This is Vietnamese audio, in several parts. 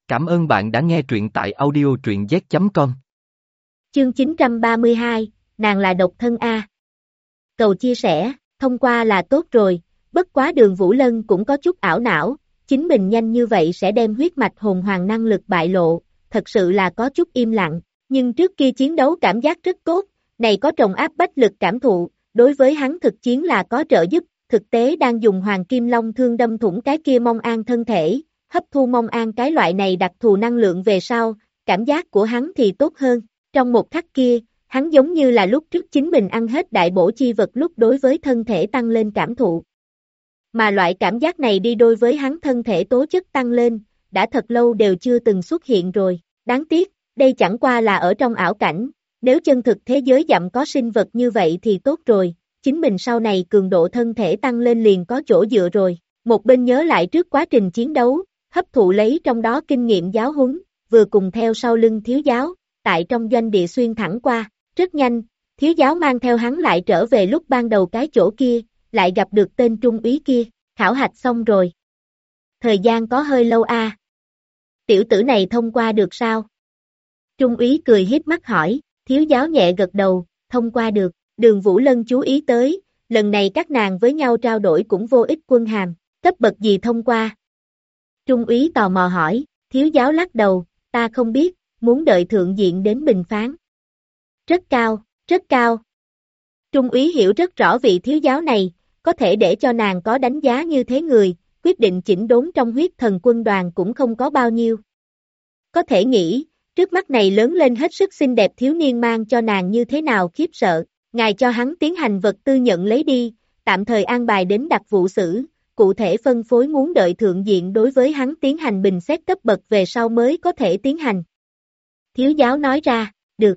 Cảm ơn bạn đã nghe truyện tại audio truyện z.com. Chương 932, nàng là độc thân A. Cầu chia sẻ, thông qua là tốt rồi, bất quá Đường Vũ Lân cũng có chút ảo não, chính mình nhanh như vậy sẽ đem huyết mạch hồn hoàng năng lực bại lộ, thật sự là có chút im lặng, nhưng trước kia chiến đấu cảm giác rất tốt, này có trồng áp bách lực cảm thụ, đối với hắn thực chiến là có trợ giúp, thực tế đang dùng hoàng kim long thương đâm thủng cái kia mong an thân thể, hấp thu mong an cái loại này đặc thù năng lượng về sau, cảm giác của hắn thì tốt hơn. Trong một khắc kia, hắn giống như là lúc trước chính mình ăn hết đại bổ chi vật lúc đối với thân thể tăng lên cảm thụ. Mà loại cảm giác này đi đôi với hắn thân thể tố chất tăng lên, đã thật lâu đều chưa từng xuất hiện rồi. Đáng tiếc, đây chẳng qua là ở trong ảo cảnh, nếu chân thực thế giới dặm có sinh vật như vậy thì tốt rồi, chính mình sau này cường độ thân thể tăng lên liền có chỗ dựa rồi. Một bên nhớ lại trước quá trình chiến đấu, hấp thụ lấy trong đó kinh nghiệm giáo huấn, vừa cùng theo sau lưng thiếu giáo, tại trong doanh địa xuyên thẳng qua, rất nhanh, thiếu giáo mang theo hắn lại trở về lúc ban đầu cái chỗ kia, lại gặp được tên trung úy kia, khảo hạch xong rồi. Thời gian có hơi lâu a. Tiểu tử này thông qua được sao? Trung úy cười hiếp mắt hỏi, thiếu giáo nhẹ gật đầu, thông qua được, Đường Vũ Lân chú ý tới, lần này các nàng với nhau trao đổi cũng vô ích quân hàm, cấp bậc gì thông qua? Trung úy tò mò hỏi, thiếu giáo lắc đầu, ta không biết, muốn đợi thượng diện đến bình phán. Rất cao, rất cao. Trung úy hiểu rất rõ vị thiếu giáo này, có thể để cho nàng có đánh giá như thế người, quyết định chỉnh đốn trong huyết thần quân đoàn cũng không có bao nhiêu. Có thể nghĩ, trước mắt này lớn lên hết sức xinh đẹp thiếu niên mang cho nàng như thế nào khiếp sợ, ngài cho hắn tiến hành vật tư nhận lấy đi, tạm thời an bài đến đặc vụ xử. Cụ thể phân phối muốn đợi thượng diện đối với hắn tiến hành bình xét cấp bậc về sau mới có thể tiến hành. Thiếu giáo nói ra, được.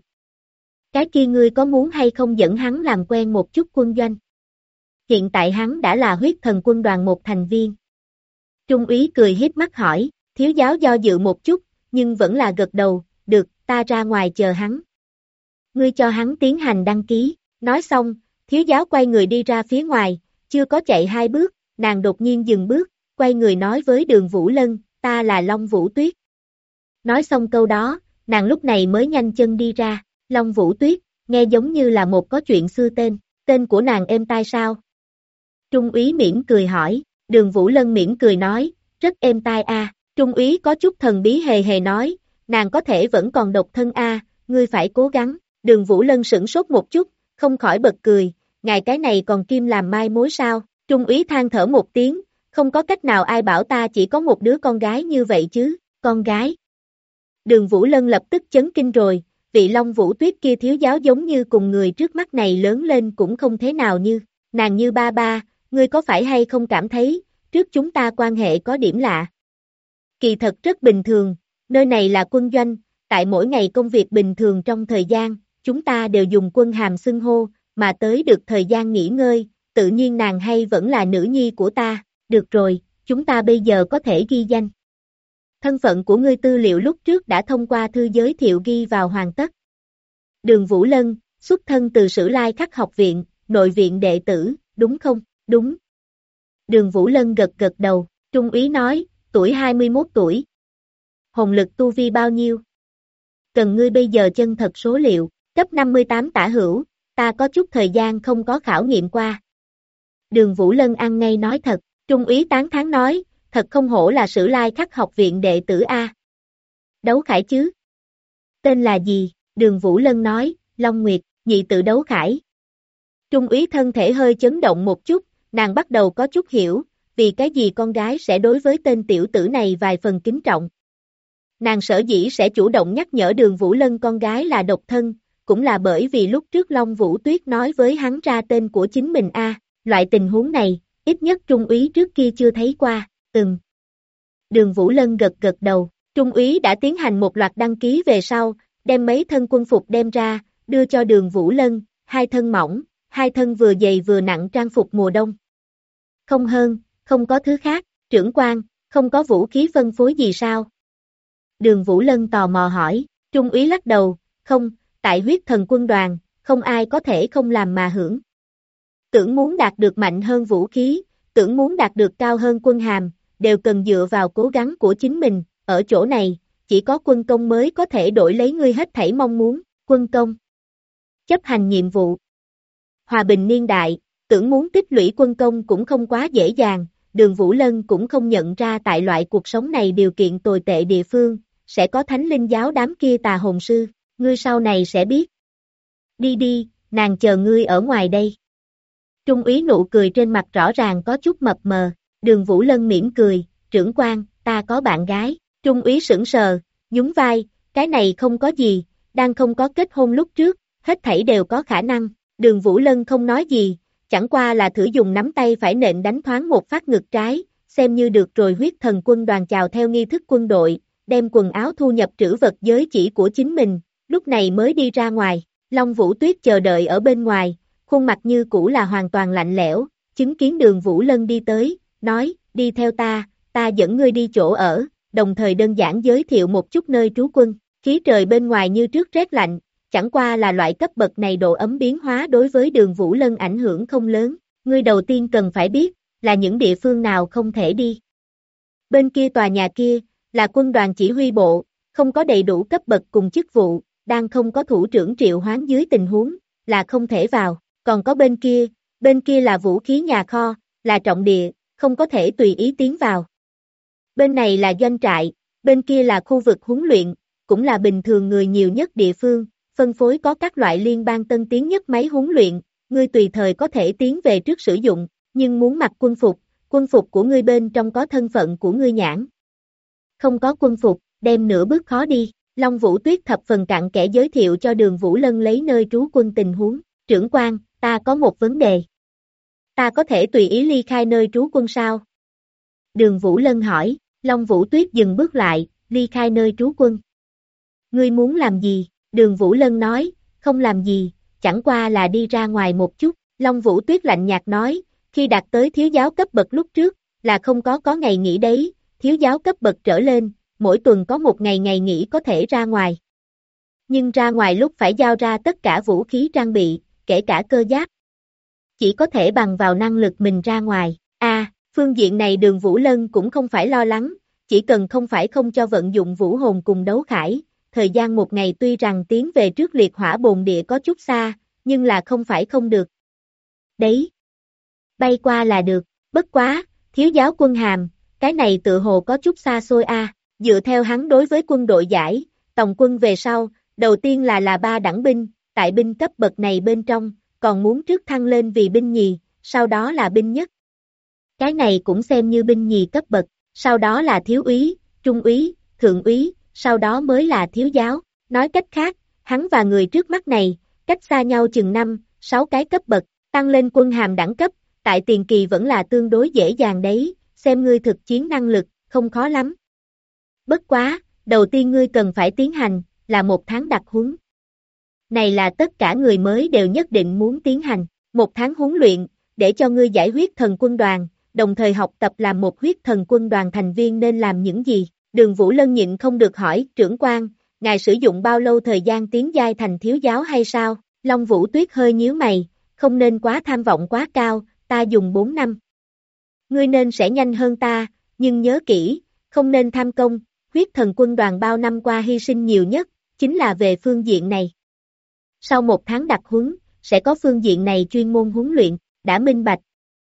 Cái kia ngươi có muốn hay không dẫn hắn làm quen một chút quân doanh? Hiện tại hắn đã là huyết thần quân đoàn một thành viên. Trung úy cười hiếp mắt hỏi, thiếu giáo do dự một chút, nhưng vẫn là gật đầu, được, ta ra ngoài chờ hắn. Ngươi cho hắn tiến hành đăng ký, nói xong, thiếu giáo quay người đi ra phía ngoài, chưa có chạy 2 bước. Nàng đột nhiên dừng bước, quay người nói với Đường Vũ Lân, ta là Long Vũ Tuyết. Nói xong câu đó, nàng lúc này mới nhanh chân đi ra, Long Vũ Tuyết, nghe giống như là một có chuyện xưa tên của nàng êm tai sao? Trung úy mỉm cười hỏi, Đường Vũ Lân mỉm cười nói, rất êm tai a. Trung úy có chút thần bí hề hề nói, nàng có thể vẫn còn độc thân a, ngươi phải cố gắng. Đường Vũ Lân sửng sốt một chút, không khỏi bật cười, ngài cái này còn kim làm mai mối sao? Trung úy than thở một tiếng, không có cách nào ai bảo ta chỉ có một đứa con gái như vậy chứ, con gái. Đường Vũ Lân lập tức chấn kinh rồi, vị Long Vũ Tuyết kia thiếu giáo giống như cùng người trước mắt này lớn lên cũng không thế nào như, nàng như ba ba, ngươi có phải hay không cảm thấy, trước chúng ta quan hệ có điểm lạ. Kỳ thật rất bình thường, nơi này là quân doanh, tại mỗi ngày công việc bình thường trong thời gian, chúng ta đều dùng quân hàm xưng hô, mà tới được thời gian nghỉ ngơi. Tự nhiên nàng hay vẫn là nữ nhi của ta, được rồi, chúng ta bây giờ có thể ghi danh. Thân phận của ngươi tư liệu lúc trước đã thông qua thư giới thiệu ghi vào hoàn tất. Đường Vũ Lân, xuất thân từ Sử Lai Khắc học viện, nội viện đệ tử, đúng không? Đúng. Đường Vũ Lân gật gật đầu, Trung úy nói, tuổi 21 tuổi. Hồn lực tu vi bao nhiêu? Cần ngươi bây giờ chân thật số liệu, cấp 58 tả hữu, ta có chút thời gian không có khảo nghiệm qua. Đường Vũ Lân ăn ngay nói thật, Trung úy tán thán nói, thật không hổ là Sử Lai Khắc học viện đệ tử A. Đấu Khải chứ? Tên là gì? Đường Vũ Lân nói, Long Nguyệt, nhị tự Đấu Khải. Trung úy thân thể hơi chấn động một chút, nàng bắt đầu có chút hiểu, vì cái gì con gái sẽ đối với tên tiểu tử này vài phần kính trọng. Nàng sở dĩ sẽ chủ động nhắc nhở Đường Vũ Lân con gái là độc thân, cũng là bởi vì lúc trước Long Vũ Tuyết nói với hắn ra tên của chính mình A. Loại tình huống này, ít nhất Trung úy trước kia chưa thấy qua, Đường Vũ Lân gật gật đầu, Trung úy đã tiến hành một loạt đăng ký về sau, đem mấy thân quân phục đem ra, đưa cho Đường Vũ Lân, 2 thân mỏng, 2 thân vừa dày vừa nặng trang phục mùa đông. Không hơn, không có thứ khác, trưởng quan, không có vũ khí phân phối gì sao? Đường Vũ Lân tò mò hỏi, Trung úy lắc đầu, không, tại huyết thần quân đoàn, không ai có thể không làm mà hưởng. Tưởng muốn đạt được mạnh hơn vũ khí, tưởng muốn đạt được cao hơn quân hàm, đều cần dựa vào cố gắng của chính mình, ở chỗ này, chỉ có quân công mới có thể đổi lấy ngươi hết thảy mong muốn, quân công. Chấp hành nhiệm vụ. Hòa bình niên đại, tưởng muốn tích lũy quân công cũng không quá dễ dàng, Đường Vũ Lân cũng không nhận ra tại loại cuộc sống này điều kiện tồi tệ địa phương, sẽ có thánh linh giáo đám kia tà hồn sư, ngươi sau này sẽ biết. Đi đi, nàng chờ ngươi ở ngoài đây. Trung úy nụ cười trên mặt rõ ràng có chút mập mờ, Đường Vũ Lân mỉm cười, trưởng quan, ta có bạn gái, Trung úy sững sờ, nhún vai, cái này không có gì, đang không có kết hôn lúc trước, hết thảy đều có khả năng, Đường Vũ Lân không nói gì, chẳng qua là thử dùng nắm tay phải nện đánh thoáng một phát ngực trái, xem như được rồi. Huyết thần quân đoàn chào theo nghi thức quân đội, đem quần áo thu nhập trữ vật giới chỉ của chính mình, lúc này mới đi ra ngoài, Long Vũ Tuyết chờ đợi ở bên ngoài, khuôn mặt như cũ là hoàn toàn lạnh lẽo, chứng kiến Đường Vũ Lân đi tới, nói, đi theo ta dẫn ngươi đi chỗ ở, đồng thời đơn giản giới thiệu một chút nơi trú quân, khí trời bên ngoài như trước rét lạnh, chẳng qua là loại cấp bậc này độ ấm biến hóa đối với Đường Vũ Lân ảnh hưởng không lớn, ngươi đầu tiên cần phải biết, là những địa phương nào không thể đi. Bên kia tòa nhà kia, là quân đoàn chỉ huy bộ, không có đầy đủ cấp bậc cùng chức vụ, đang không có thủ trưởng triệu hoán dưới tình huống, là không thể vào, còn có bên kia là vũ khí nhà kho, là trọng địa, không có thể tùy ý tiến vào. Bên này là doanh trại, bên kia là khu vực huấn luyện, cũng là bình thường người nhiều nhất địa phương, phân phối có các loại liên bang tân tiến nhất máy huấn luyện, ngươi tùy thời có thể tiến về trước sử dụng, nhưng muốn mặc quân phục của ngươi bên trong có thân phận của ngươi nhãn. Không có quân phục, đem nửa bước khó đi, Long Vũ Tuyết thập phần cặn kẽ giới thiệu cho Đường Vũ Lân lấy nơi trú quân tình huống, trưởng quan, ta có một vấn đề. Ta có thể tùy ý ly khai nơi trú quân sao? Đường Vũ Lân hỏi, Long Vũ Tuyết dừng bước lại, ly khai nơi trú quân. Ngươi muốn làm gì? Đường Vũ Lân nói, không làm gì, chẳng qua là đi ra ngoài một chút, Long Vũ Tuyết lạnh nhạt nói, khi đạt tới thiếu giáo cấp bậc lúc trước, là không có ngày nghỉ đấy, thiếu giáo cấp bậc trở lên, mỗi tuần có một ngày nghỉ có thể ra ngoài. Nhưng ra ngoài lúc phải giao ra tất cả vũ khí trang bị, kể cả cơ giáp. Chỉ có thể bằng vào năng lực mình ra ngoài, phương diện này Đường Vũ Lân cũng không phải lo lắng, chỉ cần không phải không cho vận dụng vũ hồn cùng đấu khải. Thời gian một ngày tuy rằng tiến về trước liệt hỏa bồn địa có chút xa, nhưng là không phải không được. Đấy, bay qua là được, bất quá, thiếu giáo quân hàm, cái này tự hồ có chút xa xôi dựa theo hắn đối với quân đội giải, tòng quân về sau, đầu tiên là 3 đẳng binh, tại binh cấp bậc này bên trong, còn muốn trước thăng lên vì binh nhì, sau đó là binh nhất. Cái này cũng xem như binh nhì cấp bậc, sau đó là thiếu úy, trung úy, thượng úy, sau đó mới là thiếu giáo, nói cách khác, hắn và người trước mắt này, cách xa nhau chừng 5-6 cái cấp bậc, tăng lên quân hàm đẳng cấp, tại tiền kỳ vẫn là tương đối dễ dàng đấy, xem ngươi thực chiến năng lực, không khó lắm. Bất quá, đầu tiên ngươi cần phải tiến hành, là 1 tháng đặc huấn. Này là tất cả người mới đều nhất định muốn tiến hành, 1 tháng huấn luyện, để cho ngươi giải huyết thần quân đoàn, đồng thời học tập làm một huyết thần quân đoàn thành viên nên làm những gì. Đường Vũ Lân nhịn không được hỏi, trưởng quan, ngài sử dụng bao lâu thời gian tiến giai thành thiếu giáo hay sao? Long Vũ Tuyết hơi nhíu mày, không nên quá tham vọng quá cao, ta dùng 4 năm. Ngươi nên sẽ nhanh hơn ta, nhưng nhớ kỹ, không nên tham công, huyết thần quân đoàn bao năm qua hy sinh nhiều nhất, chính là về phương diện này. Sau 1 tháng đặc huấn, sẽ có phương diện này chuyên môn huấn luyện, đã minh bạch.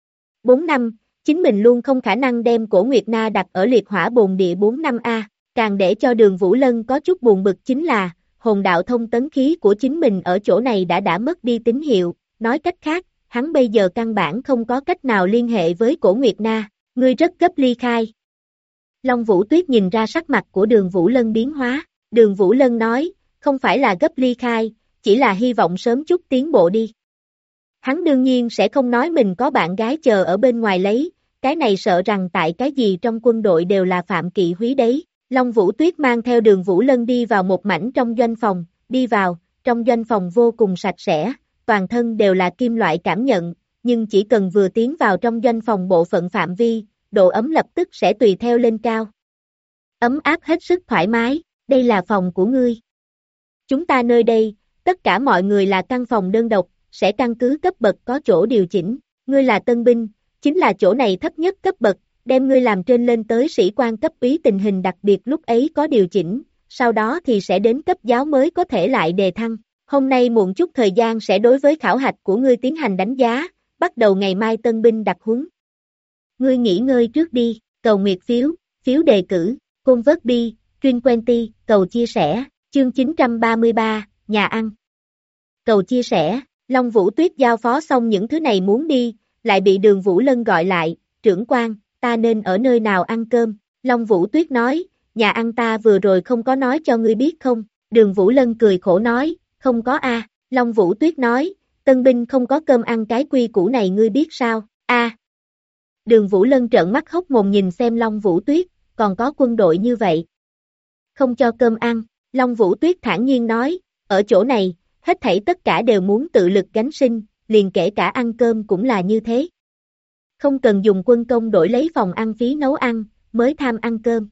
4 năm, chính mình luôn không khả năng đem Cổ Nguyệt Na đặt ở liệt hỏa bồn địa 4 năm càng để cho Đường Vũ Lân có chút buồn bực chính là, hồn đạo thông tấn khí của chính mình ở chỗ này đã mất đi tín hiệu, nói cách khác, hắn bây giờ căn bản không có cách nào liên hệ với Cổ Nguyệt Na, ngươi rất gấp ly khai. Long Vũ Tuyết nhìn ra sắc mặt của Đường Vũ Lân biến hóa, Đường Vũ Lân nói, không phải là gấp ly khai, chỉ là hy vọng sớm chút tiến bộ đi. Hắn đương nhiên sẽ không nói mình có bạn gái chờ ở bên ngoài lấy, cái này sợ rằng tại cái gì trong quân đội đều là phạm kỵ húy đấy. Long Vũ Tuyết mang theo Đường Vũ Lân đi vào một mảnh trong doanh phòng, đi vào, trong doanh phòng vô cùng sạch sẽ, toàn thân đều là kim loại cảm nhận, nhưng chỉ cần vừa tiến vào trong doanh phòng bộ phận phạm vi, độ ấm lập tức sẽ tùy theo lên cao. Ấm áp hết sức thoải mái, đây là phòng của ngươi. Chúng ta nơi đây, tất cả mọi người là căn phòng đơn độc, sẽ căn cứ cấp bậc có chỗ điều chỉnh, ngươi là tân binh, chính là chỗ này thấp nhất cấp bậc, đem ngươi làm trên lên tới sĩ quan cấp úy tình hình đặc biệt lúc ấy có điều chỉnh, sau đó thì sẽ đến cấp giáo mới có thể lại đề thăng. Hôm nay muộn chút thời gian sẽ đối với khảo hạch của ngươi tiến hành đánh giá, bắt đầu ngày mai tân binh đặc huấn. Ngươi nghỉ ngơi trước đi, cầu nguyệt phiếu, phiếu đề cử, convert bi, Truyền Twenty, cầu chia sẻ, chương 933, nhà ăn. Cầu chia sẻ, Long Vũ Tuyết giao phó xong những thứ này muốn đi, lại bị Đường Vũ Lân gọi lại, trưởng quan, ta nên ở nơi nào ăn cơm? Long Vũ Tuyết nói, nhà ăn ta vừa rồi không có nói cho ngươi biết không? Đường Vũ Lân cười khổ nói, không có a. Long Vũ Tuyết nói, tân binh không có cơm ăn cái quy củ này ngươi biết sao? A. Đường Vũ Lân trợn mắt hốc mồm nhìn xem Long Vũ Tuyết, còn có quân đội như vậy. Không cho cơm ăn, Long Vũ Tuyết thản nhiên nói, ở chỗ này, hết thảy tất cả đều muốn tự lực gánh sinh, liền kể cả ăn cơm cũng là như thế. Không cần dùng quân công đổi lấy phòng ăn phí nấu ăn, mới tham ăn cơm.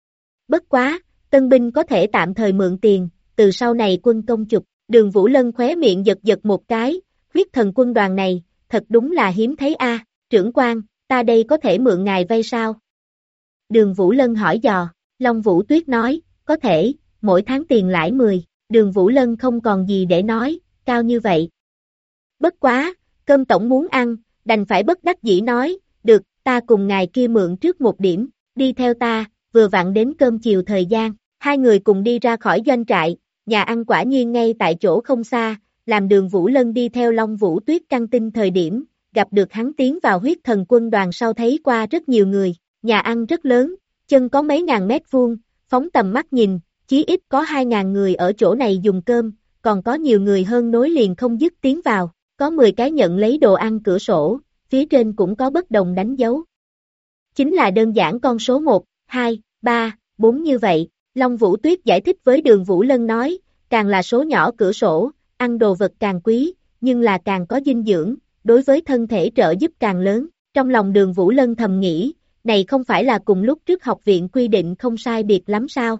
Bất quá, tân binh có thể tạm thời mượn tiền, từ sau này quân công chụp, Đường Vũ Lân khóe miệng giật giật một cái, huyết thần quân đoàn này, thật đúng là hiếm thấy a. Trưởng quan, ta đây có thể mượn ngài vay sao? Đường Vũ Lân hỏi dò, Long Vũ Tuyết nói, có thể, mỗi tháng tiền lãi 10, Đường Vũ Lân không còn gì để nói, cao như vậy. Bất quá, cơm tổng muốn ăn, đành phải bất đắc dĩ nói, được, ta cùng ngài kia mượn trước một điểm, đi theo ta, vừa vặn đến cơm chiều thời gian, hai người cùng đi ra khỏi doanh trại, nhà ăn quả nhiên ngay tại chỗ không xa, làm Đường Vũ Lân đi theo Long Vũ Tuyết căng tin thời điểm, gặp được hắn tiến vào huyết thần quân đoàn sau thấy qua rất nhiều người, nhà ăn rất lớn, chân có mấy ngàn mét vuông, phóng tầm mắt nhìn, chí ít có 2.000 người ở chỗ này dùng cơm, còn có nhiều người hơn nối liền không dứt tiến vào, có 10 cái nhận lấy đồ ăn cửa sổ, phía trên cũng có bất đồng đánh dấu. Chính là đơn giản con số 1, 2, 3, 4 như vậy, Long Vũ Tuyết giải thích với Đường Vũ Lân nói, càng là số nhỏ cửa sổ, ăn đồ vật càng quý, nhưng là càng có dinh dưỡng, đối với thân thể trợ giúp càng lớn, trong lòng Đường Vũ Lân thầm nghĩ, này không phải là cùng lúc trước học viện quy định không sai biệt lắm sao?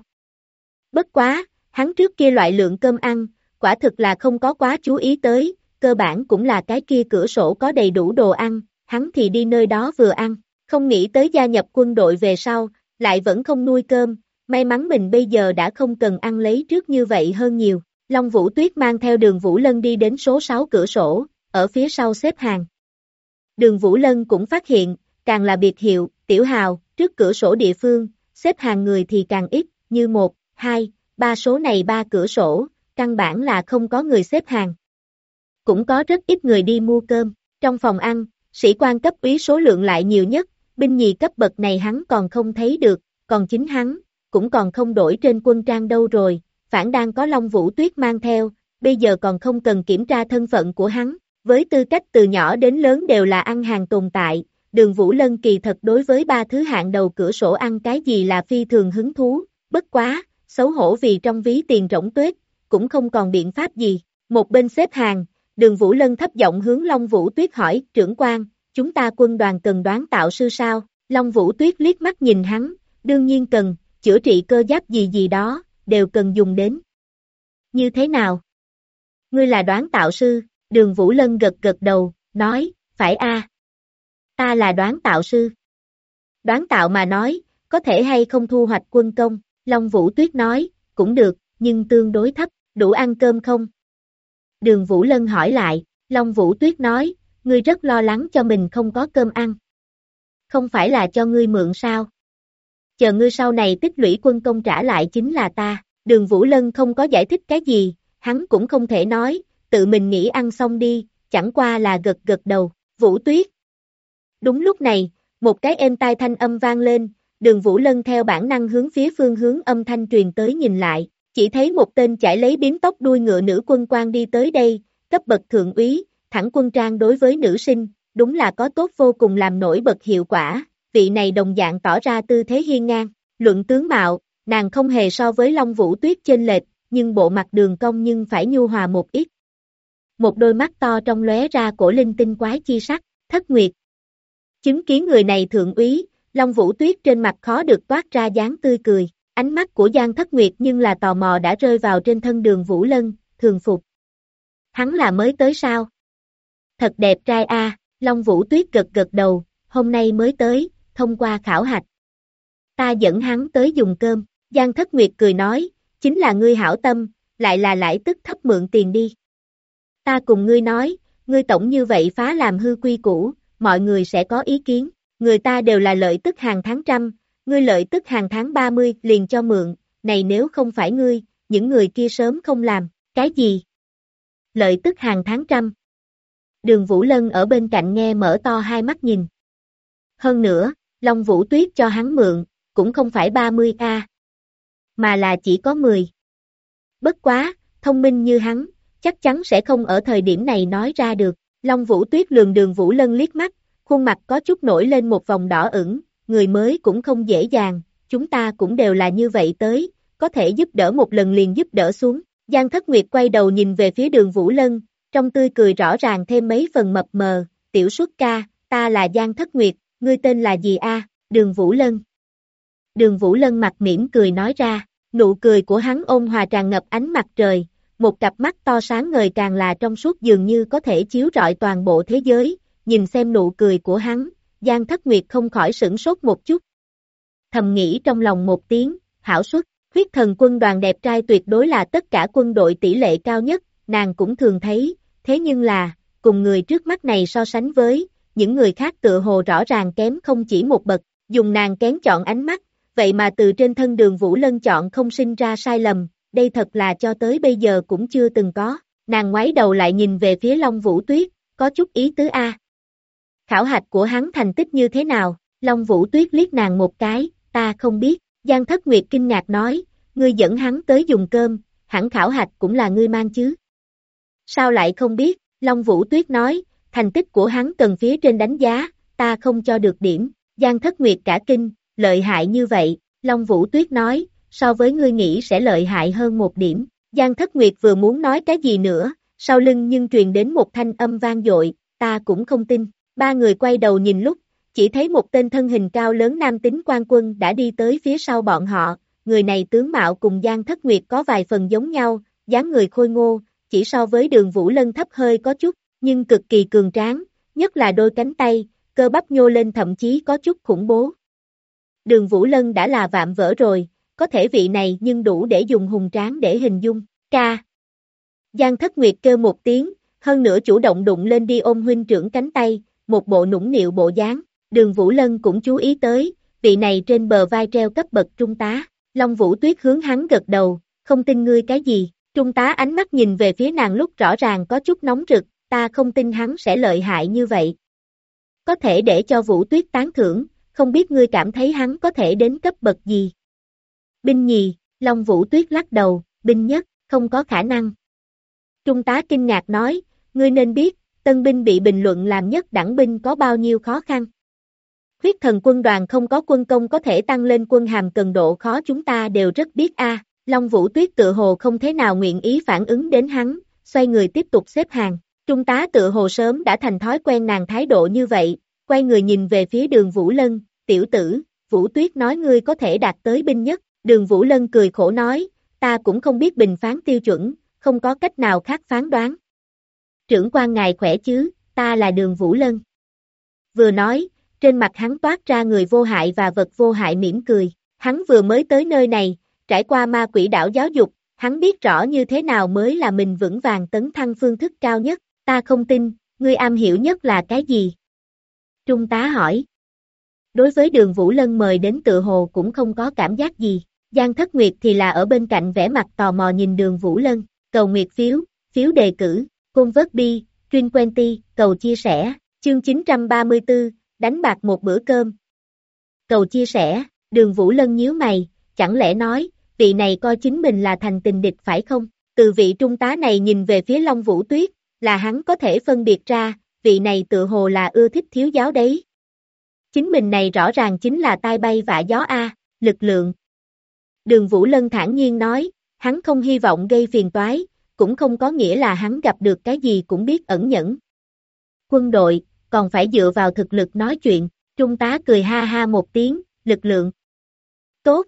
Bất quá, hắn trước kia loại lượng cơm ăn, quả thực là không có quá chú ý tới, cơ bản cũng là cái kia cửa sổ có đầy đủ đồ ăn, hắn thì đi nơi đó vừa ăn, không nghĩ tới gia nhập quân đội về sau, lại vẫn không nuôi cơm, may mắn mình bây giờ đã không cần ăn lấy trước như vậy hơn nhiều. Long Vũ Tuyết mang theo Đường Vũ Lân đi đến số 6 cửa sổ, ở phía sau xếp hàng. Đường Vũ Lân cũng phát hiện, càng là biệt hiệu, tiểu hào, trước cửa sổ địa phương, xếp hàng người thì càng ít, như 1, 2, 3 số này 3 cửa sổ, căn bản là không có người xếp hàng. Cũng có rất ít người đi mua cơm, trong phòng ăn, sĩ quan cấp úy số lượng lại nhiều nhất, binh nhì cấp bậc này hắn còn không thấy được, còn chính hắn, cũng còn không đổi trên quân trang đâu rồi, phản đang có Long Vũ Tuyết mang theo, bây giờ còn không cần kiểm tra thân phận của hắn, với tư cách từ nhỏ đến lớn đều là ăn hàng tồn tại, Đường Vũ Lân kỳ thật đối với 3 thứ hạng đầu cửa sổ ăn cái gì là phi thường hứng thú, bất quá, xấu hổ vì trong ví tiền rỗng tuếch, cũng không còn biện pháp gì, một bên xếp hàng, Đường Vũ Lân thấp giọng hướng Long Vũ Tuyết hỏi, trưởng quan, chúng ta quân đoàn cần đoán tạo sư sao? Long Vũ Tuyết liếc mắt nhìn hắn, đương nhiên cần, chữa trị cơ giáp gì gì đó, đều cần dùng đến. Như thế nào? Ngươi là đoán tạo sư, Đường Vũ Lân gật gật đầu, nói, phải a, ta là đoán tạo sư. Đoán tạo mà nói, có thể hay không thu hoạch quân công, Long Vũ Tuyết nói, cũng được, nhưng tương đối thấp, đủ ăn cơm không? Đường Vũ Lân hỏi lại, Long Vũ Tuyết nói, ngươi rất lo lắng cho mình không có cơm ăn. Không phải là cho ngươi mượn sao? Chờ ngươi sau này tích lũy quân công trả lại chính là ta, Đường Vũ Lân không có giải thích cái gì, hắn cũng không thể nói, tự mình nghĩ ăn xong đi, chẳng qua là gật gật đầu, Vũ Tuyết. Đúng lúc này, một cái êm tai thanh âm vang lên, Đường Vũ Lân theo bản năng hướng phía phương hướng âm thanh truyền tới nhìn lại, chỉ thấy một tên chải lấy bím tóc đuôi ngựa nữ quân quan đi tới đây, cấp bậc thượng úy, thẳng quân trang đối với nữ sinh, đúng là có tốt vô cùng làm nổi bật hiệu quả, vị này đồng dạng tỏ ra tư thế hiên ngang, luận tướng mạo, nàng không hề so với Long Vũ Tuyết chênh lệch, nhưng bộ mặt đường cong nhưng phải nhu hòa một ít. Một đôi mắt to trong lóe ra cổ linh tinh quái chi sắc, Thất Nguyệt. Chứng kiến người này thượng úy, Long Vũ Tuyết trên mặt khó được toát ra dáng tươi cười, ánh mắt của Giang Thất Nguyệt nhưng là tò mò đã rơi vào trên thân Đường Vũ Lân, thường phục. Hắn là mới tới sao? Thật đẹp trai a, Long Vũ Tuyết gật gật đầu, hôm nay mới tới, thông qua khảo hạch. Ta dẫn hắn tới dùng cơm, Giang Thất Nguyệt cười nói, chính là ngươi hảo tâm, lại là lãi tức thấp mượn tiền đi. Ta cùng ngươi nói, ngươi tổng như vậy phá làm hư quy củ, mọi người sẽ có ý kiến, người ta đều là lợi tức hàng tháng trăm, ngươi lợi tức hàng tháng 30 liền cho mượn, này nếu không phải ngươi, những người kia sớm không làm, cái gì? Lợi tức hàng tháng trăm. Đường Vũ Lân ở bên cạnh nghe mở to hai mắt nhìn. Hơn nữa, Long Vũ Tuyết cho hắn mượn, cũng không phải 30A, mà là chỉ có 10. Bất quá, thông minh như hắn, chắc chắn sẽ không ở thời điểm này nói ra được. Long Vũ Tuyết lườm Đường Vũ Lân liếc mắt, khuôn mặt có chút nổi lên một vòng đỏ ửng, người mới cũng không dễ dàng, chúng ta cũng đều là như vậy tới, có thể giúp đỡ một lần liền giúp đỡ xuống. Giang Thất Nguyệt quay đầu nhìn về phía Đường Vũ Lân, trong tươi cười rõ ràng thêm mấy phần mập mờ, tiểu xuất ca, ta là Giang Thất Nguyệt, ngươi tên là gì a? Đường Vũ Lân. Đường Vũ Lân mặt mỉm cười nói ra, nụ cười của hắn ôn hòa tràn ngập ánh mặt trời, một cặp mắt to sáng ngời càng là trong suốt dường như có thể chiếu rọi toàn bộ thế giới, nhìn xem nụ cười của hắn, Giang Thất Nguyệt không khỏi sửng sốt một chút. Thầm nghĩ trong lòng một tiếng, hảo xuất, huyết thần quân đoàn đẹp trai tuyệt đối là tất cả quân đội tỷ lệ cao nhất, nàng cũng thường thấy, thế nhưng là, cùng người trước mắt này so sánh với, những người khác tựa hồ rõ ràng kém không chỉ một bậc, dùng nàng kén chọn ánh mắt, vậy mà từ trên thân Đường Vũ Lân chọn không sinh ra sai lầm, đây thật là cho tới bây giờ cũng chưa từng có, nàng ngoái đầu lại nhìn về phía Long Vũ Tuyết, có chút ý tứ a. Khảo hạch của hắn thành tích như thế nào? Long Vũ Tuyết liếc nàng một cái, ta không biết, Giang Thất Nguyệt kinh ngạc nói, ngươi dẫn hắn tới dùng cơm, hẳn khảo hạch cũng là ngươi mang chứ. Sao lại không biết? Long Vũ Tuyết nói, thành tích của hắn cần phía trên đánh giá, ta không cho được điểm. Giang Thất Nguyệt cả kinh, lợi hại như vậy, Long Vũ Tuyết nói, so với ngươi nghĩ sẽ lợi hại hơn một điểm. Giang Thất Nguyệt vừa muốn nói cái gì nữa, sau lưng nhưng truyền đến một thanh âm vang dội, ta cũng không tin. Ba người quay đầu nhìn lúc, chỉ thấy một tên thân hình cao lớn nam tính quan quân đã đi tới phía sau bọn họ, người này tướng mạo cùng Giang Thất Nguyệt có vài phần giống nhau, dáng người khôi ngô, chỉ so với Đường Vũ Lân thấp hơi có chút, nhưng cực kỳ cường tráng, nhất là đôi cánh tay, cơ bắp nhô lên thậm chí có chút khủng bố. Đường Vũ Lân đã là vạm vỡ rồi, có thể vị này nhưng đủ để dùng hùng tráng để hình dung, ca. Giang Thất Nguyệt kêu một tiếng, hơn nữa chủ động đụng lên đi ôm huynh trưởng cánh tay, một bộ nũng nịu bộ dáng. Đường Vũ Lân cũng chú ý tới, vị này trên bờ vai treo cấp bậc trung tá, Long Vũ Tuyết hướng hắn gật đầu, không tin ngươi cái gì, trung tá ánh mắt nhìn về phía nàng lúc rõ ràng có chút nóng rực, ta không tin hắn sẽ lợi hại như vậy. Có thể để cho Vũ Tuyết tán thưởng, không biết ngươi cảm thấy hắn có thể đến cấp bậc gì. Binh nhì, Long Vũ Tuyết lắc đầu, binh nhất, không có khả năng. Trung tá kinh ngạc nói, ngươi nên biết, tân binh bị bình luận làm nhất đẳng binh có bao nhiêu khó khăn. Huyết thần quân đoàn không có quân công có thể tăng lên quân hàm cần độ khó chúng ta đều rất biết a. Long Vũ Tuyết tự hồ không thế nào nguyện ý phản ứng đến hắn, xoay người tiếp tục xếp hàng. Trung tá tự hồ sớm đã thành thói quen nàng thái độ như vậy, quay người nhìn về phía Đường Vũ Lân, tiểu tử, Vũ Tuyết nói ngươi có thể đạt tới binh nhất. Đường Vũ Lân cười khổ nói, ta cũng không biết bình phán tiêu chuẩn, không có cách nào khác phán đoán. Trưởng quan ngài khỏe chứ, ta là Đường Vũ Lân. Vừa nói, trên mặt hắn toát ra người vô hại và vật vô hại mỉm cười, hắn vừa mới tới nơi này, trải qua ma quỷ đảo giáo dục, hắn biết rõ như thế nào mới là mình vững vàng tấn thăng phương thức cao nhất, ta không tin, ngươi am hiểu nhất là cái gì? Trung tá hỏi. Đối với Đường Vũ Lân mời đến tự hồ cũng không có cảm giác gì, Giang Thất Nguyệt thì là ở bên cạnh vẻ mặt tò mò nhìn Đường Vũ Lân, cầu nguyệt phiếu, phiếu đề cử, côn vớt bi, Trinh Quenty, cầu chia sẻ, chương 934, đánh bạc một bữa cơm. Cầu chia sẻ, Đường Vũ Lân nhíu mày, chẳng lẽ nói, vị này coi chính mình là thành tình địch phải không? Từ vị trung tá này nhìn về phía Long Vũ Tuyết, là hắn có thể phân biệt ra, vị này tự hồ là ưa thích thiếu giáo đấy. Chính mình này rõ ràng chính là tai bay vạ gió a, lực lượng. Đường Vũ Lân thản nhiên nói, hắn không hy vọng gây phiền toái, cũng không có nghĩa là hắn gặp được cái gì cũng biết ẩn nhẫn. Quân đội, còn phải dựa vào thực lực nói chuyện, trung tá cười ha ha một tiếng, lực lượng. Tốt.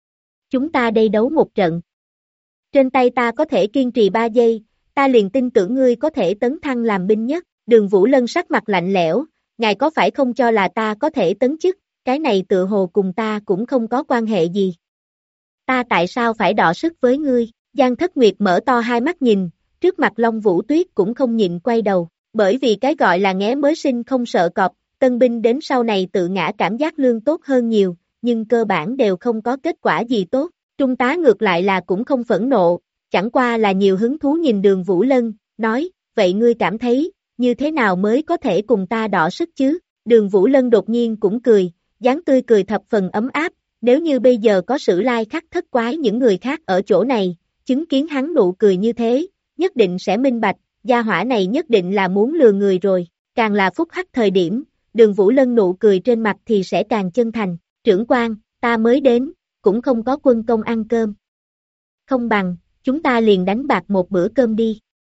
Chúng ta đây đấu một trận. Trên tay ta có thể kiên trì 3 giây, ta liền tin tưởng ngươi có thể tấn thăng làm binh nhất. Đường Vũ Lân sắc mặt lạnh lẽo, ngài có phải không cho là ta có thể tấn chức, cái này tự hồ cùng ta cũng không có quan hệ gì. Ta tại sao phải đọ sức với ngươi? Giang Thất Nguyệt mở to hai mắt nhìn, trước mặt Long Vũ Tuyết cũng không nhịn quay đầu, bởi vì cái gọi là nghé mới sinh không sợ cọp, tân binh đến sau này tự ngã cảm giác lương tốt hơn nhiều, nhưng cơ bản đều không có kết quả gì tốt. Trung tá ngược lại là cũng không phẫn nộ, chẳng qua là nhiều hứng thú nhìn Đường Vũ Lân, nói, vậy ngươi cảm thấy, như thế nào mới có thể cùng ta đọ sức chứ? Đường Vũ Lân đột nhiên cũng cười, dáng tươi cười thập phần ấm áp, nếu như bây giờ có Sử Lai Khắc thất quái những người khác ở chỗ này, chứng kiến hắn nụ cười như thế, nhất định sẽ minh bạch, gia hỏa này nhất định là muốn lừa người rồi, càng là phúc hắc thời điểm, Đường Vũ Lân nụ cười trên mặt thì sẽ càng chân thành, trưởng quan, ta mới đến, cũng không có quân công ăn cơm. Không bằng, chúng ta liền đánh bạc một bữa cơm đi.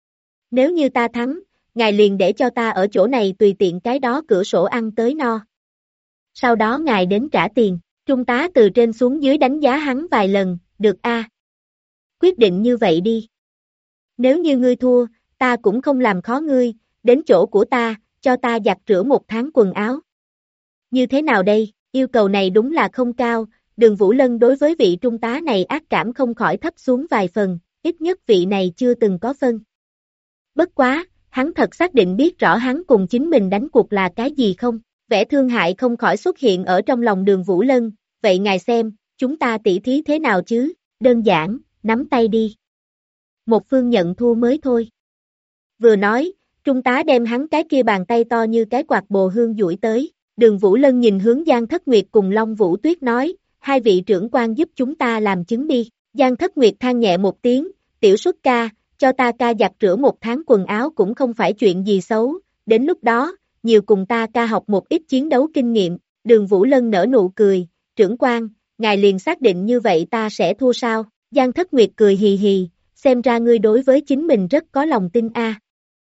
Nếu như ta thắng, ngài liền để cho ta ở chỗ này tùy tiện cái đó cửa sổ ăn tới no. Sau đó ngài đến trả tiền, Trung tá từ trên xuống dưới đánh giá hắn vài lần, được a. Quyết định như vậy đi. Nếu như ngươi thua, ta cũng không làm khó ngươi, đến chỗ của ta, cho ta giặt rửa một tháng quần áo. Như thế nào đây, yêu cầu này đúng là không cao, Đường Vũ Lân đối với vị trung tá này ác cảm không khỏi thấp xuống vài phần, ít nhất vị này chưa từng có phân. Bất quá, hắn thật xác định biết rõ hắn cùng chính mình đánh cuộc là cái gì không, vẻ thương hại không khỏi xuất hiện ở trong lòng Đường Vũ Lân, vậy ngài xem, chúng ta tỉ thí thế nào chứ, đơn giản, nắm tay đi. Một phương nhận thua mới thôi. Vừa nói, trung tá đem hắn cái kia bàn tay to như cái quạt bồ hương duỗi tới, Đường Vũ Lân nhìn hướng Giang Thất Nguyệt cùng Long Vũ Tuyết nói, hai vị trưởng quan giúp chúng ta làm chứng đi, Giang Thất Nguyệt than nhẹ một tiếng, tiểu xuất ca, cho ta ca giặt rửa một tháng quần áo cũng không phải chuyện gì xấu, đến lúc đó, nhiều cùng ta ca học một ít chiến đấu kinh nghiệm, Đường Vũ Lân nở nụ cười, trưởng quan, ngài liền xác định như vậy ta sẽ thua sao, Giang Thất Nguyệt cười hì hì, xem ra ngươi đối với chính mình rất có lòng tin a.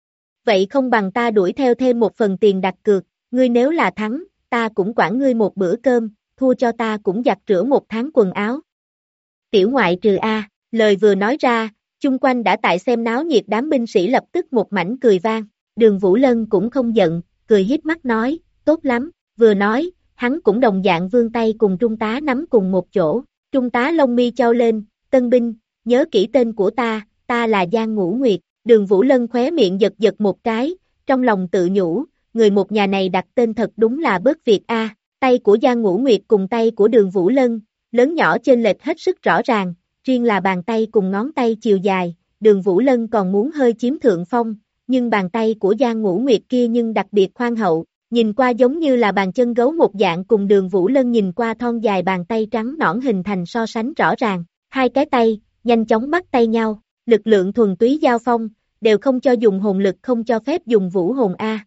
Vậy không bằng ta đuổi theo thêm một phần tiền đặt cược, ngươi nếu là thắng, ta cũng quản ngươi một bữa cơm, thua cho ta cũng giặt rửa một tháng quần áo. Tiểu ngoại trừ a, lời vừa nói ra, chung quanh đã tại xem náo nhiệt đám binh sĩ lập tức một mảnh cười vang, Đường Vũ Lân cũng không giận, cười híp mắt nói, tốt lắm, vừa nói, hắn cũng đồng dạng vươn tay cùng trung tá nắm cùng một chỗ, trung tá lông mi chau lên, tân binh, nhớ kỹ tên của ta là Giang Ngũ Nguyệt, Đường Vũ Lân khóe miệng giật giật một cái, trong lòng tự nhủ, người một nhà này đặt tên thật đúng là bớt việc a. Tay của Giang Ngũ Nguyệt cùng tay của Đường Vũ Lân, lớn nhỏ chênh lệch hết sức rõ ràng, riêng là bàn tay cùng ngón tay chiều dài, Đường Vũ Lân còn muốn hơi chiếm thượng phong, nhưng bàn tay của Giang Ngũ Nguyệt kia nhưng đặc biệt khoan hậu, nhìn qua giống như là bàn chân gấu một dạng cùng Đường Vũ Lân nhìn qua thon dài bàn tay trắng nõn hình thành so sánh rõ ràng, hai cái tay, nhanh chóng bắt tay nhau, lực lượng thuần túy giao phong, đều không cho dùng hồn lực không cho phép dùng vũ hồn a.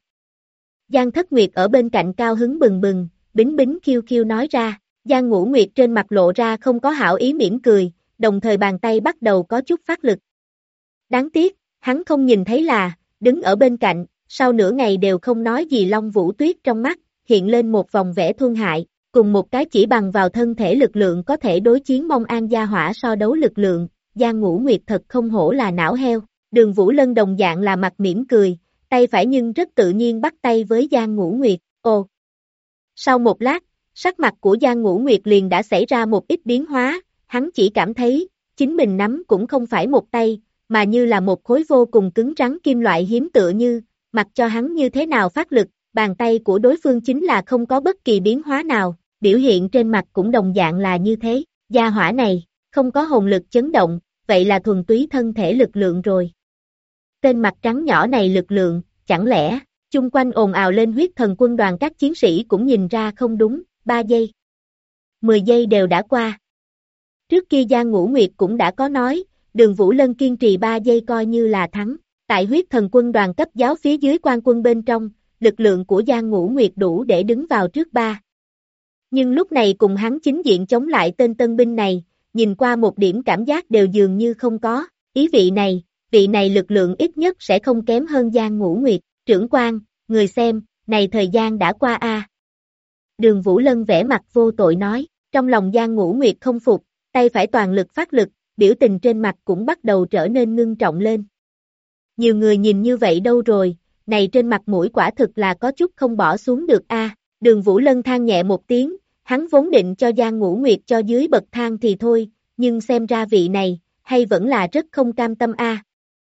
Giang Thất Nguyệt ở bên cạnh cao hứng bừng bừng, bính bính khiêu khiêu nói ra, Giang Ngũ Nguyệt trên mặt lộ ra không có hảo ý mỉm cười, đồng thời bàn tay bắt đầu có chút phát lực. Đáng tiếc, hắn không nhìn thấy là, đứng ở bên cạnh, sau nửa ngày đều không nói gì Long Vũ Tuyết trong mắt, hiện lên một vòng vẻ thương hại, cùng một cái chỉ bằng vào thân thể lực lượng có thể đối chiến Mông An gia hỏa so đấu lực lượng, Giang Ngũ Nguyệt thật không hổ là não heo, Đường Vũ Lân đồng dạng là mặt mỉm cười, tay phải nhưng rất tự nhiên bắt tay với Giang Ngũ Nguyệt, ồ. Sau một lát, sắc mặt của Giang Ngũ Nguyệt liền đã xảy ra một ít biến hóa, hắn chỉ cảm thấy, chính mình nắm cũng không phải một tay, mà như là một khối vô cùng cứng rắn kim loại hiếm tựa như, mặc cho hắn như thế nào phát lực, bàn tay của đối phương chính là không có bất kỳ biến hóa nào, biểu hiện trên mặt cũng đồng dạng là như thế, gia hỏa này, không có hồn lực chấn động, vậy là thuần túy thân thể lực lượng rồi. Tên mặt trắng nhỏ này lực lượng, chẳng lẽ, chung quanh ồn ào lên huyết thần quân đoàn các chiến sĩ cũng nhìn ra không đúng, 3 giây. 10 giây đều đã qua. Trước kia Giang Ngũ Nguyệt cũng đã có nói, Đường Vũ Lân kiên trì 3 giây coi như là thắng. Tại huyết thần quân đoàn cấp giáo phía dưới quan quân bên trong, lực lượng của Giang Ngũ Nguyệt đủ để đứng vào trước 3. Nhưng lúc này cùng hắn chính diện chống lại tên tân binh này, nhìn qua một điểm cảm giác đều dường như không có, ý vị này lực lượng ít nhất sẽ không kém hơn Giang Ngũ Nguyệt, trưởng quan, người xem, này thời gian đã qua a. Đường Vũ Lân vẻ mặt vô tội nói, trong lòng Giang Ngũ Nguyệt không phục, tay phải toàn lực phát lực, biểu tình trên mặt cũng bắt đầu trở nên ngưng trọng lên. Nhiều người nhìn như vậy đâu rồi, này trên mặt mũi quả thực là có chút không bỏ xuống được a. Đường Vũ Lân than nhẹ một tiếng, hắn vốn định cho Giang Ngũ Nguyệt cho dưới bậc thang thì thôi, nhưng xem ra vị này, hay vẫn là rất không cam tâm a.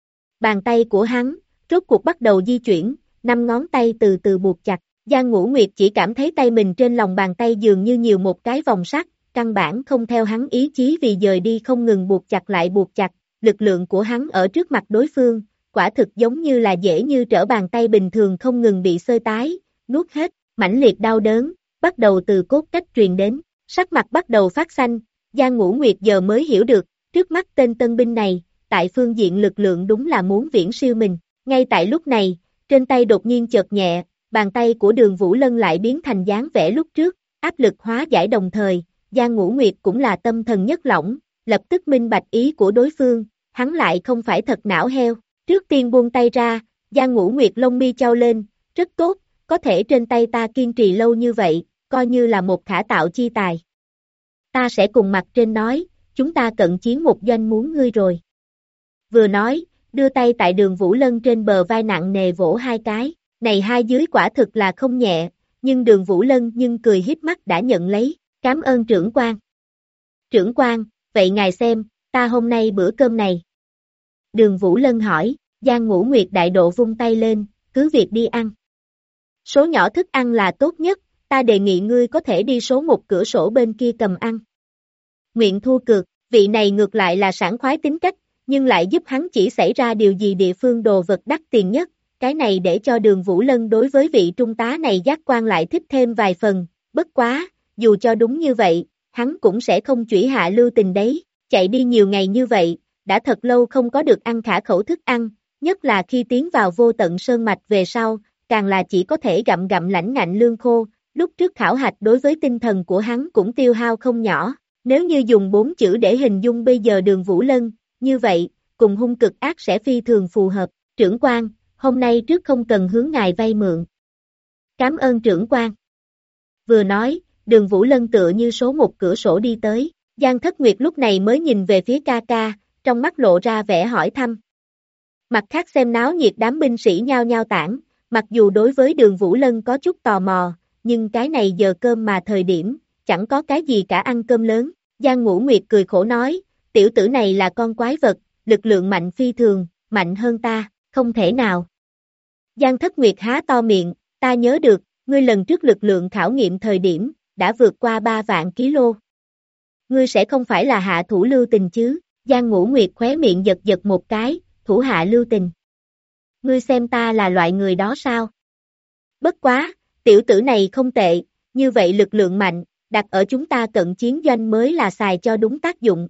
Bàn tay của hắn, rốt cuộc bắt đầu di chuyển, 5 ngón tay từ từ buộc chặt. Giang Ngũ Nguyệt chỉ cảm thấy tay mình trên lòng bàn tay dường như nhiều một cái vòng sắt, căn bản không theo hắn ý chí vì dời đi không ngừng buộc chặt lại buộc chặt, lực lượng của hắn ở trước mặt đối phương, quả thực giống như là dễ như trở bàn tay bình thường không ngừng bị xơi tái, nuốt hết, mãnh liệt đau đớn, bắt đầu từ cốt cách truyền đến, sắc mặt bắt đầu phát xanh, Giang Ngũ Nguyệt giờ mới hiểu được, trước mắt tên tân binh này, tại phương diện lực lượng đúng là muốn viễn siêu mình, ngay tại lúc này, trên tay đột nhiên chợt nhẹ, bàn tay của Đường Vũ Lân lại biến thành dáng vẻ lúc trước, áp lực hóa giải đồng thời, Giang Ngũ Nguyệt cũng là tâm thần nhất lỏng, lập tức minh bạch ý của đối phương, hắn lại không phải thật não heo, trước tiên buông tay ra, Giang Ngũ Nguyệt lông mi chau lên, rất tốt, có thể trên tay ta kiên trì lâu như vậy, coi như là một khả tạo chi tài. Ta sẽ cùng mặt trên nói, chúng ta cận chiến một doanh muốn ngươi rồi. Vừa nói, đưa tay tại Đường Vũ Lân trên bờ vai nặng nề vỗ 2 cái, này hai dưới quả thực là không nhẹ, nhưng Đường Vũ Lân nhưng cười híp mắt đã nhận lấy, cảm ơn trưởng quan. Trưởng quan, vậy ngài xem, ta hôm nay bữa cơm này. Đường Vũ Lân hỏi, Giang Ngũ Nguyệt đại độ vung tay lên, cứ việc đi ăn. Số nhỏ thức ăn là tốt nhất, ta đề nghị ngươi có thể đi số 1 cửa sổ bên kia cầm ăn. Nguyện thua cược, vị này ngược lại là sảng khoái tính cách, nhưng lại giúp hắn chỉ xảy ra điều gì địa phương đồ vật đắt tiền nhất, cái này để cho Đường Vũ Lân đối với vị trung tá này giác quan lại thích thêm vài phần, bất quá, dù cho đúng như vậy, hắn cũng sẽ không chũy hạ lưu tình đấy, chạy đi nhiều ngày như vậy, đã thật lâu không có được ăn khả khẩu thức ăn, nhất là khi tiến vào vô tận sơn mạch về sau, càng là chỉ có thể gặm gặm lãnh ngạnh lương khô, lúc trước khảo hạch đối với tinh thần của hắn cũng tiêu hao không nhỏ, nếu như dùng 4 chữ để hình dung bây giờ Đường Vũ Lân, như vậy, cùng hung cực ác sẽ phi thường phù hợp, trưởng quan, hôm nay trước không cần hướng ngài vay mượn. Cảm ơn trưởng quan. Vừa nói, Đường Vũ Lân tựa như số 1 cửa sổ đi tới, Giang Thất Nguyệt lúc này mới nhìn về phía ca ca, trong mắt lộ ra vẻ hỏi thăm. Mặt khác xem náo nhiệt đám binh sĩ nhao nhao tản, mặc dù đối với Đường Vũ Lân có chút tò mò, nhưng cái này giờ cơm mà thời điểm, chẳng có cái gì cả ăn cơm lớn. Giang Ngũ Nguyệt cười khổ nói, tiểu tử này là con quái vật, lực lượng mạnh phi thường, mạnh hơn ta, không thể nào. Giang Thất Nguyệt há to miệng, ta nhớ được, ngươi lần trước lực lượng khảo nghiệm thời điểm, đã vượt qua 3 vạn kg. Ngươi sẽ không phải là hạ thủ lưu tình chứ? Giang Ngũ Nguyệt khóe miệng giật giật một cái, thủ hạ lưu tình. Ngươi xem ta là loại người đó sao? Bất quá, tiểu tử này không tệ, như vậy lực lượng mạnh, đặt ở chúng ta cận chiến doanh mới là xài cho đúng tác dụng.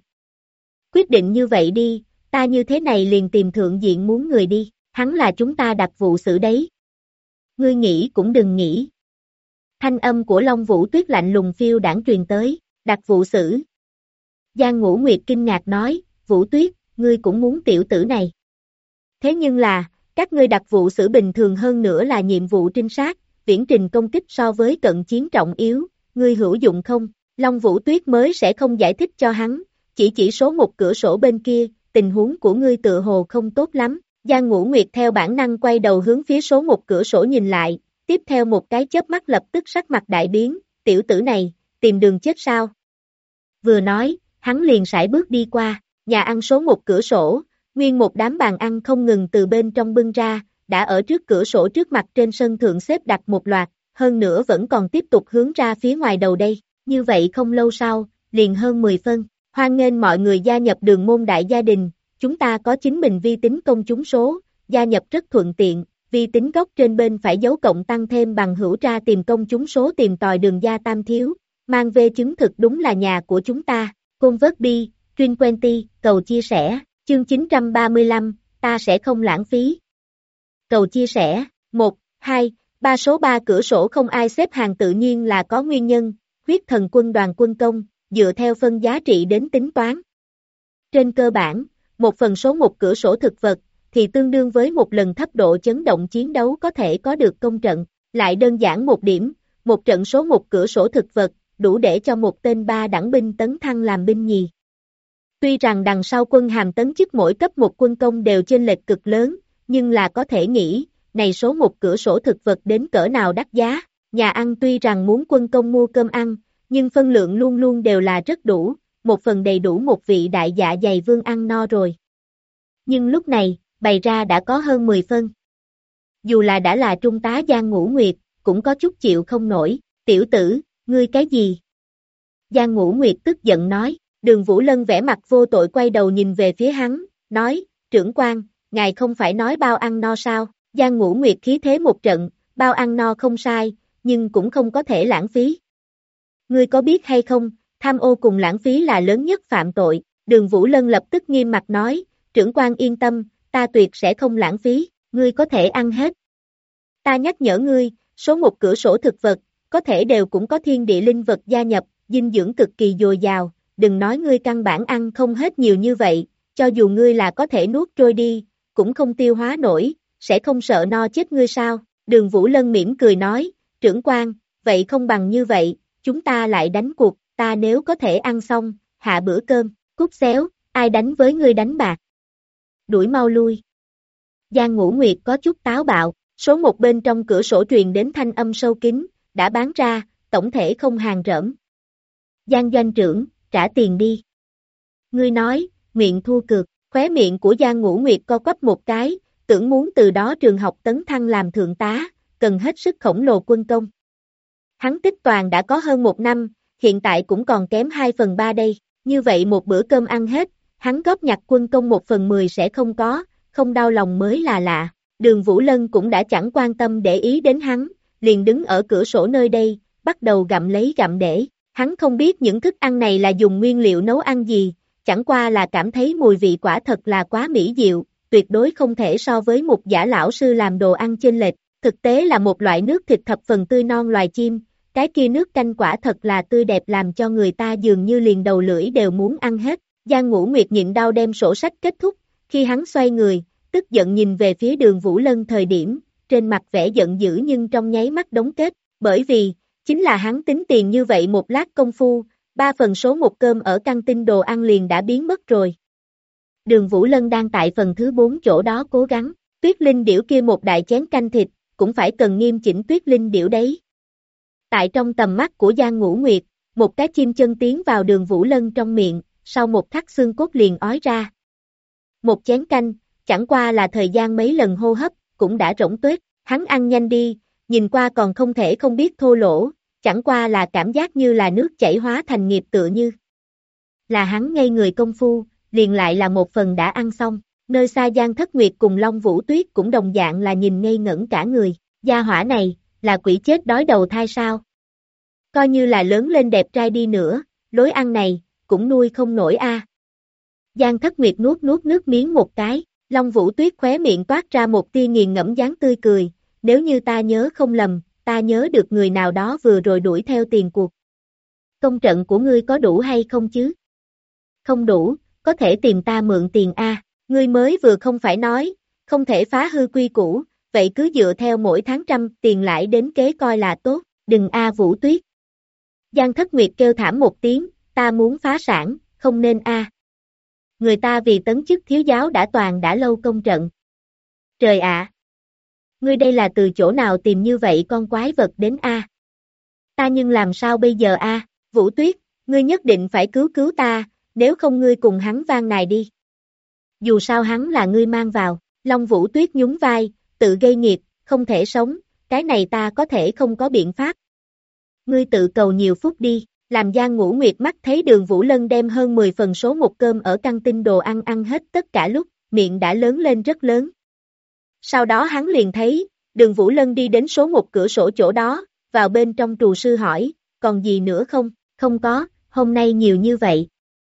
Quyết định như vậy đi, ta như thế này liền tìm thượng diện muốn người đi, hắn là chúng ta đặt vụ xử đấy. Ngươi nghĩ cũng đừng nghĩ. Thanh âm của Long Vũ Tuyết lạnh lùng phiêu đãng truyền tới, đặt vụ xử. Giang Ngũ Nguyệt kinh ngạc nói, Vũ Tuyết, ngươi cũng muốn tiểu tử này. Thế nhưng là, các ngươi đặt vụ xử bình thường hơn nữa là nhiệm vụ trinh sát, viễn trình công kích so với cận chiến trọng yếu, ngươi hữu dụng không? Long Vũ Tuyết mới sẽ không giải thích cho hắn, chỉ số 1 cửa sổ bên kia, tình huống của ngươi tựa hồ không tốt lắm. Giang Ngũ Nguyệt theo bản năng quay đầu hướng phía số 1 cửa sổ nhìn lại, tiếp theo một cái chớp mắt lập tức sắc mặt đại biến, tiểu tử này, tìm đường chết sao? Vừa nói, hắn liền sải bước đi qua, nhà ăn số 1 cửa sổ, nguyên một đám bàn ăn không ngừng từ bên trong bưng ra, đã ở trước cửa sổ trước mặt trên sân thượng xếp đặt một loạt, hơn nữa vẫn còn tiếp tục hướng ra phía ngoài đầu đây, như vậy không lâu sau, liền hơn 10 phân, hoan nghênh mọi người gia nhập Đường Môn đại gia đình, chúng ta có chính mình vi tính công chúng số, gia nhập rất thuận tiện, vi tính góc trên bên phải dấu cộng tăng thêm bằng hữu tra tìm công chúng số tìm tòi Đường gia tam thiếu, mang về chứng thực đúng là nhà của chúng ta, Convert Bi, Trin Quenty, cầu chia sẻ, chương 935, ta sẽ không lãng phí. Cầu chia sẻ, 1, 2, 3 số 3 cửa sổ không ai xếp hàng tự nhiên là có nguyên nhân, huyết thần quân đoàn quân công, dựa theo phân giá trị đến tính toán. Trên cơ bản, 1 phần số 1 cửa sổ thực vật, thì tương đương với một lần thấp độ chấn động chiến đấu có thể có được công trận, lại đơn giản một điểm, một trận số 1 cửa sổ thực vật, đủ để cho một tên 3 đẳng binh tấn thăng làm binh nhì. Tuy rằng đằng sau quân hàm tấn chức mỗi cấp một quân công đều chênh lệch cực lớn, nhưng là có thể nghĩ, này số 1 cửa sổ thực vật đến cỡ nào đắt giá, nhà ăn tuy rằng muốn quân công mua cơm ăn, nhưng phân lượng luôn luôn đều là rất đủ, một phần đầy đủ một vị đại dạ dày vương ăn no rồi. Nhưng lúc này, bày ra đã có hơn 10 phân. Dù là đã là trung tá Giang Ngũ Nguyệt, cũng có chút chịu không nổi, tiểu tử, ngươi cái gì? Giang Ngũ Nguyệt tức giận nói, Đường Vũ Lân vẻ mặt vô tội quay đầu nhìn về phía hắn, nói, trưởng quan, ngài không phải nói bao ăn no sao? Giang Ngũ Nguyệt khí thế một trận, bao ăn no không sai, nhưng cũng không có thể lãng phí. Ngươi có biết hay không, tham ô cùng lãng phí là lớn nhất phạm tội. Đường Vũ Lân lập tức nghiêm mặt nói, trưởng quan yên tâm, ta tuyệt sẽ không lãng phí, ngươi có thể ăn hết. Ta nhắc nhở ngươi, số một cửa sổ thực vật, có thể đều cũng có thiên địa linh vật gia nhập, dinh dưỡng cực kỳ dồi dào, đừng nói ngươi căn bản ăn không hết nhiều như vậy, cho dù ngươi là có thể nuốt trôi đi, cũng không tiêu hóa nổi, sẽ không sợ no chết ngươi sao? Đường Vũ Lân mỉm cười nói, trưởng quan, vậy không bằng như vậy, chúng ta lại đánh cuộc, ta nếu có thể ăn xong, hạ bữa cơm, cút xéo, ai đánh với ngươi đánh bạc. Đuổi mau lui. Giang Ngũ Nguyệt có chút táo bạo, số một bên trong cửa sổ truyền đến thanh âm sâu kín, đã bán ra, tổng thể không hàng rởm. Giang doanh trưởng, trả tiền đi. Ngươi nói, miệng thua cược, khóe miệng của Giang Ngũ Nguyệt co quắp một cái, tưởng muốn từ đó trường học tấn thăng làm thượng tá, cần hết sức khổng lồ quân công. Hắn tích toàn đã có hơn 1 năm, hiện tại cũng còn kém 2/3 đây, như vậy một bữa cơm ăn hết, hắn góp nhặt quân công 1/10 sẽ không có, không đau lòng mới là lạ. Đường Vũ Lân cũng đã chẳng quan tâm để ý đến hắn, liền đứng ở cửa sổ nơi đây, bắt đầu gặm lấy gặm để. Hắn không biết những thức ăn này là dùng nguyên liệu nấu ăn gì, chẳng qua là cảm thấy mùi vị quả thật là quá mỹ diệu, tuyệt đối không thể so với một giả lão sư làm đồ ăn chênh lệch. Thực tế là một loại nước thịt thập phần tươi non loài chim, cái kia nước canh quả thật là tươi đẹp làm cho người ta dường như liền đầu lưỡi đều muốn ăn hết. Giang Ngũ Nguyệt nhịn đau đem sổ sách kết thúc, khi hắn xoay người, tức giận nhìn về phía Đường Vũ Lân thời điểm, trên mặt vẻ giận dữ nhưng trong nháy mắt đóng kết, bởi vì, chính là hắn tính tiền như vậy một lát công phu, 3/1 số cơm ở căng tin đồ ăn liền đã biến mất rồi. Đường Vũ Lân đang tại phần thứ 4 chỗ đó cố gắng, Tuyết Linh điểu kia một đại chén canh thịt, cũng phải cần nghiêm chỉnh Tuyết Linh điểu đấy. Tại trong tầm mắt của Giang Ngũ Nguyệt, một cái chim chân tiến vào Đường Vũ Lân trong miệng, sau một khắc xương cốt liền ói ra. Một chén canh, chẳng qua là thời gian mấy lần hô hấp, cũng đã rỗng tuếch, hắn ăn nhanh đi, nhìn qua còn không thể không biết thô lỗ, chẳng qua là cảm giác như là nước chảy hóa thành nghiệp tựa như. Là hắn ngây người công phu, liền lại là một phần đã ăn xong, nơi xa Giang Thất Nguyệt cùng Long Vũ Tuyết cũng đồng dạng là nhìn ngây ngẩn cả người, gia hỏa này, là quỷ chết đói đầu thai sao? Coi như là lớn lên đẹp trai đi nữa, lối ăn này, cũng nuôi không nổi a. Giang Thất Nguyệt nuốt nước miếng một cái, Long Vũ Tuyết khóe miệng toát ra một tia nghiền ngẫm dáng tươi cười, nếu như ta nhớ không lầm, ta nhớ được người nào đó vừa rồi đuổi theo tiền cuộc. Công trận của ngươi có đủ hay không chứ? Không đủ, có thể tìm ta mượn tiền a. Ngươi mới vừa không phải nói, không thể phá hư quy củ, vậy cứ dựa theo mỗi tháng trăm tiền lãi đến kế coi là tốt, đừng a Vũ Tuyết. Giang Thất Nguyệt kêu thảm một tiếng, ta muốn phá sản, không nên a. Người ta vì tấn chức thiếu giáo đã lâu công trận. Trời ạ! Ngươi đây là từ chỗ nào tìm như vậy con quái vật đến a? Ta nhưng làm sao bây giờ a? Vũ Tuyết, ngươi nhất định phải cứu ta, nếu không ngươi cùng hắn van nài đi. Dù sao hắn là ngươi mang vào, Long Vũ Tuyết nhún vai, tự gây nghiệp, không thể sống, cái này ta có thể không có biện pháp. Ngươi tự cầu nhiều phúc đi, làm Giang Ngũ Nguyệt mắt thấy Đường Vũ Lân đem hơn 10 phần số một cơm ở căng tin đồ ăn hết tất cả lúc, miệng đã lớn lên rất lớn. Sau đó hắn liền thấy, Đường Vũ Lân đi đến số một cửa sổ chỗ đó, vào bên trong trù sư hỏi, còn gì nữa không? Không có, hôm nay nhiều như vậy.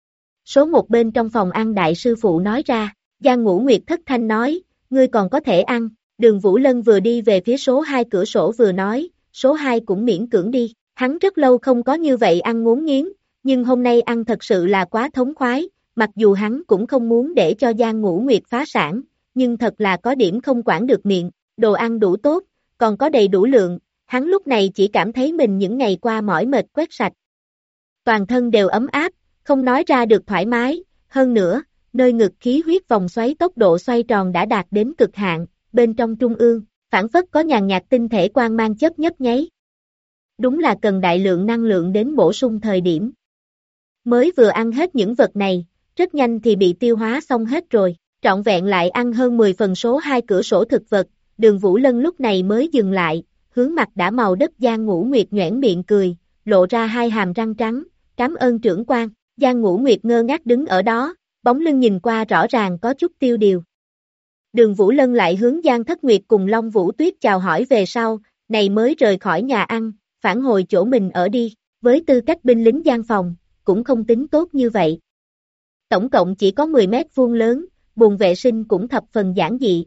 Số một bên trong phòng ăn đại sư phụ nói ra, Giang Ngũ Nguyệt thất thanh nói, ngươi còn có thể ăn. Đường Vũ Lân vừa đi về phía số 2 cửa sổ vừa nói, số 2 cũng miễn cưỡng đi. Hắn rất lâu không có như vậy ăn ngốn nghiến, nhưng hôm nay ăn thật sự là quá thống khoái, mặc dù hắn cũng không muốn để cho Giang Ngũ Nguyệt phá sản, nhưng thật là có điểm không quản được miệng, đồ ăn đủ tốt, còn có đầy đủ lượng, hắn lúc này chỉ cảm thấy mình những ngày qua mỏi mệt quét sạch. Toàn thân đều ấm áp, không nói ra được thoải mái, hơn nữa, nơi ngực khí huyết vòng xoáy tốc độ xoay tròn đã đạt đến cực hạn, bên trong trung ương, phảng phất có nhàn nhạt tinh thể quang mang chớp nhấp nháy. Đúng là cần đại lượng năng lượng đến bổ sung thời điểm. Mới vừa ăn hết những vật này, rất nhanh thì bị tiêu hóa xong hết rồi, trọn vẹn lại ăn hơn 10 phần số 2 cửa sổ thực vật, Đường Vũ Lân lúc này mới dừng lại, hướng mặt đã màu đất Giang Ngũ Nguyệt nhoẻn miệng cười, lộ ra hai hàm răng trắng, cảm ơn trưởng quan. Giang Ngũ Nguyệt ngơ ngác đứng ở đó, bóng lưng nhìn qua rõ ràng có chút tiêu điều. Đường Vũ Lân lại hướng Giang Thất Nguyệt cùng Long Vũ Tuyết chào hỏi về sau, này mới rời khỏi nhà ăn, phản hồi chỗ mình ở đi, với tư cách binh lính gian phòng, cũng không tính tốt như vậy. Tổng cộng chỉ có 10 mét vuông lớn, bồn vệ sinh cũng thập phần giản dị.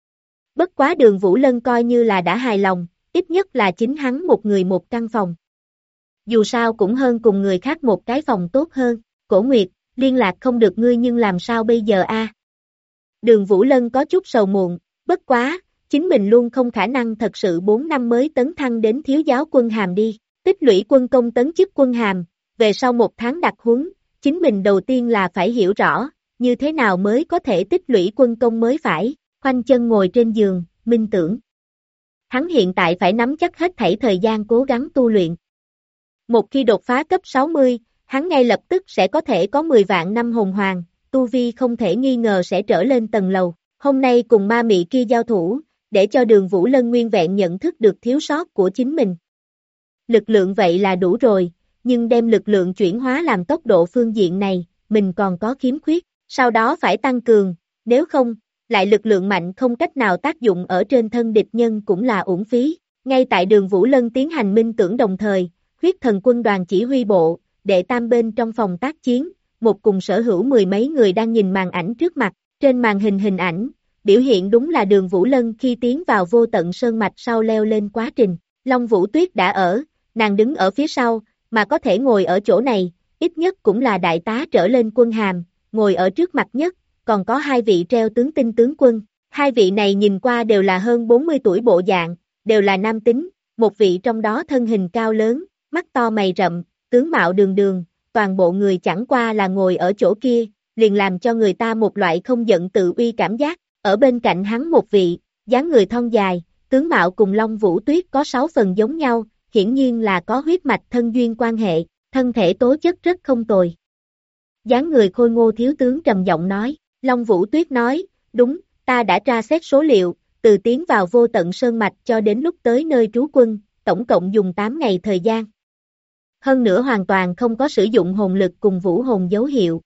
Bất quá Đường Vũ Lân coi như là đã hài lòng, ít nhất là chính hắn một người một căn phòng. Dù sao cũng hơn cùng người khác một cái phòng tốt hơn. Cổ Nguyệt, liên lạc không được ngươi nhưng làm sao bây giờ a? Đường Vũ Lân có chút sầu muộn, bất quá, chính mình luôn không khả năng thật sự 4 năm mới tấn thăng đến thiếu giáo quân hàm đi, tích lũy quân công tấn chức quân hàm, về sau 1 tháng đặc huấn, chính mình đầu tiên là phải hiểu rõ, như thế nào mới có thể tích lũy quân công mới phải, khoanh chân ngồi trên giường, minh tưởng. Hắn hiện tại phải nắm chắc hết thảy thời gian cố gắng tu luyện. Một khi đột phá cấp 60, hắn ngay lập tức sẽ có thể có 10 vạn năm hồn hoàng, tu vi không thể nghi ngờ sẽ trở lên tầng lầu. Hôm nay cùng ma mị kia giao thủ, để cho Đường Vũ Lân nguyên vẹn nhận thức được thiếu sót của chính mình. Lực lượng vậy là đủ rồi, nhưng đem lực lượng chuyển hóa làm tốc độ phương diện này, mình còn có khiếm khuyết, sau đó phải tăng cường, nếu không, lại lực lượng mạnh không cách nào tác dụng ở trên thân địch nhân cũng là uổng phí. Ngay tại Đường Vũ Lân tiến hành minh tưởng đồng thời, Huyết Thần Quân đoàn chỉ huy bộ, đệ tam bên trong phòng tác chiến, một cùng sở hữu 10 mấy người đang nhìn màn ảnh trước mặt, trên màn hình ảnh, biểu hiện đúng là Đường Vũ Lân khi tiến vào vô tận sơn mạch sau leo lên quá trình. Long Vũ Tuyết đã ở, nàng đứng ở phía sau, mà có thể ngồi ở chỗ này, ít nhất cũng là đại tá trở lên quân hàm, ngồi ở trước mặt nhất, còn có 2 vị treo tướng tinh tướng quân, 2 vị này nhìn qua đều là hơn 40 tuổi bộ dạng, đều là nam tính, một vị trong đó thân hình cao lớn, mắt to mày rậm, tướng mạo đường đường, toàn bộ người chẳng qua là ngồi ở chỗ kia, liền làm cho người ta một loại không giận tự uy cảm giác, ở bên cạnh hắn một vị, dáng người thon dài, tướng mạo cùng Long Vũ Tuyết có 6 phần giống nhau, hiển nhiên là có huyết mạch thân duyên quan hệ, thân thể tố chất rất không tồi. Dáng người khôi ngô thiếu tướng trầm giọng nói, Long Vũ Tuyết nói, đúng, ta đã tra xét số liệu, từ tiến vào vô tận sơn mạch cho đến lúc tới nơi trú quân, tổng cộng dùng 8 ngày thời gian. Hơn nữa hoàn toàn không có sử dụng hồn lực cùng vũ hồn dấu hiệu.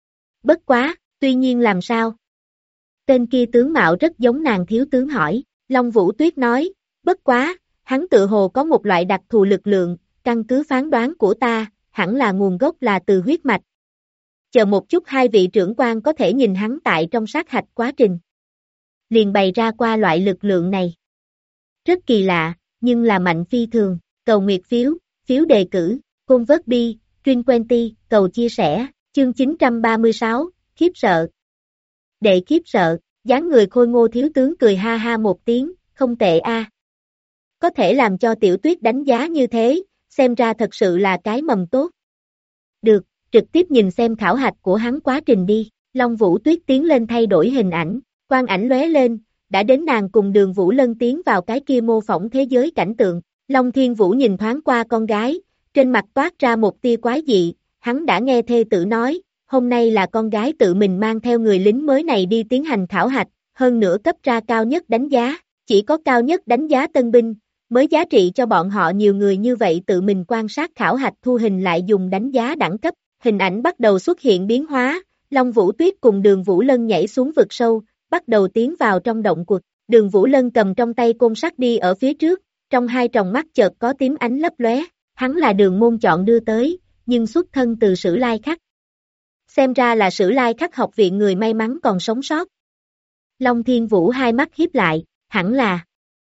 Bất quá, tuy nhiên làm sao? Tên kia tướng mạo rất giống nàng thiếu tướng hỏi, Long Vũ Tuyết nói, bất quá, hắn tự hồ có một loại đặc thù lực lượng, căn cứ phán đoán của ta, hẳn là nguồn gốc là từ huyết mạch. Chờ một chút 2 vị trưởng quan có thể nhìn hắn tại trong sát hạch quá trình. Liền bày ra qua loại lực lượng này. Rất kỳ lạ, nhưng là mạnh phi thường, cầu nguyệt phiếu, phiếu đề cử, convert Truyền Quenty, cầu chia sẻ, chương 936, khiếp sợ. Đệ khiếp sợ, dáng người khôi ngô thiếu tướng cười ha ha một tiếng, không tệ a. Có thể làm cho Tiểu Tuyết đánh giá như thế, xem ra thật sự là cái mầm tốt. Được, trực tiếp nhìn xem khảo hạch của hắn quá trình đi, Long Vũ Tuyết tiến lên thay đổi hình ảnh, quang ảnh lóe lên, đã đến nàng cùng Đường Vũ Lân tiến vào cái kia mô phỏng thế giới cảnh tượng. Long Thiên Vũ nhìn thoáng qua con gái, trên mặt toát ra một tia quái dị, hắn đã nghe thê tử nói, hôm nay là con gái tự mình mang theo người lính mới này đi tiến hành khảo hạch, hơn nữa cấp ra cao nhất đánh giá, chỉ có cao nhất đánh giá tân binh, mới giá trị cho bọn họ nhiều người như vậy tự mình quan sát khảo hạch thu hình lại dùng đánh giá đẳng cấp, hình ảnh bắt đầu xuất hiện biến hóa, Long Vũ Tuyết cùng Đường Vũ Lân nhảy xuống vực sâu, bắt đầu tiến vào trong động quật, Đường Vũ Lân cầm trong tay côn sắt đi ở phía trước, trong hai tròng mắt chợt có tím ánh lấp lóe, hắn là Đường môn chọn đưa tới, nhưng xuất thân từ Sử Lai Khắc. Xem ra là Sử Lai Khắc học viện người may mắn còn sống sót. Long Thiên Vũ hai mắt hiếp lại, hẳn là.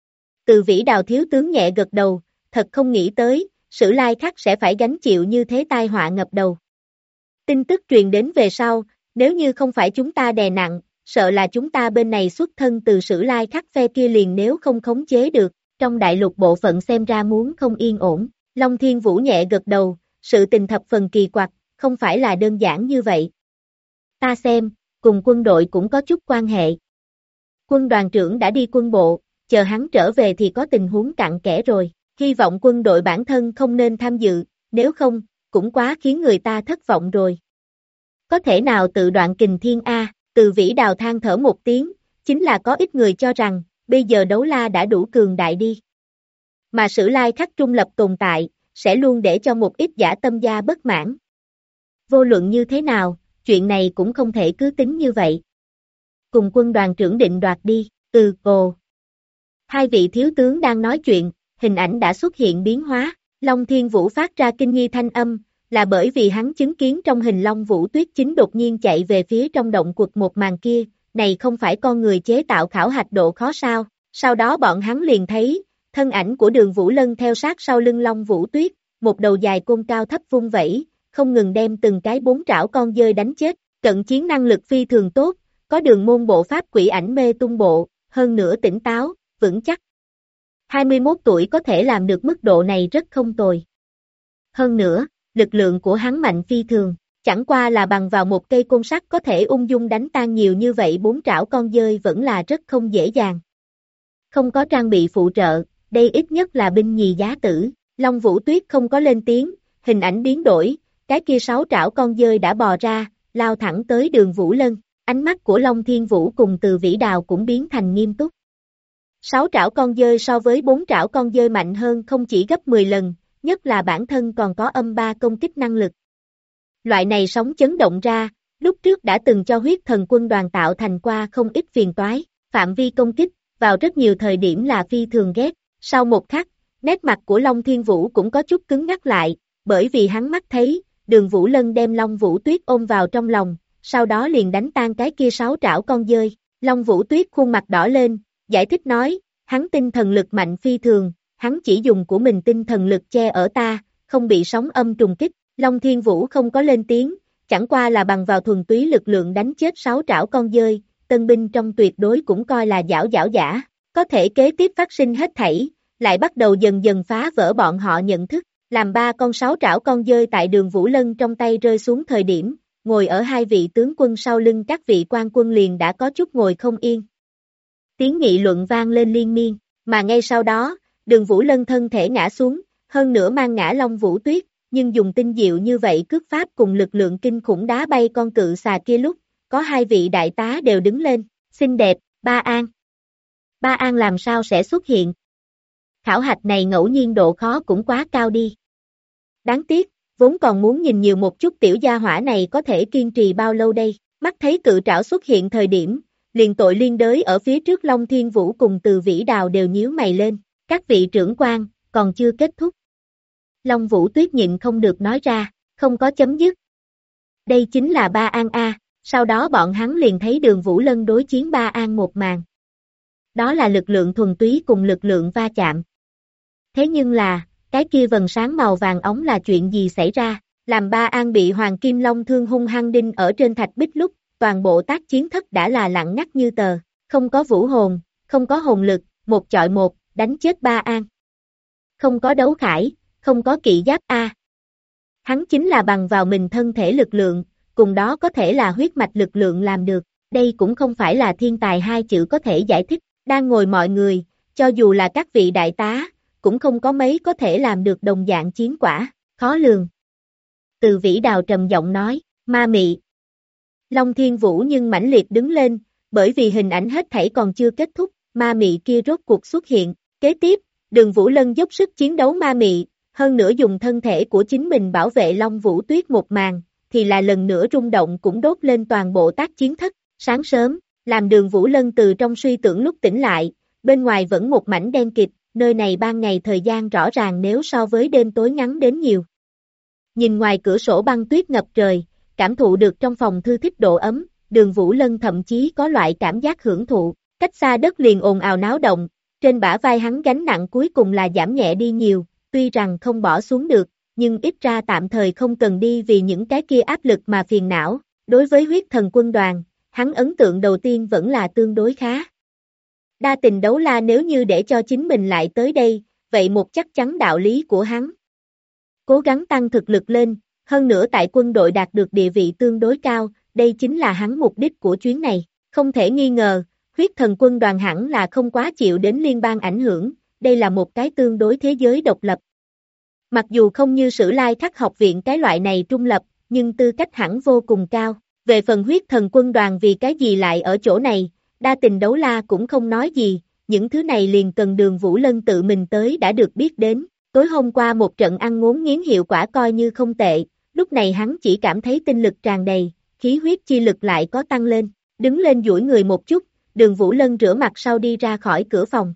Từ Vĩ Đào thiếu tướng nhẹ gật đầu, thật không nghĩ tới, Sử Lai Khắc sẽ phải gánh chịu như thế tai họa ngập đầu. Tin tức truyền đến về sau, nếu như không phải chúng ta đè nặng, sợ là chúng ta bên này xuất thân từ Sử Lai Khắc phe kia liền nếu không khống chế được, trong đại lục bộ phận xem ra muốn không yên ổn. Long Thiên Vũ nhẹ gật đầu, sự tình thập phần kỳ quặc, không phải là đơn giản như vậy. Ta xem, cùng quân đội cũng có chút quan hệ. Quân đoàn trưởng đã đi quân bộ, chờ hắn trở về thì có tình huống cặn kẽ rồi, hy vọng quân đội bản thân không nên tham dự, nếu không, cũng quá khiến người ta thất vọng rồi. Có thể nào tự đoạn kình thiên a? Từ Vĩ Đào than thở một tiếng, chính là có ít người cho rằng, bây giờ Đấu La đã đủ cường đại đi. Mà Sử Lai Khắc trung lập tồn tại, sẽ luôn để cho một ít giả tâm gia bất mãn. Vô luận như thế nào, chuyện này cũng không thể cứ tính như vậy. Cùng quân đoàn trưởng định đoạt đi, ồ. Hai vị thiếu tướng đang nói chuyện, hình ảnh đã xuất hiện biến hóa, Long Thiên Vũ phát ra kinh nghi thanh âm, là bởi vì hắn chứng kiến trong hình Long Vũ Tuyết chính đột nhiên chạy về phía trong động quật một màn kia, này không phải con người chế tạo khảo hạch độ khó sao, sau đó bọn hắn liền thấy, thân ảnh của Đường Vũ Lân theo sát sau lưng Long Vũ Tuyết, một đầu dài côn cao thấp vung vẩy, không ngừng đem từng cái bốn trảo con dơi đánh chết, cận chiến năng lực phi thường tốt, có đường môn bộ pháp quỷ ảnh mê tung bộ, hơn nữa tỉnh táo, vững chắc. 21 tuổi có thể làm được mức độ này rất không tồi. Hơn nữa, lực lượng của hắn mạnh phi thường, chẳng qua là bằng vào một cây côn sắt có thể ung dung đánh tan nhiều như vậy bốn trảo con dơi vẫn là rất không dễ dàng. Không có trang bị phụ trợ, đây ít nhất là binh nhì giá tử, Long Vũ Tuyết không có lên tiếng, hình ảnh biến đổi, cái kia sáu trảo con dơi đã bò ra, lao thẳng tới Đường Vũ Lân, ánh mắt của Long Thiên Vũ cùng Từ Vĩ Đào cũng biến thành nghiêm túc. Sáu trảo con dơi so với bốn trảo con dơi mạnh hơn không chỉ gấp 10 lần, nhất là bản thân còn có âm 3 công kích năng lực. Loại này sóng chấn động ra, lúc trước đã từng cho huyết thần quân đoàn tạo thành qua không ít phiền toái, phạm vi công kích, vào rất nhiều thời điểm là phi thường ghét. Sau một khắc, nét mặt của Long Thiên Vũ cũng có chút cứng ngắc lại, bởi vì hắn mắt thấy, Đường Vũ Lân đem Long Vũ Tuyết ôm vào trong lòng, sau đó liền đánh tan cái kia sáu trảo con dơi. Long Vũ Tuyết khuôn mặt đỏ lên, giải thích nói, hắn tinh thần lực mạnh phi thường, hắn chỉ dùng của mình tinh thần lực che ở ta, không bị sóng âm trùng kích. Long Thiên Vũ không có lên tiếng, chẳng qua là bằng vào thuần túy lực lượng đánh chết sáu trảo con dơi, tân binh trong tuyệt đối cũng coi là giảo giả, có thể kế tiếp phát sinh hết thảy, lại bắt đầu dần dần phá vỡ bọn họ nhận thức, làm ba con sáu trảo con dơi tại Đường Vũ Lân trong tay rơi xuống thời điểm, ngồi ở hai vị tướng quân sau lưng các vị quan quân liền đã có chút ngồi không yên. Tiếng nghị luận vang lên liên miên, mà ngay sau đó, Đường Vũ Lân thân thể ngã xuống, hơn nữa mang ngã Long Vũ Tuyết, nhưng dùng tinh diệu như vậy cước pháp cùng lực lượng kinh khủng đá bay con cự xà kia lúc, có hai vị đại tá đều đứng lên, xinh đẹp, Ba An. Ba An làm sao sẽ xuất hiện? Khảo hạch này ngẫu nhiên độ khó cũng quá cao đi. Đáng tiếc, vốn còn muốn nhìn nhiều một chút tiểu gia hỏa này có thể kiên trì bao lâu đây, mắt thấy cự trảo xuất hiện thời điểm, liền tội liên đới ở phía trước Long Thiên Vũ cùng Từ Vĩ Đào đều nhíu mày lên, các vị trưởng quan, còn chưa kết thúc. Long Vũ Tuyết nhịn không được nói ra, không có chấm dứt. Đây chính là Ba An A, sau đó bọn hắn liền thấy Đường Vũ Lân đối chiến Ba An một màn. Đó là lực lượng thuần túy cùng lực lượng va chạm. Thế nhưng là, cái kia vầng sáng màu vàng óng là chuyện gì xảy ra, làm Ba An bị Hoàng Kim Long thương hung hăng đinh ở trên thạch bích lúc, toàn bộ tác chiến thất đã là lặng ngắt như tờ, không có vũ hồn, không có hồn lực, một chọi một, đánh chết Ba An. Không có đấu khải, không có kỵ giáp A. Hắn chính là bằng vào mình thân thể lực lượng, cùng đó có thể là huyết mạch lực lượng làm được, đây cũng không phải là thiên tài hai chữ có thể giải thích, đang ngồi mọi người, cho dù là các vị đại tá, cũng không có mấy có thể làm được đồng dạng chiến quả, khó lường. Từ Vĩ Đào trầm giọng nói, ma mị. Long Thiên Vũ nhưng mãnh liệt đứng lên, bởi vì hình ảnh hết thảy còn chưa kết thúc, ma mị kia rốt cuộc xuất hiện, kế tiếp, Đường Vũ Lân dốc sức chiến đấu ma mị, hơn nữa dùng thân thể của chính mình bảo vệ Long Vũ Tuyết một màn, thì là lần nữa rung động cũng đốt lên toàn bộ tác chiến thất, sáng sớm, làm Đường Vũ Lân từ trong suy tưởng lúc tỉnh lại, bên ngoài vẫn một mảnh đen kịt, nơi này ban ngày thời gian rõ ràng nếu so với đêm tối ngắn đến nhiều. Nhìn ngoài cửa sổ băng tuyết ngập trời, cảm thụ được trong phòng thư thích độ ấm, Đường Vũ Lân thậm chí có loại cảm giác hưởng thụ, cách xa đất liền ồn ào náo động, trên bả vai hắn gánh nặng cuối cùng là giảm nhẹ đi nhiều, tuy rằng không bỏ xuống được, nhưng ít ra tạm thời không cần đi vì những cái kia áp lực mà phiền não, đối với huyết thần quân đoàn, hắn ấn tượng đầu tiên vẫn là tương đối khá. Đa tình đấu la nếu như để cho chính mình lại tới đây, vậy một chắc chắn đạo lý của hắn. Cố gắng tăng thực lực lên, hơn nữa tại quân đội đạt được địa vị tương đối cao, đây chính là hắn mục đích của chuyến này, không thể nghi ngờ, huyết thần quân đoàn hẳn là không quá chịu đến liên bang ảnh hưởng, đây là một cái tương đối thế giới độc lập. Mặc dù không như Sử Lai Khắc học viện cái loại này trung lập, nhưng tư cách hẳn vô cùng cao. Về phần huyết thần quân đoàn vì cái gì lại ở chỗ này, Đa Tình Đấu La cũng không nói gì, những thứ này liền cần Đường Vũ Lân tự mình tới đã được biết đến. Tối hôm qua một trận ăn ngốn nghiến hiệu quả coi như không tệ, lúc này hắn chỉ cảm thấy tinh lực tràn đầy, khí huyết chi lực lại có tăng lên. Đứng lên duỗi người một chút, Đường Vũ Lân rửa mặt sau đi ra khỏi cửa phòng.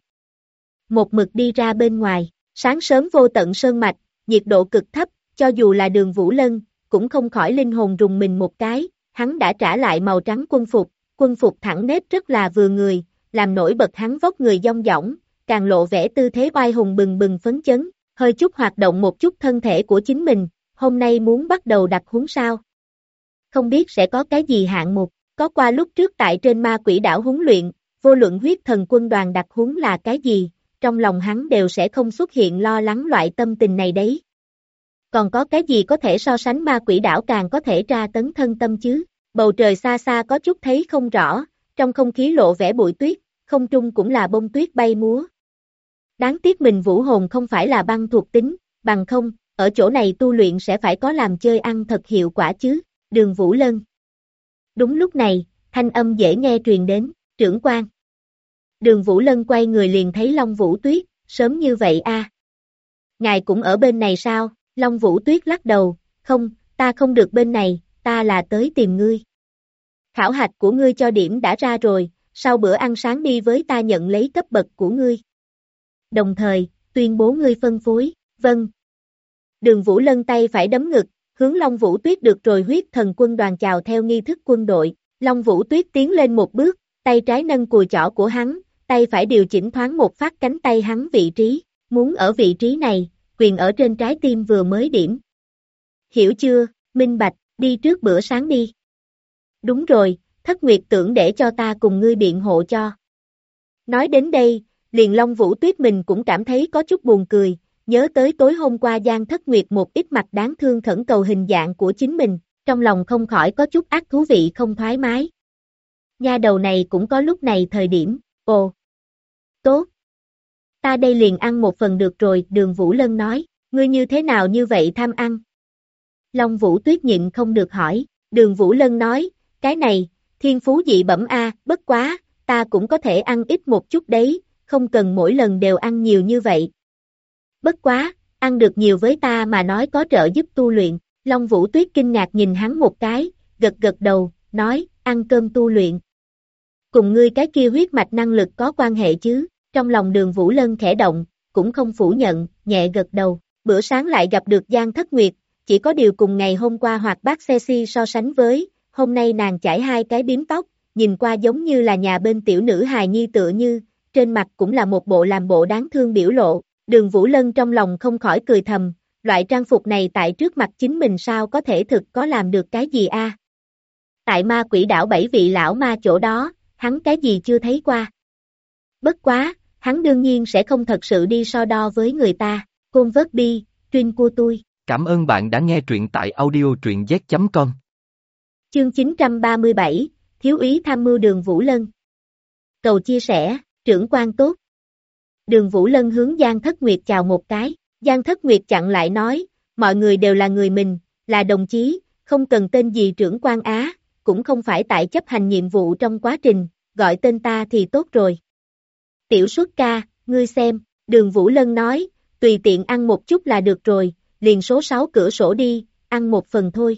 Một mực đi ra bên ngoài, sáng sớm vô tận sơn mạch, nhiệt độ cực thấp, cho dù là Đường Vũ Lân, cũng không khỏi linh hồn rùng mình một cái, hắn đã trả lại màu trắng quân phục thẳng nếp rất là vừa người, làm nổi bật hắn vóc người dong dỏng, càng lộ vẻ tư thế oai hùng bừng bừng phấn chấn, hơi chút hoạt động một chút thân thể của chính mình, hôm nay muốn bắt đầu đặt huấn sao? Không biết sẽ có cái gì hạng mục, có qua lúc trước tại trên ma quỷ đảo huấn luyện, vô luận huyết thần quân đoàn đặt huấn là cái gì, trong lòng hắn đều sẽ không xuất hiện lo lắng loại tâm tình này đấy. Còn có cái gì có thể so sánh ma quỷ đảo càng có thể tra tấn thân tâm chứ? Bầu trời xa xa có chút thấy không rõ, trong không khí lộ vẻ bụi tuyết, không trung cũng là bông tuyết bay múa. Đáng tiếc mình vũ hồn không phải là băng thuộc tính, bằng không, ở chỗ này tu luyện sẽ phải có làm chơi ăn thật hiệu quả chứ, Đường Vũ Lân. Đúng lúc này, thanh âm dễ nghe truyền đến, trưởng quan. Đường Vũ Lân quay người liền thấy Long Vũ Tuyết, sớm như vậy a? Ngài cũng ở bên này sao? Long Vũ Tuyết lắc đầu, không, ta không được bên này, ta là tới tìm ngươi. Khảo hạch của ngươi cho điểm đã ra rồi, sau bữa ăn sáng đi với ta nhận lấy cấp bậc của ngươi. Đồng thời, tuyên bố ngươi phân phối, vâng. Đường Vũ Lân tay phải đấm ngực, hướng Long Vũ Tuyết được rồi huyết thần quân đoàn chào theo nghi thức quân đội. Long Vũ Tuyết tiến lên một bước, tay trái nâng cùi chỏ của hắn, tay phải điều chỉnh thoáng một phát cánh tay hắn vị trí, muốn ở vị trí này, quyền ở trên trái tim vừa mới điểm. Hiểu chưa, minh bạch, đi trước bữa sáng đi. Đúng rồi, Thất Nguyệt tưởng để cho ta cùng ngươi biện hộ cho. Nói đến đây, liền Long Vũ Tuyết mình cũng cảm thấy có chút buồn cười, nhớ tới tối hôm qua Giang Thất Nguyệt một ít mặt đáng thương khẩn cầu hình dạng của chính mình, trong lòng không khỏi có chút ác thú vị không thoải mái. Nha đầu này cũng có lúc này thời điểm, ồ, tốt. Ta đây liền ăn một phần được rồi, Đường Vũ Lân nói, ngươi như thế nào như vậy tham ăn? Long Vũ Tuyết nhịn không được hỏi, Đường Vũ Lân nói, cái này, thiên phú dị bẩm a, bất quá, ta cũng có thể ăn ít một chút đấy, không cần mỗi lần đều ăn nhiều như vậy. Bất quá, ăn được nhiều với ta mà nói có trợ giúp tu luyện, Long Vũ Tuyết kinh ngạc nhìn hắn một cái, gật gật đầu, nói, ăn cơm tu luyện. Cùng ngươi cái kia huyết mạch năng lực có quan hệ chứ, trong lòng Đường Vũ Lân khẽ động, cũng không phủ nhận, nhẹ gật đầu, bữa sáng lại gặp được Giang Thất Nguyệt, chỉ có điều cùng ngày hôm qua hoạt bát sexy so sánh với, hôm nay nàng chải hai cái bím tóc, nhìn qua giống như là nhà bên tiểu nữ hài nhi tựa như, trên mặt cũng là một bộ làm bộ đáng thương biểu lộ, Đường Vũ Lân trong lòng không khỏi cười thầm, loại trang phục này tại trước mặt chính mình sao có thể thực có làm được cái gì a? Tại ma quỷ đảo 7 vị lão ma chỗ đó, hắn cái gì chưa thấy qua. Bất quá, hắn đương nhiên sẽ không thật sự đi so đo với người ta, Côn vớt bi, truyên của tôi. Cảm ơn bạn đã nghe truyện tại audio truyện z.com. Chương 937, Thiếu úy tham mưu Đường Vũ Lân. Cầu chia sẻ, trưởng quan tốt. Đường Vũ Lân hướng Giang Thất Nguyệt chào một cái, Giang Thất Nguyệt chặn lại nói, mọi người đều là người mình, là đồng chí, không cần tên gì trưởng quan á, cũng không phải tại chấp hành nhiệm vụ trong quá trình, gọi tên ta thì tốt rồi. Tiểu Xuất ca, ngươi xem, Đường Vũ Lân nói, tùy tiện ăn một chút là được rồi, liền số 6 cửa sổ đi, ăn một phần thôi.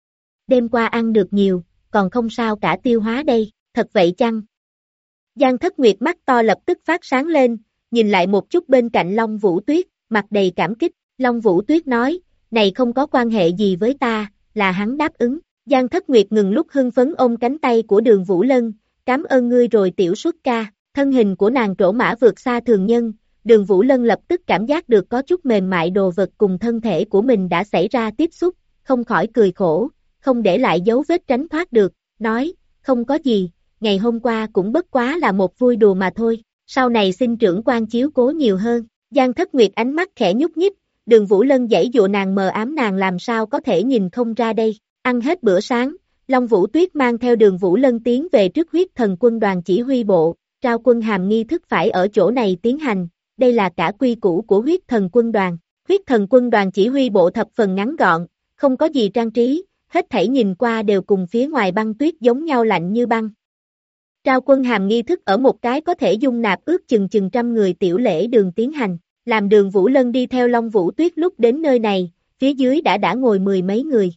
Đêm qua ăn được nhiều, còn không sao cả tiêu hóa đây, thật vậy chăng? Giang Thất Nguyệt mắt to lập tức phát sáng lên, nhìn lại một chút bên cạnh Long Vũ Tuyết, mặt đầy cảm kích, Long Vũ Tuyết nói, này không có quan hệ gì với ta, là hắn đáp ứng. Giang Thất Nguyệt ngừng lúc hưng phấn ôm cánh tay của Đường Vũ Lân, cảm ơn ngươi rồi Tiểu Xuất ca, thân hình của nàng trổ mã vượt xa thường nhân, Đường Vũ Lân lập tức cảm giác được có chút mềm mại đồ vật cùng thân thể của mình đã xảy ra tiếp xúc, không khỏi cười khổ, không để lại dấu vết tránh thoát được, nói, không có gì, ngày hôm qua cũng bất quá là một vui đùa mà thôi, sau này xin trưởng quan chiếu cố nhiều hơn. Giang Thất Nguyệt ánh mắt khẽ nhúc nhích, Đường Vũ Lân giãy dụa nàng mờ ám nàng làm sao có thể nhìn không ra đây. Ăn hết bữa sáng, Long Vũ Tuyết mang theo Đường Vũ Lân tiến về trước huyết thần quân đoàn chỉ huy bộ, trao quân hàm nghi thức phải ở chỗ này tiến hành, đây là cả quy củ của huyết thần quân đoàn. Huyết thần quân đoàn chỉ huy bộ thập phần ngắn gọn, không có gì trang trí, hết thảy nhìn qua đều cùng phía ngoài băng tuyết giống nhau lạnh như băng. Trao quân hàm nghi thức ở một cái có thể dung nạp ước chừng trăm người tiểu lễ đường tiến hành, làm Đường Vũ Lân đi theo Long Vũ Tuyết lúc đến nơi này, phía dưới đã ngồi mười mấy người.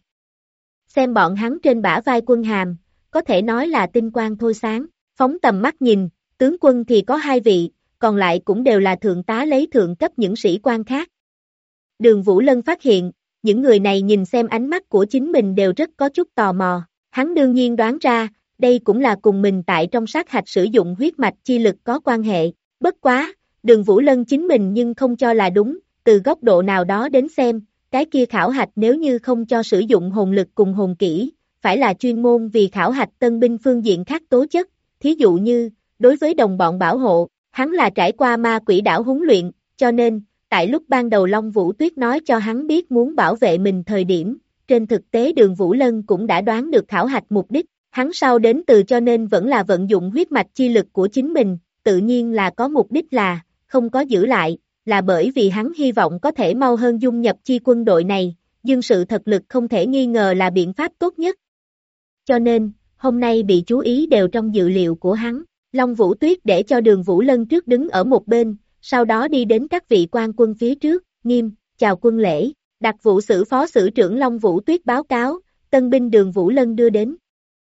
Xem bọn hắn trên bả vai quân hàm, có thể nói là tinh quang thôi sáng, phóng tầm mắt nhìn, tướng quân thì có 2 vị, còn lại cũng đều là thượng tá lấy thượng cấp những sĩ quan khác. Đường Vũ Lân phát hiện, những người này nhìn xem ánh mắt của chính mình đều rất có chút tò mò, hắn đương nhiên đoán ra, đây cũng là cùng mình tại trong sát hạch sử dụng huyết mạch chi lực có quan hệ, bất quá, Đường Vũ Lân chính mình nhưng không cho là đúng, từ góc độ nào đó đến xem, cái kia khảo hạch nếu như không cho sử dụng hồn lực cùng hồn kỹ, phải là chuyên môn vì khảo hạch tân binh phương diện khác tố chất, thí dụ như, đối với đồng bọn bảo hộ, hắn là trải qua ma quỷ đảo huấn luyện, cho nên, tại lúc ban đầu Long Vũ Tuyết nói cho hắn biết muốn bảo vệ mình thời điểm, trên thực tế Đường Vũ Lân cũng đã đoán được khảo hạch mục đích, hắn sau đến từ cho nên vẫn là vận dụng huyết mạch chi lực của chính mình, tự nhiên là có mục đích là, không có giữ lại, là bởi vì hắn hy vọng có thể mau hơn dung nhập chi quân đội này, nhưng sự thật lực không thể nghi ngờ là biện pháp tốt nhất. Cho nên, hôm nay bị chú ý đều trong dự liệu của hắn, Long Vũ Tuyết để cho Đường Vũ Lân trước đứng ở một bên, sau đó đi đến các vị quan quân phía trước, nghiêm, chào quân lễ, đặc vụ sử phó sử trưởng Long Vũ Tuyết báo cáo, tân binh Đường Vũ Lân đưa đến.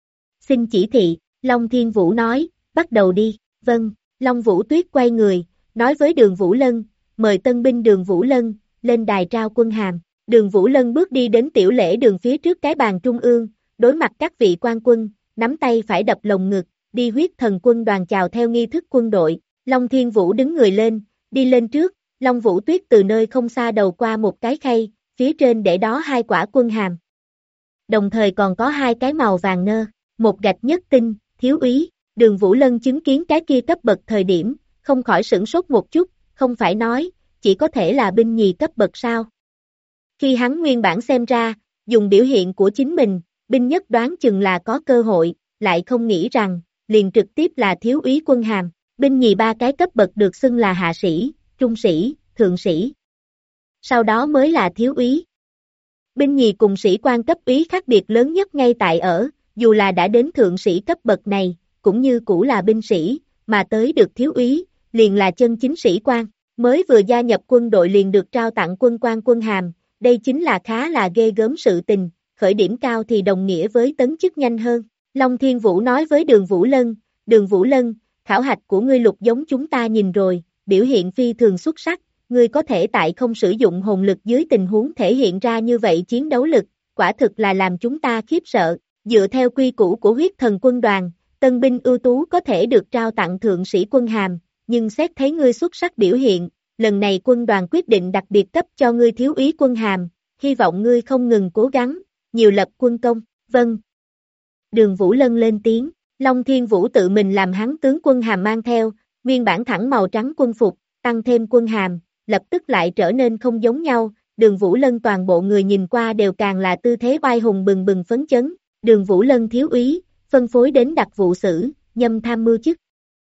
Xin chỉ thị, Long Thiên Vũ nói, bắt đầu đi, vâng, Long Vũ Tuyết quay người, nói với Đường Vũ Lân, mời tân binh Đường Vũ Lân, lên đài trao quân hàm, Đường Vũ Lân bước đi đến tiểu lễ đường phía trước cái bàn trung ương, đối mặt các vị quan quân, nắm tay phải đập lồng ngực, đi huyết thần quân đoàn chào theo nghi thức quân đội, Long Thiên Vũ đứng người lên, đi lên trước, Long Vũ Tuyết từ nơi không xa đầu qua một cái khay, phía trên để đó 2 quả quân hàm. Đồng thời còn có 2 cái màu vàng nơ, một gạch nhất tinh, thiếu úy, Đường Vũ Lân chứng kiến cái kia cấp bậc thời điểm, không khỏi sửng sốt một chút, không phải nói, chỉ có thể là binh nhì cấp bậc sao. Khi hắn nguyên bản xem ra, dùng biểu hiện của chính mình, binh nhất đoán chừng là có cơ hội, lại không nghĩ rằng, liền trực tiếp là thiếu úy quân hàm, binh nhì 3 cái cấp bậc được xưng là hạ sĩ, trung sĩ, thượng sĩ. Sau đó mới là thiếu úy. Binh nhì cùng sĩ quan cấp úy khác biệt lớn nhất ngay tại ở, dù là đã đến thượng sĩ cấp bậc này, cũng như cũ là binh sĩ, mà tới được thiếu úy, liền là chân chính sĩ quan, mới vừa gia nhập quân đội liền được trao tặng quân quan quân hàm, đây chính là khá là ghê gớm sự tình, khởi điểm cao thì đồng nghĩa với tấn chức nhanh hơn. Long Thiên Vũ nói với Đường Vũ Lân, khảo hạch của ngươi lục giống chúng ta nhìn rồi, biểu hiện phi thường xuất sắc, ngươi có thể tại không sử dụng hồn lực dưới tình huống thể hiện ra như vậy chiến đấu lực, quả thực là làm chúng ta khiếp sợ, dựa theo quy củ của huyết thần quân đoàn, tân binh ưu tú có thể được trao tặng thượng sĩ quân hàm, nhưng xét thấy ngươi xuất sắc biểu hiện, lần này quân đoàn quyết định đặc biệt cấp cho ngươi thiếu úy quân hàm, hy vọng ngươi không ngừng cố gắng, nhiều lập quân công, vâng. Đường Vũ Lân lên tiếng, Long Thiên Vũ tự mình làm hắn tướng quân hàm mang theo, nguyên bản thẳng màu trắng quân phục, tăng thêm quân hàm, lập tức lại trở nên không giống nhau, Đường Vũ Lân toàn bộ người nhìn qua đều càng là tư thế oai hùng bừng bừng phấn chấn, Đường Vũ Lân thiếu úy, phân phối đến đặc vụ sử, nhâm tham mưu chức.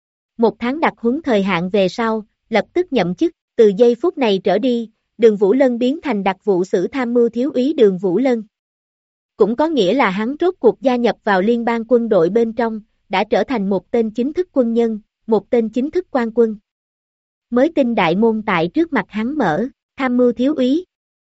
1 tháng đặc huấn thời hạn về sau, lập tức nhậm chức, từ giây phút này trở đi, Đường Vũ Lân biến thành đặc vụ sử tham mưu thiếu úy Đường Vũ Lân. Cũng có nghĩa là hắn rốt cuộc gia nhập vào liên bang quân đội bên trong, đã trở thành một tên chính thức quân nhân, một tên chính thức quan quân. Mới tinh đại môn tại trước mặt hắn mở, tham mưu thiếu úy.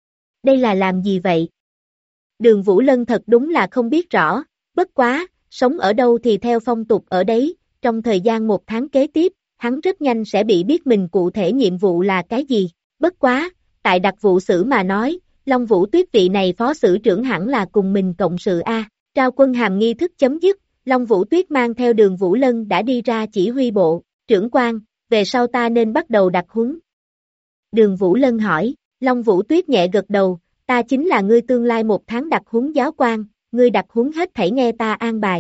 Đây là làm gì vậy? Đường Vũ Lân thật đúng là không biết rõ, bất quá, sống ở đâu thì theo phong tục ở đấy, trong thời gian 1 tháng kế tiếp, hắn rất nhanh sẽ bị biết mình cụ thể nhiệm vụ là cái gì. Bất quá, tại đặc vụ sử mà nói, Long Vũ Tuyết vị này phó sử trưởng hẳn là cùng mình cộng sự A. Trao quân hàm nghi thức chấm dứt, Long Vũ Tuyết mang theo Đường Vũ Lân đã đi ra chỉ huy bộ, trưởng quan, về sau ta nên bắt đầu đặc huấn. Đường Vũ Lân hỏi, Long Vũ Tuyết nhẹ gật đầu, ta chính là ngươi tương lai 1 tháng đặc huấn giáo quan, ngươi đặc huấn hết thảy nghe ta an bài.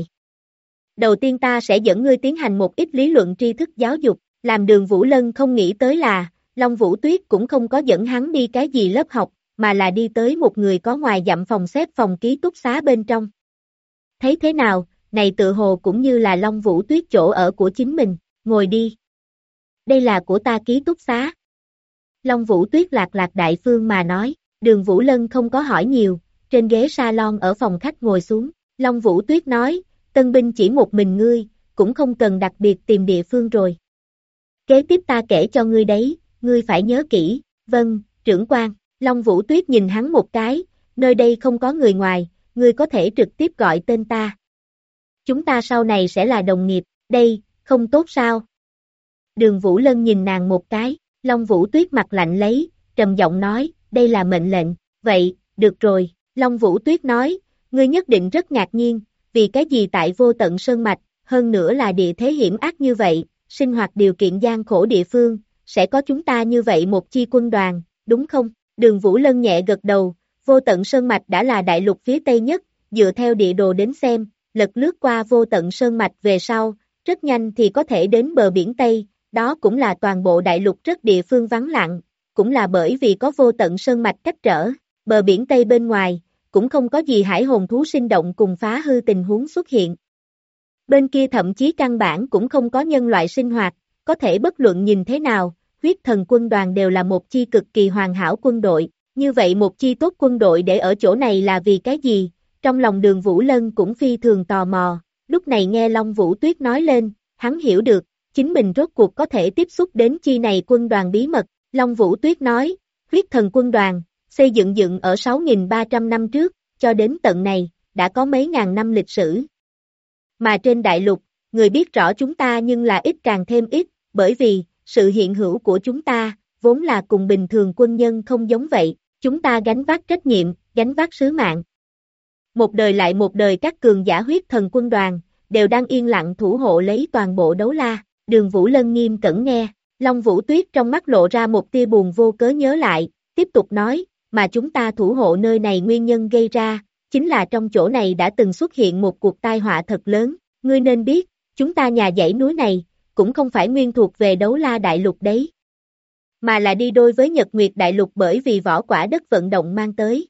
Đầu tiên ta sẽ dẫn ngươi tiến hành một ít lý luận tri thức giáo dục, làm Đường Vũ Lân không nghĩ tới là, Long Vũ Tuyết cũng không có dẫn hắn đi cái gì lớp học, mà là đi tới một người có ngoài dặm phòng xếp phòng ký túc xá bên trong. Thấy thế nào, này tự hồ cũng như là Long Vũ Tuyết chỗ ở của chính mình, ngồi đi. Đây là của ta ký túc xá. Long Vũ Tuyết lạc lạc đại phương mà nói, Đường Vũ Lân không có hỏi nhiều, trên ghế salon ở phòng khách ngồi xuống, Long Vũ Tuyết nói, tân binh chỉ một mình ngươi, cũng không cần đặc biệt tìm địa phương rồi. Kế tiếp ta kể cho ngươi đấy, ngươi phải nhớ kỹ, vâng, trưởng quan, Long Vũ Tuyết nhìn hắn một cái, nơi đây không có người ngoài, ngươi có thể trực tiếp gọi tên ta. Chúng ta sau này sẽ là đồng nghiệp, đây, không tốt sao? Đường Vũ Lân nhìn nàng một cái, Long Vũ Tuyết mặt lạnh lấy, trầm giọng nói, đây là mệnh lệnh, vậy, được rồi, Long Vũ Tuyết nói, ngươi nhất định rất ngạc nhiên, vì cái gì tại Vô Tận Sơn Mạch, hơn nữa là địa thế hiểm ác như vậy, sinh hoạt điều kiện gian khổ địa phương, sẽ có chúng ta như vậy một chi quân đoàn, đúng không? Đường Vũ Lân nhẹ gật đầu, Vô Tận Sơn Mạch đã là đại lục phía Tây nhất, dựa theo địa đồ đến xem, lật lướt qua Vô Tận Sơn Mạch về sau, rất nhanh thì có thể đến bờ biển Tây, đó cũng là toàn bộ đại lục rất địa phương vắng lặng, cũng là bởi vì có Vô Tận Sơn Mạch cách trở, bờ biển Tây bên ngoài, cũng không có gì hải hồn thú sinh động cùng phá hư tình huống xuất hiện. Bên kia thậm chí căn bản cũng không có nhân loại sinh hoạt, có thể bất luận nhìn thế nào, huyết thần quân đoàn đều là một chi cực kỳ hoàn hảo quân đội, như vậy một chi tốt quân đội để ở chỗ này là vì cái gì? Trong lòng Đường Vũ Lân cũng phi thường tò mò, lúc này nghe Long Vũ Tuyết nói lên, hắn hiểu được, chính mình rốt cuộc có thể tiếp xúc đến chi này quân đoàn bí mật, Long Vũ Tuyết nói, huyết thần quân đoàn, xây dựng ở 6.300 năm trước, cho đến tận này, đã có mấy ngàn năm lịch sử. Mà trên đại lục, người biết rõ chúng ta nhưng là ít càng thêm ít, bởi vì, sự hiện hữu của chúng ta, vốn là cùng bình thường quân nhân không giống vậy, chúng ta gánh vác trách nhiệm, gánh vác sứ mạng. Một đời lại một đời các cường giả huyết thần quân đoàn, đều đang yên lặng thủ hộ lấy toàn bộ Đấu La, Đường Vũ Lân nghiêm cẩn nghe, Long Vũ Tuyết trong mắt lộ ra một tia buồn vô cớ nhớ lại, tiếp tục nói, mà chúng ta thủ hộ nơi này nguyên nhân gây ra, chính là trong chỗ này đã từng xuất hiện một cuộc tai họa thật lớn, ngươi nên biết, chúng ta nhà dãy núi này, cũng không phải nguyên thuộc về Đấu La Đại Lục đấy, mà là đi đôi với Nhật Nguyệt Đại Lục bởi vì vỏ quả đất vận động mang tới.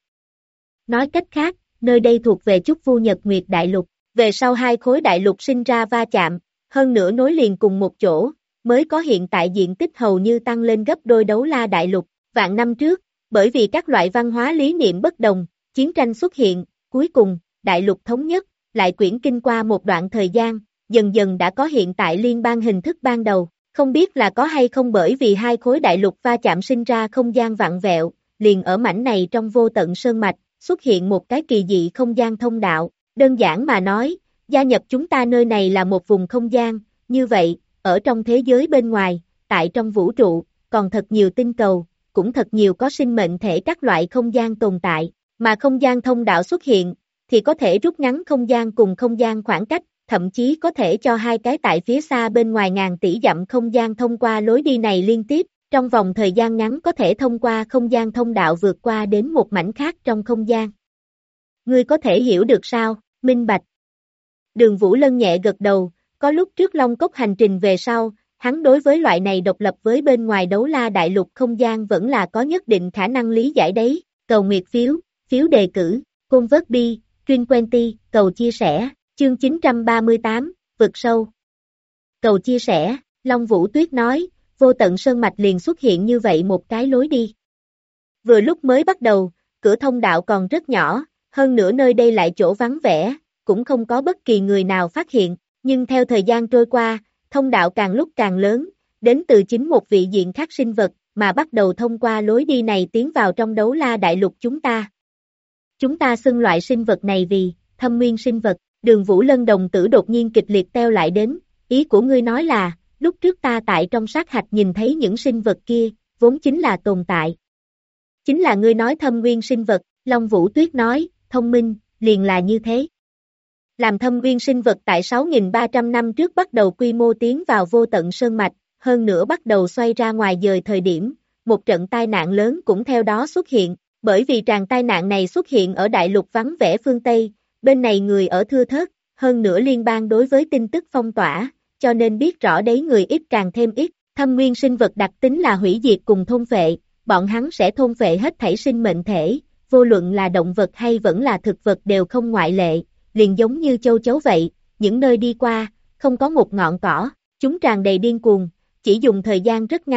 Nói cách khác, nơi đây thuộc về Chúc Vu Nhật Nguyệt Đại Lục, về sau hai khối đại lục sinh ra va chạm, hơn nữa nối liền cùng một chỗ, mới có hiện tại diện tích hầu như tăng lên gấp đôi Đấu La Đại Lục, vạn năm trước, bởi vì các loại văn hóa lý niệm bất đồng, chiến tranh xuất hiện, cuối cùng, đại lục thống nhất, lại quyển kinh qua một đoạn thời gian, dần dần đã có hiện tại liên bang hình thức ban đầu, không biết là có hay không bởi vì hai khối đại lục va chạm sinh ra không gian vặn vẹo, liền ở mảnh này trong Vô Tận Sơn Mạch, xuất hiện một cái kỳ dị không gian thông đạo, đơn giản mà nói, gia nhập chúng ta nơi này là một vùng không gian, như vậy, ở trong thế giới bên ngoài, tại trong vũ trụ, còn thật nhiều tinh cầu, cũng thật nhiều có sinh mệnh thể các loại không gian tồn tại, mà không gian thông đạo xuất hiện, thì có thể rút ngắn không gian cùng không gian khoảng cách, thậm chí có thể cho hai cái tại phía xa bên ngoài ngàn tỷ dặm không gian thông qua lối đi này liên tiếp, trong vòng thời gian ngắn có thể thông qua không gian thông đạo vượt qua đến một mảnh khác trong không gian. Ngươi có thể hiểu được sao, minh bạch. Đường Vũ Lân nhẹ gật đầu, có lúc trước Long Cốc hành trình về sau, hắn đối với loại này độc lập với bên ngoài Đấu La Đại Lục không gian vẫn là có nhất định khả năng lý giải đấy, cầu nguyệt phiếu, phiếu đề cử, convert bi, Twin Quenty, cầu chia sẻ, chương 938, vực sâu. Cầu chia sẻ, Long Vũ Tuyết nói, Vô Tận Sơn Mạch liền xuất hiện như vậy một cái lối đi. Vừa lúc mới bắt đầu, cửa thông đạo còn rất nhỏ, hơn nữa nơi đây lại chỗ vắng vẻ, cũng không có bất kỳ người nào phát hiện, nhưng theo thời gian trôi qua, thông đạo càng lúc càng lớn, đến từ chính một vị diện khác sinh vật, mà bắt đầu thông qua lối đi này tiến vào trong Đấu La Đại Lục chúng ta. Chúng ta xưng loại sinh vật này vì thâm nguyên sinh vật, Đường Vũ Lân đồng tử đột nhiên kịch liệt teo lại đến, ý của ngươi nói là, lúc trước ta tại trong sát hạch nhìn thấy những sinh vật kia, vốn chính là tồn tại. Chính là ngươi nói thâm nguyên sinh vật, Long Vũ Tuyết nói, thông minh, liền là như thế. Làm thâm nguyên sinh vật tại 6.300 năm trước bắt đầu quy mô tiến vào Vô Tận Sơn Mạch, hơn nữa bắt đầu xoay ra ngoài dời thời điểm, một trận tai nạn lớn cũng theo đó xuất hiện, bởi vì tràng tai nạn này xuất hiện ở đại lục vắng vẻ phương Tây, bên này người ở thưa thớt, hơn nữa liên bang đối với tin tức phong tỏa, cho nên biết rõ đấy người ít càng thêm ít, thâm nguyên sinh vật đặc tính là hủy diệt cùng thôn phệ, bọn hắn sẽ thôn phệ hết thảy sinh mệnh thể, vô luận là động vật hay vẫn là thực vật đều không ngoại lệ, liền giống như châu chấu vậy, những nơi đi qua, không có một ngọn cỏ, chúng tràn đầy điên cuồng, chỉ dùng thời gian rất ngắn,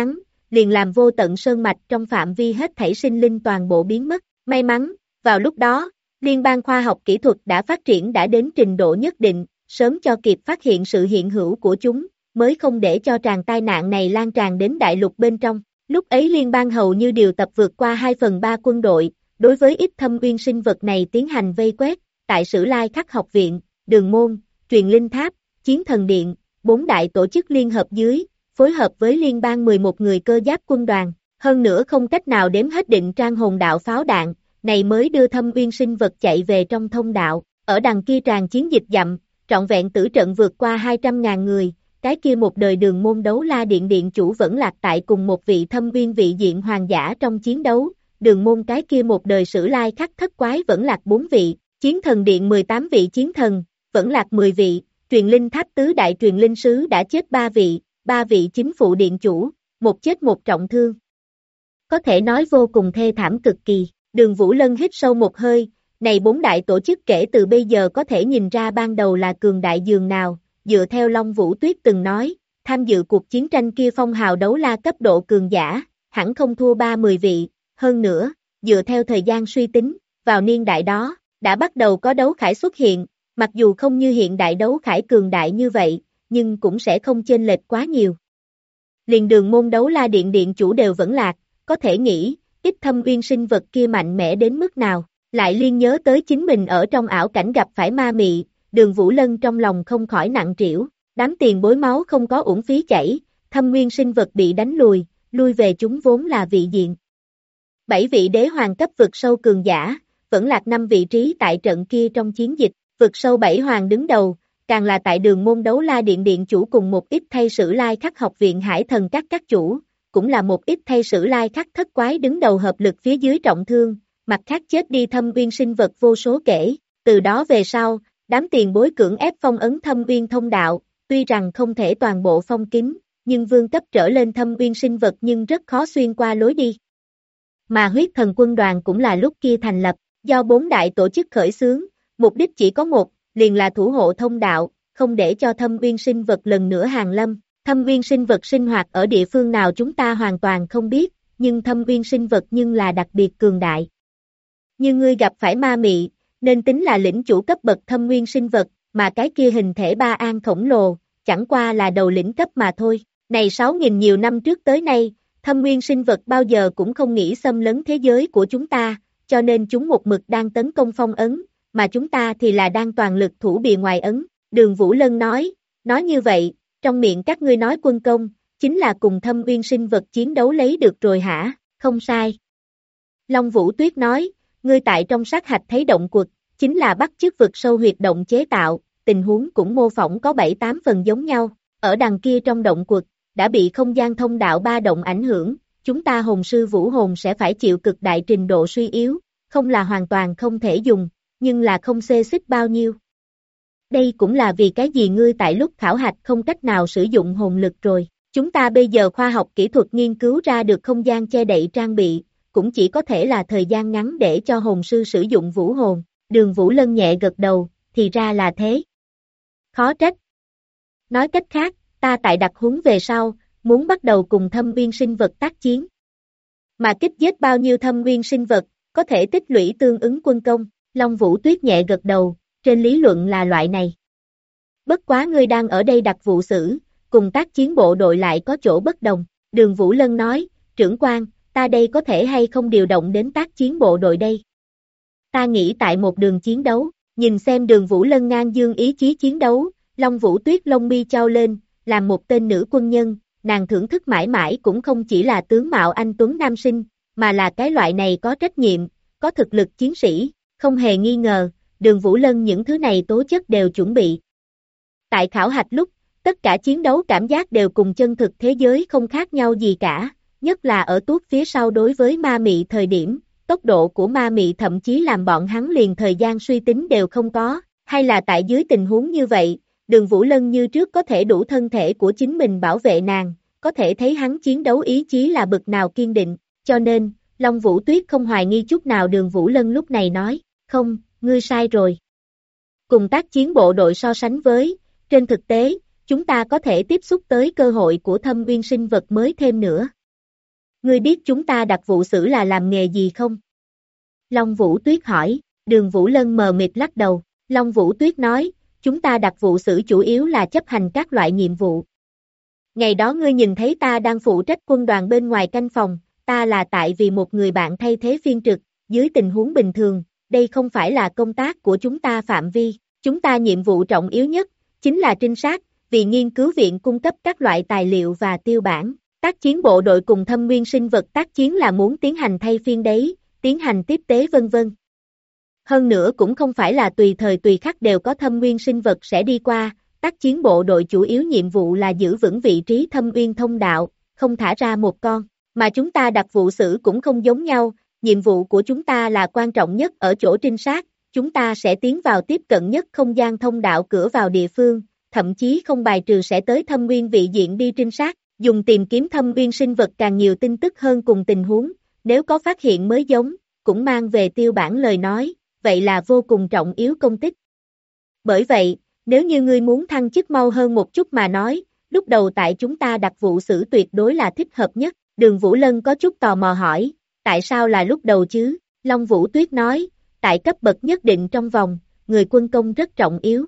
liền làm vô tận sơn mạch trong phạm vi hết thảy sinh linh toàn bộ biến mất. May mắn, vào lúc đó, liên bang khoa học kỹ thuật đã phát triển đã đến trình độ nhất định, sớm cho kịp phát hiện sự hiện hữu của chúng, mới không để cho tràn tai nạn này lan tràn đến đại lục bên trong. Lúc ấy liên bang hầu như điều tập vượt qua 2/3 quân đội, đối với ít thâm uyên sinh vật này tiến hành vây quét, tại Sử Lai Khắc học viện, Đường Môn, Truyền Linh Tháp, Chiến Thần Điện, 4 đại tổ chức liên hợp dưới, phối hợp với liên bang 11 người cơ giáp quân đoàn, hơn nữa không cách nào đếm hết định trang hồn đạo pháo đạn, này mới đưa thâm uyên sinh vật chạy về trong thông đạo, ở đằng kia tràn chiến dịch dặm, trọn vẹn tử trận vượt qua 200.000 người, cái kia một đời Đường Môn Đấu La Điện điện chủ vẫn lạc tại cùng một vị thâm uyên vị diện hoàng giả trong chiến đấu, Đường Môn cái kia một đời Sử Lai Khắc thất quái vẫn lạc 4 vị, Chiến Thần Điện 18 vị chiến thần, vẫn lạc 10 vị, Truyền Linh Tháp tứ đại truyền linh sứ đã chết 3 vị chính phụ điện chủ, một chết một trọng thương. Có thể nói vô cùng thê thảm cực kỳ, Đường Vũ Lân hít sâu một hơi, này 4 đại tổ chức kể từ bây giờ có thể nhìn ra ban đầu là cường đại dường nào, dựa theo Long Vũ Tuyết từng nói, tham dự cuộc chiến tranh kia phong hào đấu la cấp độ cường giả, hẳn không thua 30 vị, hơn nữa, dựa theo thời gian suy tính, vào niên đại đó, đã bắt đầu có đấu khải xuất hiện, mặc dù không như hiện đại đấu khải cường đại như vậy, nhưng cũng sẽ không chênh lệch quá nhiều. Liền Đường Môn Đấu La Điện điện chủ đều vẫn lạc, có thể nghĩ, ít thâm uyên sinh vật kia mạnh mẽ đến mức nào, lại liên nhớ tới chính mình ở trong ảo cảnh gặp phải ma mị, Đường Vũ Lân trong lòng không khỏi nặng trĩu, đám tiền bối máu không có uổng phí chảy, thâm nguyên sinh vật bị đánh lui về chúng vốn là vị diện. 7 vị đế hoàng cấp vực sâu cường giả, vẫn lạc 5 vị trí tại trận kia trong chiến dịch, vực sâu 7 hoàng đứng đầu, càng là tại Đường Môn Đấu La Điện điện chủ cùng một ít thay Sử Lai Khắc học viện Hải Thần các chủ, cũng là một ít thay Sử Lai Khắc thất quái đứng đầu hợp lực phía dưới trọng thương, mặt khác chết đi thâm uyên sinh vật vô số kể, từ đó về sau, đám tiền bối cưỡng ép phong ấn thâm uyên thông đạo, tuy rằng không thể toàn bộ phong kín, nhưng vương cấp trở lên thâm uyên sinh vật nhưng rất khó xuyên qua lối đi. Mà huyết thần quân đoàn cũng là lúc kia thành lập, do 4 đại tổ chức khởi xướng, mục đích chỉ có một, liền là thủ hộ thông đạo, không để cho thâm uyên sinh vật lần nữa hàng lâm. Thâm uyên sinh vật sinh hoạt ở địa phương nào chúng ta hoàn toàn không biết, nhưng thâm uyên sinh vật nhưng là đặc biệt cường đại. Như ngươi gặp phải ma mị, nên tính là lĩnh chủ cấp bậc thâm uyên sinh vật, mà cái kia hình thể ba an khổng lồ, chẳng qua là đầu lĩnh cấp mà thôi. Này 6.000 nhiều năm trước tới nay, thâm uyên sinh vật bao giờ cũng không nghĩ xâm lấn thế giới của chúng ta, cho nên chúng một mực đang tấn công phong ấn, mà chúng ta thì là đang toàn lực thủ bìa ngoài ấn. Đường Vũ Lân nói như vậy, trong miệng các ngươi nói quân công, chính là cùng thâm uyên sinh vật chiến đấu lấy được rồi hả, không sai. Long Vũ Tuyết nói, ngươi tại trong sát hạch thấy động quật, chính là bắt chước vực sâu huyệt động chế tạo, tình huống cũng mô phỏng có 7-8 phần giống nhau, ở đằng kia trong động quật, đã bị không gian thông đạo ba động ảnh hưởng, chúng ta hồn sư vũ hồn sẽ phải chịu cực đại trình độ suy yếu, không là hoàn toàn không thể dùng, nhưng là không xê xích bao nhiêu. Đây cũng là vì cái gì ngươi tại lúc khảo hạch không cách nào sử dụng hồn lực rồi, chúng ta bây giờ khoa học kỹ thuật nghiên cứu ra được không gian che đậy trang bị, cũng chỉ có thể là thời gian ngắn để cho hồn sư sử dụng vũ hồn. Đường Vũ Lân nhẹ gật đầu, thì ra là thế. Khó trách. Nói cách khác, ta tại đặc huấn về sau, muốn bắt đầu cùng thâm uyên sinh vật tác chiến. Mà kích giết bao nhiêu thâm uyên sinh vật, có thể tích lũy tương ứng quân công. Long Vũ Tuyết nhẹ gật đầu, trên lý luận là loại này. Bất quá ngươi đang ở đây đặc vụ xử, cùng tác chiến bộ đội lại có chỗ bất đồng. Đường Vũ Lân nói, trưởng quan, ta đây có thể hay không điều động đến tác chiến bộ đội đây? Ta nghĩ tại một đường chiến đấu, nhìn xem Đường Vũ Lân ngang dương ý chí chiến đấu, Long Vũ Tuyết lông mi chau lên, làm một tên nữ quân nhân, nàng thưởng thức mãi mãi cũng không chỉ là tướng mạo anh tuấn nam sinh, mà là cái loại này có trách nhiệm, có thực lực chiến sĩ, không hề nghi ngờ, Đường Vũ Lân những thứ này tố chất đều chuẩn bị. Tại khảo hạch lúc, tất cả chiến đấu cảm giác đều cùng chân thực thế giới không khác nhau gì cả, nhất là ở tuốt phía sau đối với ma mị thời điểm, tốc độ của ma mị thậm chí làm bọn hắn liền thời gian suy tính đều không có, hay là tại dưới tình huống như vậy, Đường Vũ Lân như trước có thể đủ thân thể của chính mình bảo vệ nàng, có thể thấy hắn chiến đấu ý chí là bực nào kiên định, cho nên, Long Vũ Tuyết không hoài nghi chút nào Đường Vũ Lân lúc này nói, không, ngươi sai rồi. Cùng tác chiến bộ đội so sánh với, trên thực tế, chúng ta có thể tiếp xúc tới cơ hội của thâm uyên sinh vật mới thêm nữa. Ngươi biết chúng ta đặc vụ sử là làm nghề gì không? Long Vũ Tuyết hỏi, Đường Vũ Lân mờ mịt lắc đầu. Long Vũ Tuyết nói, chúng ta đặc vụ sử chủ yếu là chấp hành các loại nhiệm vụ. Ngày đó ngươi nhìn thấy ta đang phụ trách quân đoàn bên ngoài canh phòng, ta là tại vì một người bạn thay thế phiên trực, dưới tình huống bình thường, đây không phải là công tác của chúng ta phạm vi. Chúng ta nhiệm vụ trọng yếu nhất, chính là trinh sát, vì nghiên cứu viện cung cấp các loại tài liệu và tiêu bản. Tác chiến bộ đội cùng thâm nguyên sinh vật tác chiến là muốn tiến hành thay phiên đấy, tiến hành tiếp tế vân vân. Hơn nữa cũng không phải là tùy thời tùy khắc đều có thâm nguyên sinh vật sẽ đi qua, tác chiến bộ đội chủ yếu nhiệm vụ là giữ vững vị trí thâm uyên thông đạo, không thả ra một con, mà chúng ta đặc vụ sử cũng không giống nhau, nhiệm vụ của chúng ta là quan trọng nhất ở chỗ trinh sát, chúng ta sẽ tiến vào tiếp cận nhất không gian thông đạo cửa vào địa phương, thậm chí không bài trừ sẽ tới thâm uyên vị diện đi trinh sát, dùng tìm kiếm thâm uyên sinh vật càng nhiều tin tức hơn cùng tình huống, nếu có phát hiện mới giống, cũng mang về tiêu bản lời nói, vậy là vô cùng trọng yếu công tích. Bởi vậy, nếu như ngươi muốn thăng chức mau hơn một chút mà nói, lúc đầu tại chúng ta đặc vụ sử tuyệt đối là thích hợp nhất, Đường Vũ Lân có chút tò mò hỏi, tại sao là lúc đầu chứ? Long Vũ Tuyết nói, tại cấp bậc nhất định trong vòng, người quân công rất trọng yếu.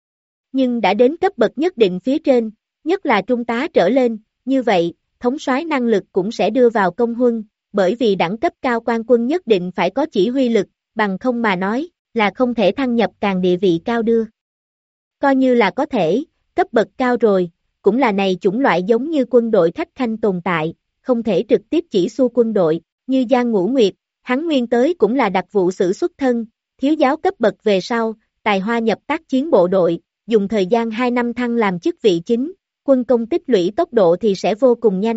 Nhưng đã đến cấp bậc nhất định phía trên, nhất là trung tá trở lên, như vậy, thống soái năng lực cũng sẽ đưa vào công huân, bởi vì đẳng cấp cao quan quân nhất định phải có chỉ huy lực, bằng không mà nói, là không thể thăng nhập càng địa vị cao đưa. Coi như là có thể, cấp bậc cao rồi, cũng là này chủng loại giống như quân đội khách khanh tồn tại, không thể trực tiếp chỉ xu quân đội, như Giang Ngũ Nguyệt, hắn nguyên tới cũng là đặc vụ sử xuất thân, thiếu giáo cấp bậc về sau, tài hoa nhập tác chiến bộ đội, dùng thời gian 2 năm thăng làm chức vị chính, quân công tích lũy tốc độ thì sẽ vô cùng nhanh.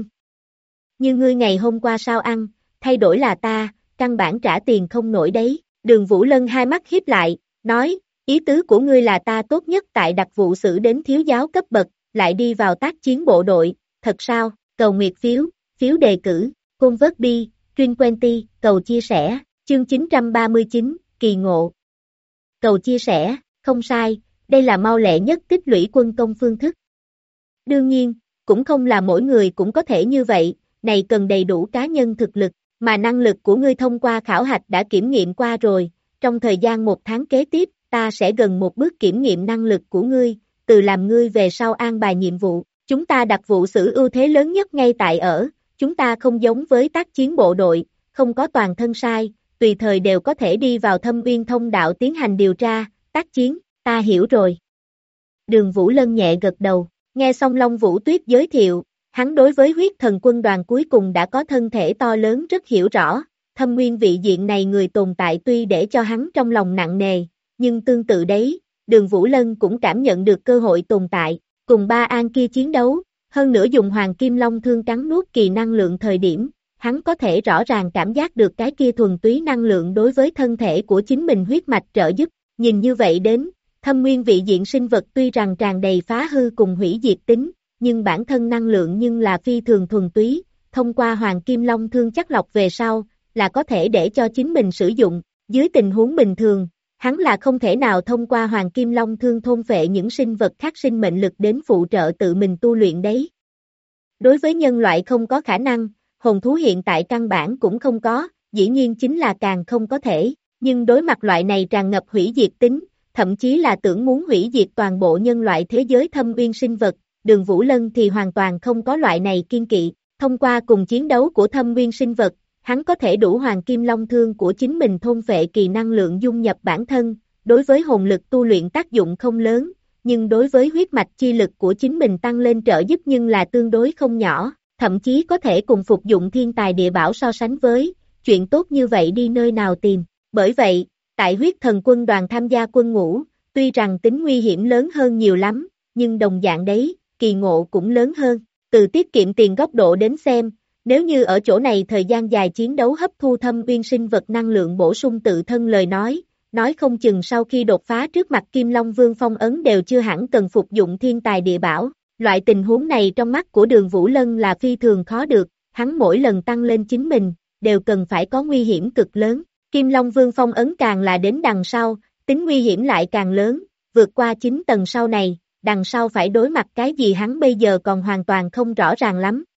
Như ngươi ngày hôm qua sao ăn, thay đổi là ta, căn bản trả tiền không nổi đấy, Đường Vũ Lân hai mắt híp lại, nói, ý tứ của ngươi là ta tốt nhất tại đặc vụ sử đến thiếu giáo cấp bậc, lại đi vào tác chiến bộ đội, thật sao, cầu nguyệt phiếu, phiếu đề cử, convert bi, Trin Quenty, cầu chia sẻ, chương 939, kỳ ngộ. Cầu chia sẻ, không sai, đây là mau lẹ nhất tích lũy quân công phương thức. Đương nhiên, cũng không là mỗi người cũng có thể như vậy, này cần đầy đủ cá nhân thực lực, mà năng lực của ngươi thông qua khảo hạch đã kiểm nghiệm qua rồi, trong thời gian 1 tháng kế tiếp, ta sẽ gần một bước kiểm nghiệm năng lực của ngươi, từ làm ngươi về sau an bài nhiệm vụ. Chúng ta đặc vụ sử ưu thế lớn nhất ngay tại ở, chúng ta không giống với tác chiến bộ đội, không có toàn thân sai, tùy thời đều có thể đi vào thâm uyên thông đạo tiến hành điều tra, tác chiến, ta hiểu rồi. Đường Vũ Lân nhẹ gật đầu, nghe xong Long Vũ Tuyết giới thiệu, hắn đối với huyết thần quân đoàn cuối cùng đã có thân thể to lớn rất hiểu rõ, thâm nguyên vị diện này người tồn tại tuy để cho hắn trong lòng nặng nề, nhưng tương tự đấy, Đường Vũ Lân cũng cảm nhận được cơ hội tồn tại, cùng ba an kia chiến đấu, hơn nữa dùng Hoàng Kim Long thương cắn nuốt kỳ năng lượng thời điểm, hắn có thể rõ ràng cảm giác được cái kia thuần túy năng lượng đối với thân thể của chính mình huyết mạch trợ giúp, nhìn như vậy đến, thâm nguyên vị diện sinh vật tuy rằng tràn đầy phá hư cùng hủy diệt tính, nhưng bản thân năng lượng nhưng là phi thường thuần túy, thông qua Hoàng Kim Long thương chắc lọc về sau, là có thể để cho chính mình sử dụng, dưới tình huống bình thường, hắn là không thể nào thông qua Hoàng Kim Long thương thôn phệ những sinh vật khác sinh mệnh lực đến phụ trợ tự mình tu luyện đấy. Đối với nhân loại không có khả năng, hồn thú hiện tại căn bản cũng không có, dĩ nhiên chính là càng không có thể, nhưng đối mặt loại này tràn ngập hủy diệt tính, thậm chí là tưởng muốn hủy diệt toàn bộ nhân loại thế giới thâm uyên sinh vật, Đường Vũ Lân thì hoàn toàn không có loại này kiên kỵ, thông qua cùng chiến đấu của thâm uyên sinh vật, hắn có thể đủ Hoàng Kim Long thương của chính mình thôn phệ kỳ năng lượng dung nhập bản thân, đối với hồn lực tu luyện tác dụng không lớn, nhưng đối với huyết mạch chi lực của chính mình tăng lên trợ giúp nhưng là tương đối không nhỏ, thậm chí có thể cùng phục dụng thiên tài địa bảo so sánh với, chuyện tốt như vậy đi nơi nào tìm, bởi vậy, tại huyết thần quân đoàn tham gia quân ngũ, tuy rằng tính nguy hiểm lớn hơn nhiều lắm, nhưng đồng dạng đấy, kỳ ngộ cũng lớn hơn, từ tiết kiệm tiền góc độ đến xem, nếu như ở chỗ này thời gian dài chiến đấu hấp thu thâm uyên sinh vật năng lượng bổ sung tự thân lời nói không chừng sau khi đột phá trước mặt Kim Long Vương phong ấn đều chưa hẳn cần phục dụng thiên tài địa bảo, loại tình huống này trong mắt của Đường Vũ Lân là phi thường khó được, hắn mỗi lần tăng lên chính mình, đều cần phải có nguy hiểm cực lớn, Kim Long Vương phong ấn càng là đến đằng sau, tính nguy hiểm lại càng lớn, vượt qua 9 tầng sau này, đằng sau phải đối mặt cái gì hắn bây giờ còn hoàn toàn không rõ ràng lắm,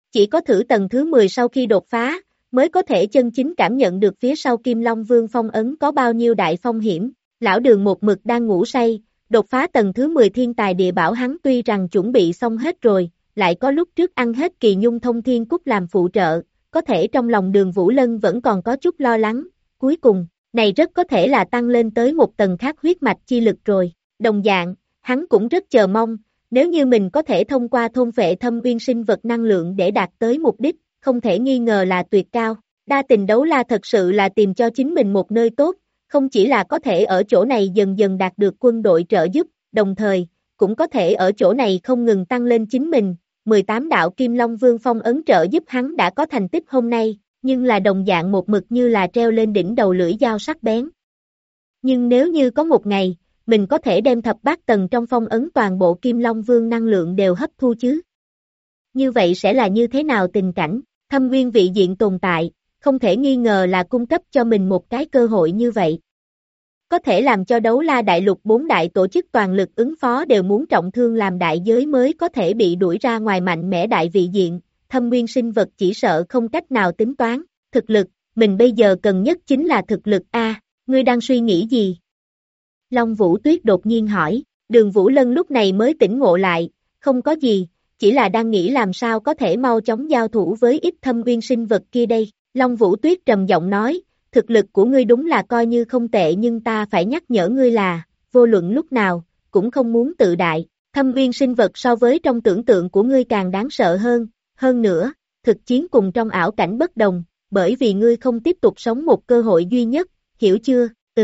Chỉ có thử tầng thứ 10 sau khi đột phá, mới có thể chân chính cảm nhận được phía sau Kim Long Vương phong ấn có bao nhiêu đại phong hiểm. Lão Đường một mực đang ngủ say, đột phá tầng thứ 10 thiên tài địa bảo hắn tuy rằng chuẩn bị xong hết rồi, lại có lúc trước ăn hết kỳ nhung thông thiên cúc làm phụ trợ, có thể trong lòng Đường Vũ Lân vẫn còn có chút lo lắng, cuối cùng, này rất có thể là tăng lên tới một tầng khác huyết mạch chi lực rồi. Đồng dạng, hắn cũng rất chờ mong, nếu như mình có thể thông qua thôn phệ thâm uyên sinh vật năng lượng để đạt tới mục đích, không thể nghi ngờ là tuyệt cao. Đa tình đấu la thật sự là tìm cho chính mình một nơi tốt, không chỉ là có thể ở chỗ này dần dần đạt được quân đội trợ giúp, đồng thời, cũng có thể ở chỗ này không ngừng tăng lên chính mình. 18 đạo Kim Long Vương phong ấn trợ giúp hắn đã có thành tích hôm nay, nhưng là đồng dạng một mực như là treo lên đỉnh đầu lưỡi dao sắc bén. Nhưng nếu như có một ngày, mình có thể đem thập bát tầng trong phong ấn toàn bộ Kim Long Vương năng lượng đều hấp thu chứ? Như vậy sẽ là như thế nào tình cảnh? Thâm nguyên vị diện tồn tại, không thể nghi ngờ là cung cấp cho mình một cái cơ hội như vậy. Có thể làm cho đấu la đại lục 4 đại tổ chức toàn lực ứng phó đều muốn trọng thương làm đại giới mới có thể bị đuổi ra ngoài mạnh mẽ đại vị diện, thâm nguyên sinh vật chỉ sợ không cách nào tính toán, thực lực, mình bây giờ cần nhất chính là thực lực a. Ngươi đang suy nghĩ gì? Long Vũ Tuyết đột nhiên hỏi, Đường Vũ Lân lúc này mới tỉnh ngộ lại, không có gì, chỉ là đang nghĩ làm sao có thể mau chóng giao thủ với ít thâm nguyên sinh vật kia đây. Long Vũ Tuyết trầm giọng nói, thực lực của ngươi đúng là coi như không tệ nhưng ta phải nhắc nhở ngươi là, vô luận lúc nào, cũng không muốn tự đại, thâm nguyên sinh vật so với trong tưởng tượng của ngươi càng đáng sợ hơn nữa, thực chiến cùng trong ảo cảnh bất đồng, bởi vì ngươi không tiếp tục sống một cơ hội duy nhất, hiểu chưa?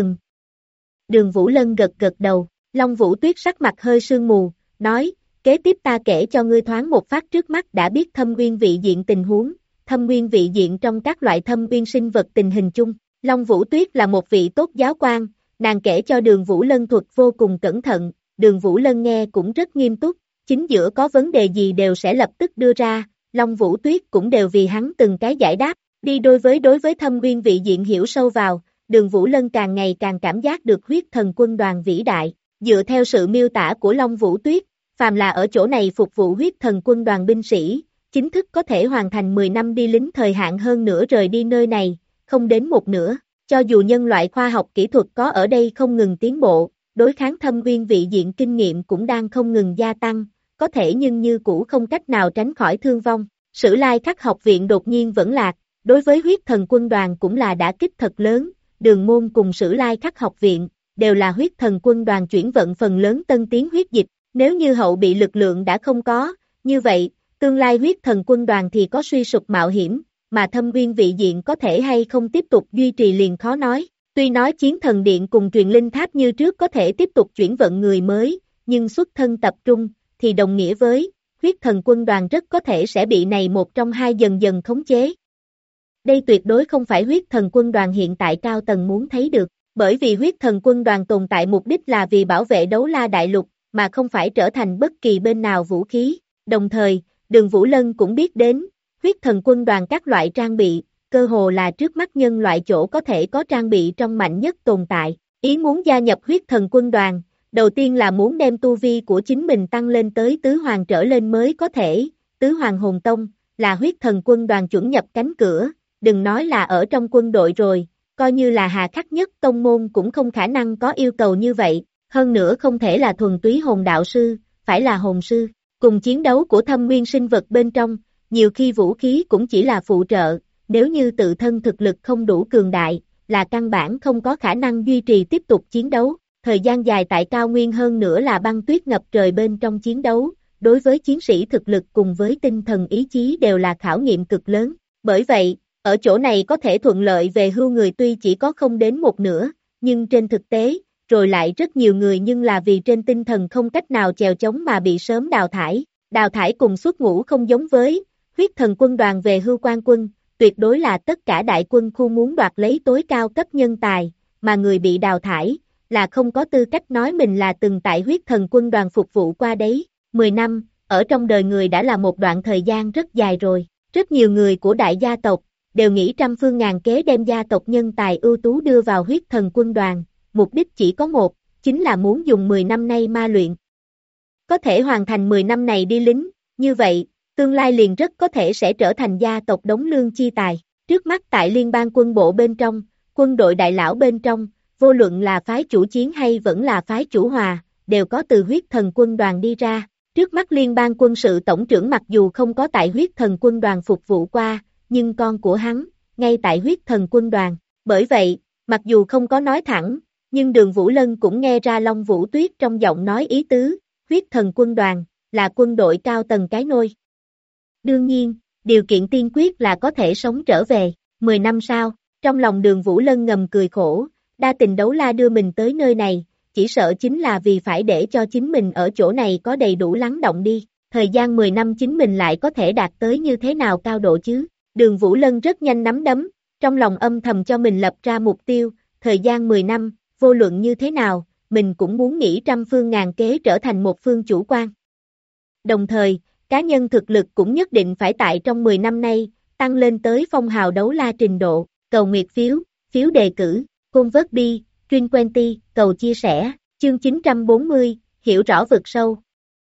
Đường Vũ Lân gật gật đầu, Long Vũ Tuyết sắc mặt hơi sương mù, nói, kế tiếp ta kể cho ngươi thoáng một phát trước mắt đã biết thâm nguyên vị diện tình huống, thâm nguyên vị diện trong các loại thâm nguyên sinh vật tình hình chung. Long Vũ Tuyết là một vị tốt giáo quan, nàng kể cho Đường Vũ Lân thuật vô cùng cẩn thận, Đường Vũ Lân nghe cũng rất nghiêm túc, chính giữa có vấn đề gì đều sẽ lập tức đưa ra, Long Vũ Tuyết cũng đều vì hắn từng cái giải đáp, đối với thâm nguyên vị diện hiểu sâu vào, Đường Vũ Lân càng ngày càng cảm giác được huyết thần quân đoàn vĩ đại, dựa theo sự miêu tả của Long Vũ Tuyết, phàm là ở chỗ này phục vụ huyết thần quân đoàn binh sĩ, chính thức có thể hoàn thành 10 năm đi lính thời hạn hơn nữa rời đi nơi này, không đến một nửa, cho dù nhân loại khoa học kỹ thuật có ở đây không ngừng tiến bộ, đối kháng thâm nguyên vị diện kinh nghiệm cũng đang không ngừng gia tăng, có thể nhưng như cũ không cách nào tránh khỏi thương vong. Sử Lai Khắc học viện đột nhiên vẫn lạc, đối với huyết thần quân đoàn cũng là đả kích thật lớn, Đường Môn cùng Sử Lai Khắc học viện, đều là huyết thần quân đoàn chuyển vận phần lớn tân tiến huyết dịch, nếu như hậu bị lực lượng đã không có, như vậy, tương lai huyết thần quân đoàn thì có suy sụp mạo hiểm, mà thâm nguyên vị diện có thể hay không tiếp tục duy trì liền khó nói. Tuy nói chiến thần điện cùng truyền linh tháp như trước có thể tiếp tục chuyển vận người mới, nhưng xuất thân tập trung, thì đồng nghĩa với, huyết thần quân đoàn rất có thể sẽ bị này một trong hai dần dần khống chế. Đây tuyệt đối không phải huyết thần quân đoàn hiện tại cao tầng muốn thấy được, bởi vì huyết thần quân đoàn tồn tại mục đích là vì bảo vệ đấu la đại lục, mà không phải trở thành bất kỳ bên nào vũ khí. Đồng thời, Đường Vũ Lân cũng biết đến, huyết thần quân đoàn các loại trang bị, cơ hồ là trước mắt nhân loại chỗ có thể có trang bị trong mạnh nhất tồn tại. Ý muốn gia nhập huyết thần quân đoàn, đầu tiên là muốn đem tu vi của chính mình tăng lên tới tứ hoàng trở lên mới có thể, tứ hoàng hồn tông, là huyết thần quân đoàn chuẩn nhập cánh cửa, đừng nói là ở trong quân đội rồi, coi như là hà khắc nhất tông môn cũng không khả năng có yêu cầu như vậy, hơn nữa không thể là thuần túy hồn đạo sư, phải là hồn sư, cùng chiến đấu của thâm nguyên sinh vật bên trong, nhiều khi vũ khí cũng chỉ là phụ trợ, nếu như tự thân thực lực không đủ cường đại, là căn bản không có khả năng duy trì tiếp tục chiến đấu, thời gian dài tại cao nguyên hơn nữa là băng tuyết ngập trời bên trong chiến đấu, đối với chiến sĩ thực lực cùng với tinh thần ý chí đều là khảo nghiệm cực lớn, bởi vậy, ở chỗ này có thể thuận lợi về hưu người tuy chỉ có không đến một nửa, nhưng trên thực tế, rồi lại rất nhiều người nhưng là vì trên tinh thần không cách nào chèo chống mà bị sớm đào thải cùng xuất ngũ không giống với, huyết thần quân đoàn về hưu quan quân, tuyệt đối là tất cả đại quân khu muốn đoạt lấy tối cao cấp nhân tài, mà người bị đào thải, là không có tư cách nói mình là từng tại huyết thần quân đoàn phục vụ qua đấy, 10 năm, ở trong đời người đã là một đoạn thời gian rất dài rồi, rất nhiều người của đại gia tộc, đều nghĩ trăm phương ngàn kế đem gia tộc nhân tài ưu tú đưa vào huyết thần quân đoàn, mục đích chỉ có một, chính là muốn dùng 10 năm nay ma luyện. Có thể hoàn thành 10 năm này đi lính, như vậy, tương lai liền rất có thể sẽ trở thành gia tộc đống lương chi tài. Trước mắt tại liên bang quân bộ bên trong, quân đội đại lão bên trong, vô luận là phái chủ chiến hay vẫn là phái chủ hòa, đều có từ huyết thần quân đoàn đi ra. Trước mắt liên bang quân sự tổng trưởng mặc dù không có tại huyết thần quân đoàn phục vụ qua, nhưng con của hắn, ngay tại huyết thần quân đoàn. Bởi vậy, mặc dù không có nói thẳng, nhưng Đường Vũ Lân cũng nghe ra Long Vũ Tuyết trong giọng nói ý tứ, huyết thần quân đoàn, là quân đội cao tầng cái nôi. Đương nhiên, điều kiện tiên quyết là có thể sống trở về, 10 năm sau, trong lòng Đường Vũ Lân ngầm cười khổ, đa tình đấu la đưa mình tới nơi này, chỉ sợ chính là vì phải để cho chính mình ở chỗ này có đầy đủ lắng động đi, thời gian 10 năm chính mình lại có thể đạt tới như thế nào cao độ chứ. Đường Vũ Lân rất nhanh nắm đấm, trong lòng âm thầm cho mình lập ra mục tiêu, thời gian 10 năm, vô luận như thế nào, mình cũng muốn nghĩ trăm phương ngàn kế trở thành một phương chủ quan. Đồng thời, cá nhân thực lực cũng nhất định phải tại trong 10 năm nay, tăng lên tới phong hào đấu la trình độ, cầu nguyệt phiếu, phiếu đề cử, convert bi, Truyền Quenty, cầu chia sẻ, chương 940, hiểu rõ vực sâu.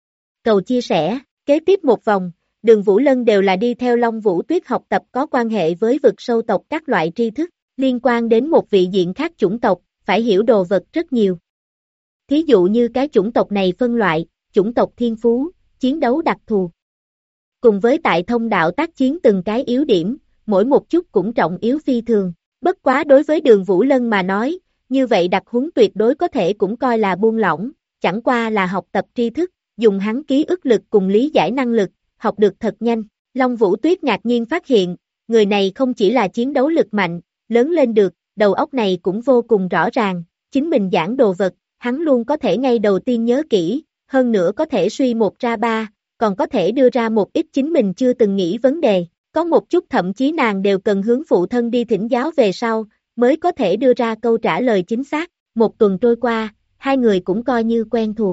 Cầu chia sẻ, kế tiếp một vòng, Đường Vũ Lân đều là đi theo Long Vũ Tuyết học tập có quan hệ với vực sâu tộc các loại tri thức, liên quan đến một vị diện khác chủng tộc, phải hiểu đồ vật rất nhiều. Thí dụ như cái chủng tộc này phân loại, chủng tộc thiên phú, chiến đấu đặc thù. Cùng với tại thông đạo tác chiến từng cái yếu điểm, mỗi một chút cũng trọng yếu phi thường. Bất quá đối với Đường Vũ Lân mà nói, như vậy đặc huấn tuyệt đối có thể cũng coi là buông lỏng, chẳng qua là học tập tri thức, dùng hắn ký ức lực cùng lý giải năng lực, học được thật nhanh. Long Vũ Tuyết ngạc nhiên phát hiện, người này không chỉ là chiến đấu lực mạnh, lớn lên được, đầu óc này cũng vô cùng rõ ràng, chính mình giảng đồ vật, hắn luôn có thể ngay đầu tiên nhớ kỹ, hơn nữa có thể suy một ra ba, còn có thể đưa ra một ít chính mình chưa từng nghĩ vấn đề, có một chút thậm chí nàng đều cần hướng phụ thân đi thỉnh giáo về sau, mới có thể đưa ra câu trả lời chính xác. Một tuần trôi qua, hai người cũng coi như quen thuộc.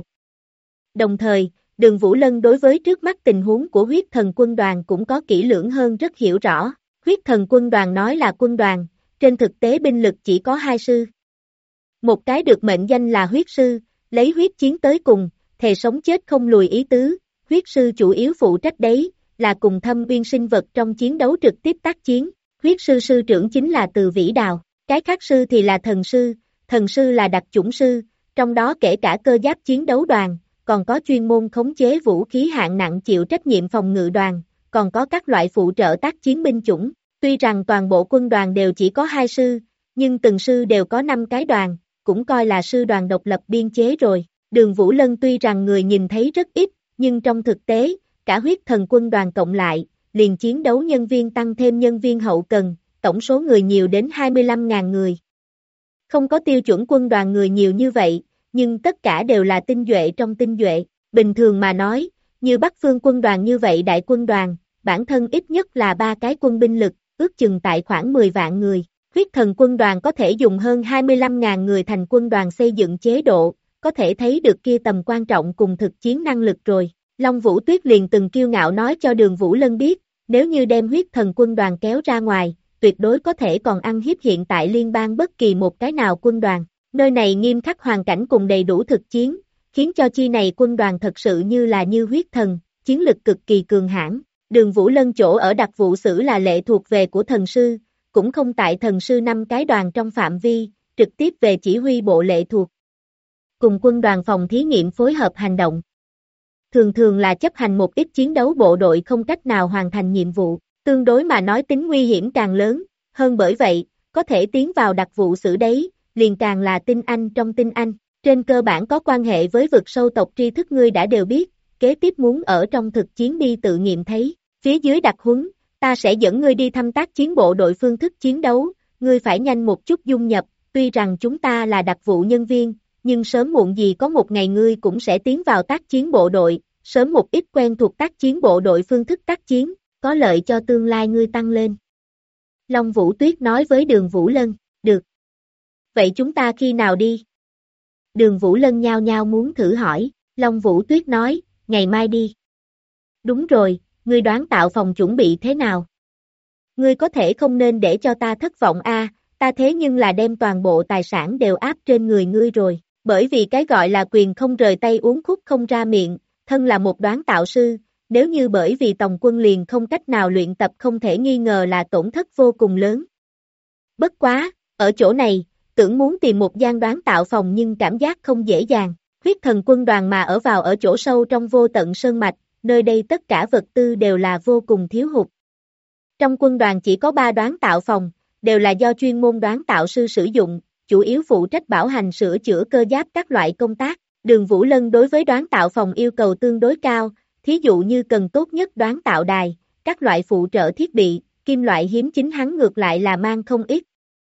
Đồng thời, Đường Vũ Lân đối với trước mắt tình huống của huyết thần quân đoàn cũng có kỹ lưỡng hơn rất hiểu rõ. Huyết thần quân đoàn nói là quân đoàn, trên thực tế binh lực chỉ có 2 sư. Một cái được mệnh danh là huyết sư, lấy huyết chiến tới cùng, thề sống chết không lùi ý tứ, huyết sư chủ yếu phụ trách đấy, là cùng Thâm Uyên sinh vật trong chiến đấu trực tiếp tác chiến, huyết sư sư trưởng chính là Từ Vĩ Đào, cái khác sư thì là thần sư là đặc chủng sư, trong đó kể cả cơ giáp chiến đấu đoàn, còn có chuyên môn khống chế vũ khí hạng nặng chịu trách nhiệm phòng ngự đoàn, còn có các loại phụ trợ tác chiến binh chủng. Tuy rằng toàn bộ quân đoàn đều chỉ có 2 sư, nhưng từng sư đều có 5 cái đoàn, cũng coi là sư đoàn độc lập biên chế rồi. Đường Vũ Lân tuy rằng người nhìn thấy rất ít, nhưng trong thực tế, cả huyết thần quân đoàn cộng lại, liền chiến đấu nhân viên tăng thêm nhân viên hậu cần, tổng số người nhiều đến 25.000 người. Không có tiêu chuẩn quân đoàn người nhiều như vậy, nhưng tất cả đều là tinh nhuệ trong tinh nhuệ. Bình thường mà nói, như Bắc Phương quân đoàn như vậy đại quân đoàn, bản thân ít nhất là 3 cái quân binh lực, ước chừng tại khoảng 10 vạn người. Huyết thần quân đoàn có thể dùng hơn 25.000 người thành quân đoàn xây dựng chế độ, có thể thấy được kia tầm quan trọng cùng thực chiến năng lực rồi. Long Vũ Tuyết liền từng kiêu ngạo nói cho Đường Vũ Lân biết, nếu như đem huyết thần quân đoàn kéo ra ngoài, tuyệt đối có thể còn ăn hiếp hiện tại liên bang bất kỳ một cái nào quân đoàn. Nơi này nghiêm khắc hoàn cảnh cùng đầy đủ thực chiến, khiến cho chi này quân đoàn thật sự như là như huyết thần, chiến lực cực kỳ cường hãn. Đường Vũ Lân chỗ ở đặc vụ sử là lệ thuộc về của thần sư, cũng không tại thần sư 5 cái đoàn trong phạm vi, trực tiếp về chỉ huy bộ lệ thuộc. Cùng quân đoàn phòng thí nghiệm phối hợp hành động. Thường thường là chấp hành một ít chiến đấu bộ đội không cách nào hoàn thành nhiệm vụ, tương đối mà nói tính nguy hiểm càng lớn, hơn bởi vậy, có thể tiến vào đặc vụ sử đấy, liền càng là tinh anh trong tinh anh. Trên cơ bản có quan hệ với vực sâu tộc tri thức ngươi đã đều biết, kế tiếp muốn ở trong thực chiến đi tự nghiệm thấy. Phía dưới đặc huấn, ta sẽ dẫn ngươi đi thăm tác chiến bộ đội phương thức chiến đấu, ngươi phải nhanh một chút dung nhập, tuy rằng chúng ta là đặc vụ nhân viên, nhưng sớm muộn gì có một ngày ngươi cũng sẽ tiến vào tác chiến bộ đội, sớm một ít quen thuộc tác chiến bộ đội phương thức tác chiến, có lợi cho tương lai ngươi tăng lên. Long Vũ Tuyết nói với Đường Vũ Lân, được. Vậy chúng ta khi nào đi? Đường Vũ Lân nhao nhao muốn thử hỏi, Long Vũ Tuyết nói, ngày mai đi. Đúng rồi, ngươi đoán tạo phòng chuẩn bị thế nào? Ngươi có thể không nên để cho ta thất vọng a, ta thế nhưng là đem toàn bộ tài sản đều áp trên người ngươi rồi, bởi vì cái gọi là quyền không rời tay uống khúc không ra miệng, thân là một đoán tạo sư, nếu như bởi vì tòng quân liền không cách nào luyện tập không thể nghi ngờ là tổn thất vô cùng lớn. Bất quá, ở chỗ này, tưởng muốn tìm một gian đoán tạo phòng nhưng cảm giác không dễ dàng. Huyết thần quân đoàn mà ở vào ở chỗ sâu trong vô tận sơn mạch, nơi đây tất cả vật tư đều là vô cùng thiếu hụt. Trong quân đoàn chỉ có 3 đoán tạo phòng, đều là do chuyên môn đoán tạo sư sử dụng, chủ yếu phụ trách bảo hành sửa chữa cơ giáp các loại công tác. Đường Vũ Lân đối với đoán tạo phòng yêu cầu tương đối cao, thí dụ như cần tốt nhất đoán tạo đài, các loại phụ trợ thiết bị, kim loại hiếm chính hắn ngược lại là mang không ít.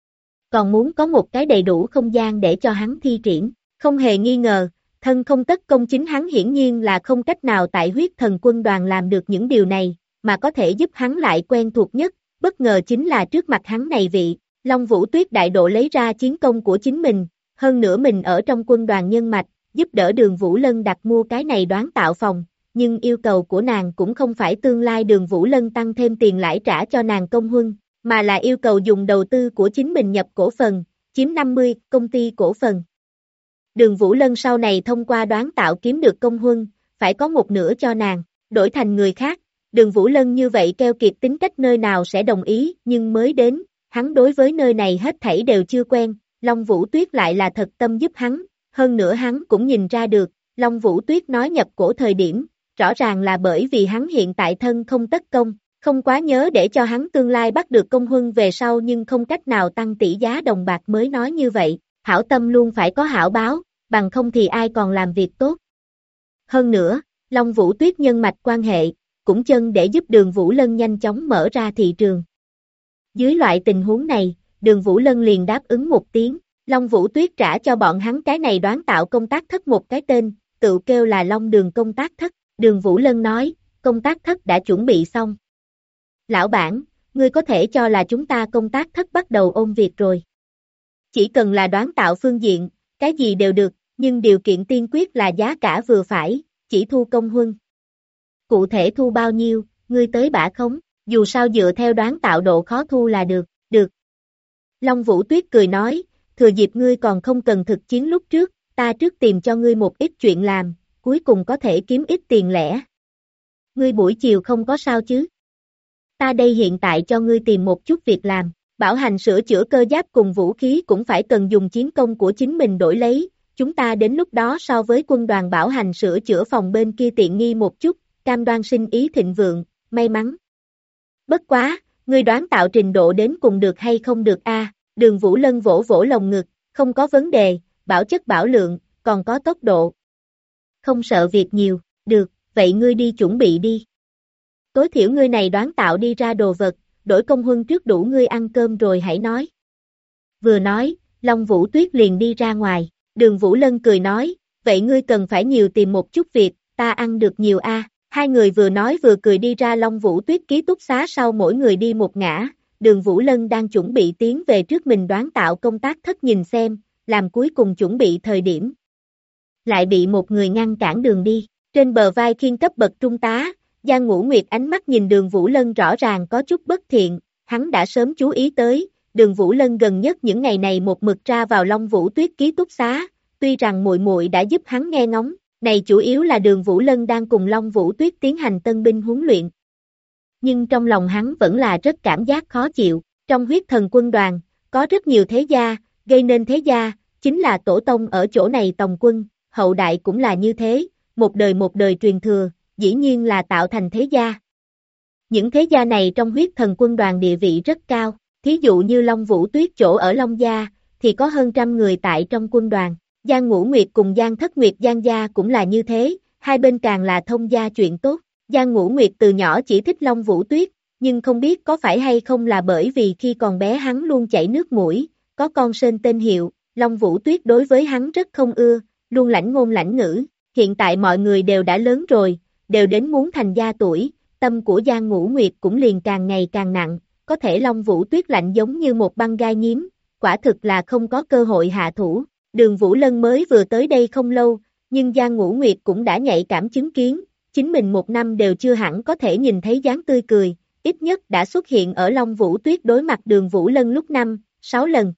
Còn muốn có một cái đầy đủ không gian để cho hắn thi triển, không hề nghi ngờ, thân không tất công chính hắn hiển nhiên là không cách nào tại huyết thần quân đoàn làm được những điều này, mà có thể giúp hắn lại quen thuộc nhất, bất ngờ chính là trước mặt hắn này vị, Long Vũ Tuyết đại độ lấy ra chiến công của chính mình, hơn nữa mình ở trong quân đoàn nhân mạch, giúp đỡ Đường Vũ Lân đặt mua cái này đoán tạo phòng, nhưng yêu cầu của nàng cũng không phải tương lai Đường Vũ Lân tăng thêm tiền lãi trả cho nàng công huân, mà là yêu cầu dùng đầu tư của chính mình nhập cổ phần, chiếm 50 công ty cổ phần. Đường Vũ Lân sau này thông qua đoán tạo kiếm được công huân, phải có một nửa cho nàng, đổi thành người khác. Đường Vũ Lân như vậy keo kiệt tính cách nơi nào sẽ đồng ý, nhưng mới đến, hắn đối với nơi này hết thảy đều chưa quen, Long Vũ Tuyết lại là thật tâm giúp hắn, hơn nữa hắn cũng nhìn ra được, Long Vũ Tuyết nói nhập cổ thời điểm, rõ ràng là bởi vì hắn hiện tại thân không tất công, không quá nhớ để cho hắn tương lai bắt được công huân về sau nhưng không cách nào tăng tỷ giá đồng bạc mới nói như vậy, hảo tâm luôn phải có hảo báo, bằng không thì ai còn làm việc tốt. Hơn nữa, Long Vũ Tuyết nhân mạch quan hệ, cũng chân để giúp Đường Vũ Lân nhanh chóng mở ra thị trường. Dưới loại tình huống này, Đường Vũ Lân liền đáp ứng một tiếng, Long Vũ Tuyết trả cho bọn hắn cái này đoán tạo công tác thất một cái tên, tự kêu là Long Đường công tác thất. Đường Vũ Lân nói, công tác thất đã chuẩn bị xong. Lão bản, ngươi có thể cho là chúng ta công tác thất bắt đầu ôn việc rồi. Chỉ cần là đoán tạo phương diện, cái gì đều được, nhưng điều kiện tiên quyết là giá cả vừa phải, chỉ thu công huân. Cụ thể thu bao nhiêu, ngươi tới bả khống, dù sao dựa theo đoán tạo độ khó thu là được, được. Long Vũ Tuyết cười nói, thừa dịp ngươi còn không cần thực chiến lúc trước, ta trước tìm cho ngươi một ít chuyện làm, cuối cùng có thể kiếm ít tiền lẻ. Ngươi buổi chiều không có sao chứ? Ta đây hiện tại cho ngươi tìm một chút việc làm, bảo hành sửa chữa cơ giáp cùng vũ khí cũng phải cần dùng chiến công của chính mình đổi lấy, chúng ta đến lúc đó so với quân đoàn bảo hành sửa chữa phòng bên kia tiện nghi một chút, cam đoan sinh ý thịnh vượng, may mắn. Bất quá, ngươi đoán tạo trình độ đến cùng được hay không được a? Đường Vũ Lân vỗ vỗ lồng ngực, không có vấn đề, bảo chất bảo lượng, còn có tốc độ. Không sợ việc nhiều, được, vậy ngươi đi chuẩn bị đi. Tối thiểu ngươi này đoán tạo đi ra đồ vật, đổi công huân trước đủ ngươi ăn cơm rồi hãy nói. Vừa nói, Long Vũ Tuyết liền đi ra ngoài, Đường Vũ Lân cười nói, vậy ngươi cần phải nhiều tìm một chút việc, ta ăn được nhiều a. Hai người vừa nói vừa cười đi ra Long Vũ Tuyết ký túc xá sau mỗi người đi một ngã, Đường Vũ Lân đang chuẩn bị tiến về trước mình đoán tạo công tác thất nhìn xem, làm cuối cùng chuẩn bị thời điểm. Lại bị một người ngăn cản đường đi, trên bờ vai khiên cấp bậc trung tá, Giang Ngũ Nguyệt ánh mắt nhìn Đường Vũ Lân rõ ràng có chút bất thiện, hắn đã sớm chú ý tới, Đường Vũ Lân gần nhất những ngày này một mực ra vào Long Vũ Tuyết ký túc xá, tuy rằng muội muội đã giúp hắn nghe ngóng, này chủ yếu là Đường Vũ Lân đang cùng Long Vũ Tuyết tiến hành tân binh huấn luyện. Nhưng trong lòng hắn vẫn là rất cảm giác khó chịu, trong huyết thần quân đoàn, có rất nhiều thế gia, gây nên thế gia, chính là tổ tông ở chỗ này tòng quân, hậu đại cũng là như thế, một đời truyền thừa, dĩ nhiên là tạo thành thế gia. Những thế gia này trong huyết thần quân đoàn địa vị rất cao, thí dụ như Long Vũ Tuyết chỗ ở Long Gia, thì có hơn 100 người tại trong quân đoàn, Giang Ngũ Nguyệt cùng Giang Thất Nguyệt Giang Gia cũng là như thế, hai bên càng là thông gia chuyện tốt. Giang Ngũ Nguyệt từ nhỏ chỉ thích Long Vũ Tuyết, nhưng không biết có phải hay không là bởi vì khi còn bé hắn luôn chảy nước mũi, có con sên tên Hiệu, Long Vũ Tuyết đối với hắn rất không ưa, luôn lãnh ngôn lãnh ngữ, hiện tại mọi người đều đã lớn rồi, đều đến muốn thành gia tuổi, tâm của Giang Ngũ Nguyệt cũng liền càng ngày càng nặng, có thể Long Vũ Tuyết lạnh giống như một băng gai nhím, quả thực là không có cơ hội hạ thủ. Đường Vũ Lân mới vừa tới đây không lâu, nhưng Giang Ngũ Nguyệt cũng đã nhạy cảm chứng kiến, chính mình một năm đều chưa hẳn có thể nhìn thấy dáng tươi cười, ít nhất đã xuất hiện ở Long Vũ Tuyết đối mặt Đường Vũ Lân lúc 5-6 lần.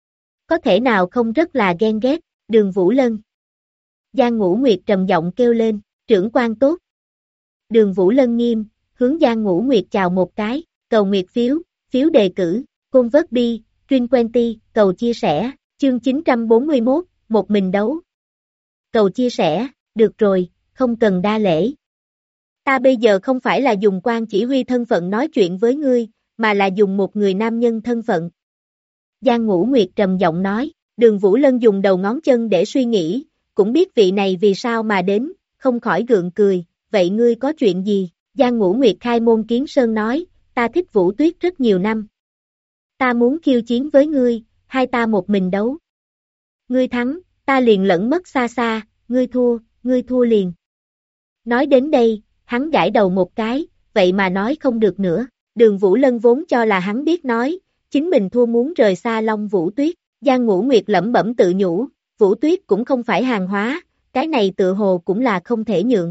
Có thể nào không rất là ghen ghét, Đường Vũ Lân. Giang Ngũ Nguyệt trầm giọng kêu lên, trưởng quan tốt. Đường Vũ Lân nghiêm, hướng Giang Ngũ Nguyệt chào một cái, cầu nguyệt phiếu, phiếu đề cử, Côn vớt bi, Truyền Twenty, cầu chia sẻ, chương 941, một mình đấu. Cầu chia sẻ, được rồi, không cần đa lễ. Ta bây giờ không phải là dùng quan chỉ huy thân phận nói chuyện với ngươi, mà là dùng một người nam nhân thân phận. Giang Ngũ Nguyệt trầm giọng nói, Đường Vũ Lân dùng đầu ngón chân để suy nghĩ, cũng biết vị này vì sao mà đến, không khỏi gượng cười, vậy ngươi có chuyện gì? Giang Ngũ Nguyệt khai môn kiến sơn nói, ta thích Vũ Tuyết rất nhiều năm. Ta muốn khiêu chiến với ngươi, hai ta một mình đấu. Ngươi thắng, ta liền lẫn mất xa xa, ngươi thua liền. Nói đến đây, hắn gãi đầu một cái, vậy mà nói không được nữa. Đường Vũ Lân vốn cho là hắn biết nói, chính mình thua muốn rời xa Long Vũ Tuyết. Giang Ngũ Nguyệt lẩm bẩm tự nhủ, Vũ Tuyết cũng không phải hàng hóa, cái này tự hồ cũng là không thể nhượng.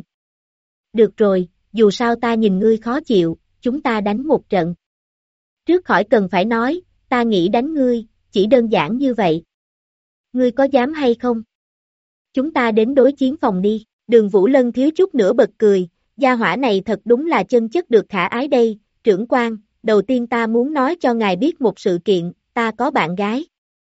Được rồi, dù sao ta nhìn ngươi khó chịu, chúng ta đánh một trận. Trước khỏi cần phải nói, ta nghĩ đánh ngươi, chỉ đơn giản như vậy. Ngươi có dám hay không? Chúng ta đến đối chiến phòng đi. Đường Vũ Lân thiếu chút nữa bật cười, gia hỏa này thật đúng là chân chất được khả ái đây, trưởng quan, đầu tiên ta muốn nói cho ngài biết một sự kiện, ta có bạn gái.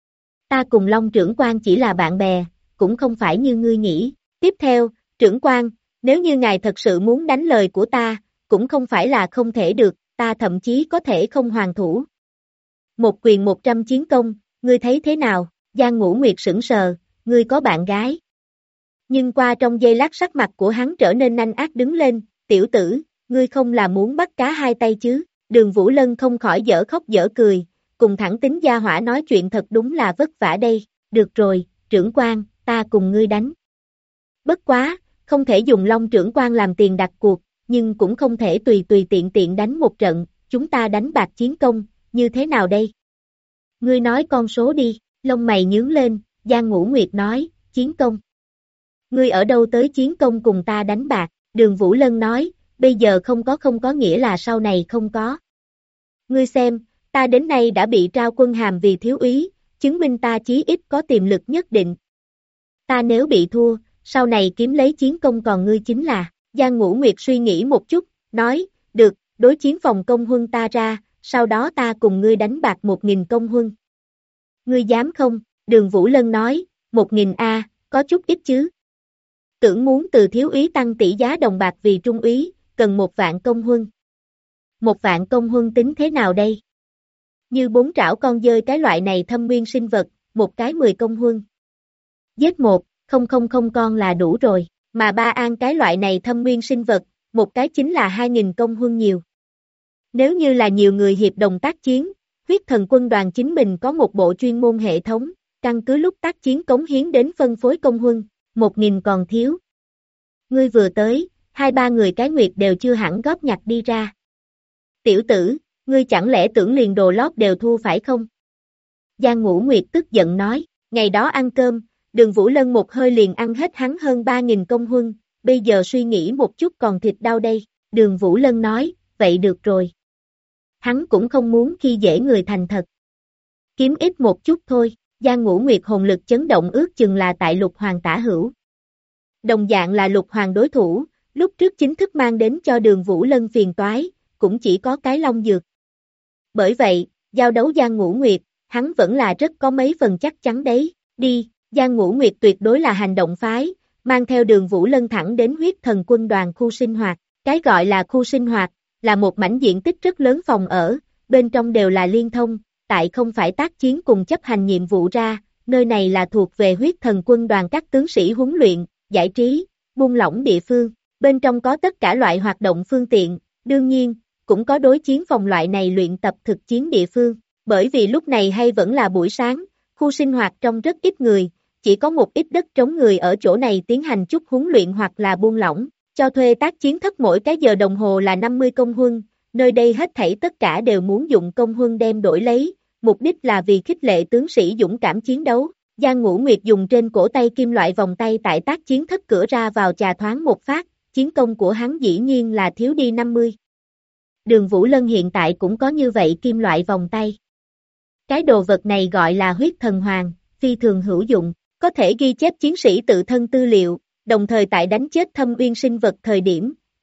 Ta cùng Long trưởng quan chỉ là bạn bè, cũng không phải như ngươi nghĩ. Tiếp theo, trưởng quan, nếu như ngài thật sự muốn đánh lời của ta, cũng không phải là không thể được, ta thậm chí có thể không hoàn thủ. Một quyền 100 chiến công, ngươi thấy thế nào? Giang Ngũ Nguyệt sững sờ, ngươi có bạn gái. Nhưng qua trong giây lát sắc mặt của hắn trở nên nanh ác đứng lên, tiểu tử, ngươi không là muốn bắt cá hai tay chứ? Đường Vũ Lân không khỏi dở khóc dở cười, cùng thẳng tính gia hỏa nói chuyện thật đúng là vất vả đây, được rồi, trưởng quan, ta cùng ngươi đánh. Bất quá, không thể dùng Long trưởng quan làm tiền đặt cuộc, nhưng cũng không thể tùy tùy tiện tiện đánh một trận, chúng ta đánh bạc chiến công, như thế nào đây? Ngươi nói con số đi, lông mày nhướng lên, Giang Ngũ Nguyệt nói, chiến công. Ngươi ở đâu tới chiến công cùng ta đánh bạc? Đường Vũ Lân nói, bây giờ không có nghĩa là sau này không có. Ngươi xem, ta đến nay đã bị trao quân hàm vì thiếu úy, chứng minh ta chí ít có tiềm lực nhất định. Ta nếu bị thua, sau này kiếm lấy chiến công còn ngươi chính là. Giang Ngũ Nguyệt suy nghĩ một chút, nói, được, đối chiến phòng công huân ta ra, sau đó ta cùng ngươi đánh bạc 1.000 công huân. Ngươi dám không? Đường Vũ Lân nói, 1.000 a, có chút ít chứ. Tưởng muốn từ thiếu úy tăng tỷ giá đồng bạc vì trung úy, cần 1 vạn công huân. 1 vạn công huân tính thế nào đây? Như 4 trảo con dơi cái loại này thâm nguyên sinh vật, một cái 10 công huân. Giết 1,000 con là đủ rồi, mà 3 an cái loại này thâm nguyên sinh vật, một cái chính là 2.000 công huân nhiều. Nếu như là nhiều người hiệp đồng tác chiến, huyết thần quân đoàn chính mình có một bộ chuyên môn hệ thống, căn cứ lúc tác chiến cống hiến đến phân phối công huân, 1.000 còn thiếu. Ngươi vừa tới, 2-3 người cái nguyệt đều chưa hẳn góp nhặt đi ra. Tiểu tử, ngươi chẳng lẽ tưởng liền đồ lót đều thua phải không? Giang Ngũ Nguyệt tức giận nói, ngày đó ăn cơm, Đường Vũ Lân một hơi liền ăn hết hắn hơn 3.000 công huân, bây giờ suy nghĩ một chút còn thịt đau đây. Đường Vũ Lân nói, vậy được rồi. Hắn cũng không muốn khi dễ người thành thật. Kiếm ít một chút thôi, Giang Ngũ Nguyệt hồn lực chấn động ước chừng là tại Lục Hoàng tả hữu. Đồng dạng là Lục Hoàng đối thủ, lúc trước chính thức mang đến cho Đường Vũ Lân phiền toái, cũng chỉ có cái long dược. Bởi vậy, giao đấu Giang Ngũ Nguyệt, hắn vẫn là rất có mấy phần chắc chắn đấy, đi, Giang Ngũ Nguyệt tuyệt đối là hành động phái, mang theo Đường Vũ Lân thẳng đến huyết thần quân đoàn khu sinh hoạt, cái gọi là khu sinh hoạt, là một mảnh diện tích rất lớn phòng ở, bên trong đều là liên thông, tại không phải tác chiến cùng chấp hành nhiệm vụ ra, nơi này là thuộc về huyết thần quân đoàn các tướng sĩ huấn luyện, giải trí, buông lỏng địa phương, bên trong có tất cả loại hoạt động phương tiện, đương nhiên, cũng có đối chiến phòng loại này luyện tập thực chiến địa phương, bởi vì lúc này hay vẫn là buổi sáng, khu sinh hoạt trong rất ít người, chỉ có một ít đất trống người ở chỗ này tiến hành chút huấn luyện hoặc là buông lỏng, cho thuê tác chiến thất mỗi cái giờ đồng hồ là 50 công huân, nơi đây hết thảy tất cả đều muốn dụng công huân đem đổi lấy, mục đích là vì khích lệ tướng sĩ dũng cảm chiến đấu. Giang Ngũ Nguyệt dùng trên cổ tay kim loại vòng tay tại tác chiến thất cửa ra vào chà thoáng một phát, chiến công của hắn dĩ nhiên là thiếu đi 50. Đường Vũ Lân hiện tại cũng có như vậy kim loại vòng tay. Cái đồ vật này gọi là huyết thần hoàng, phi thường hữu dụng, có thể ghi chép chiến sĩ tự thân tư liệu, đồng thời tại đánh chết thâm uyên sinh vật thời điểm,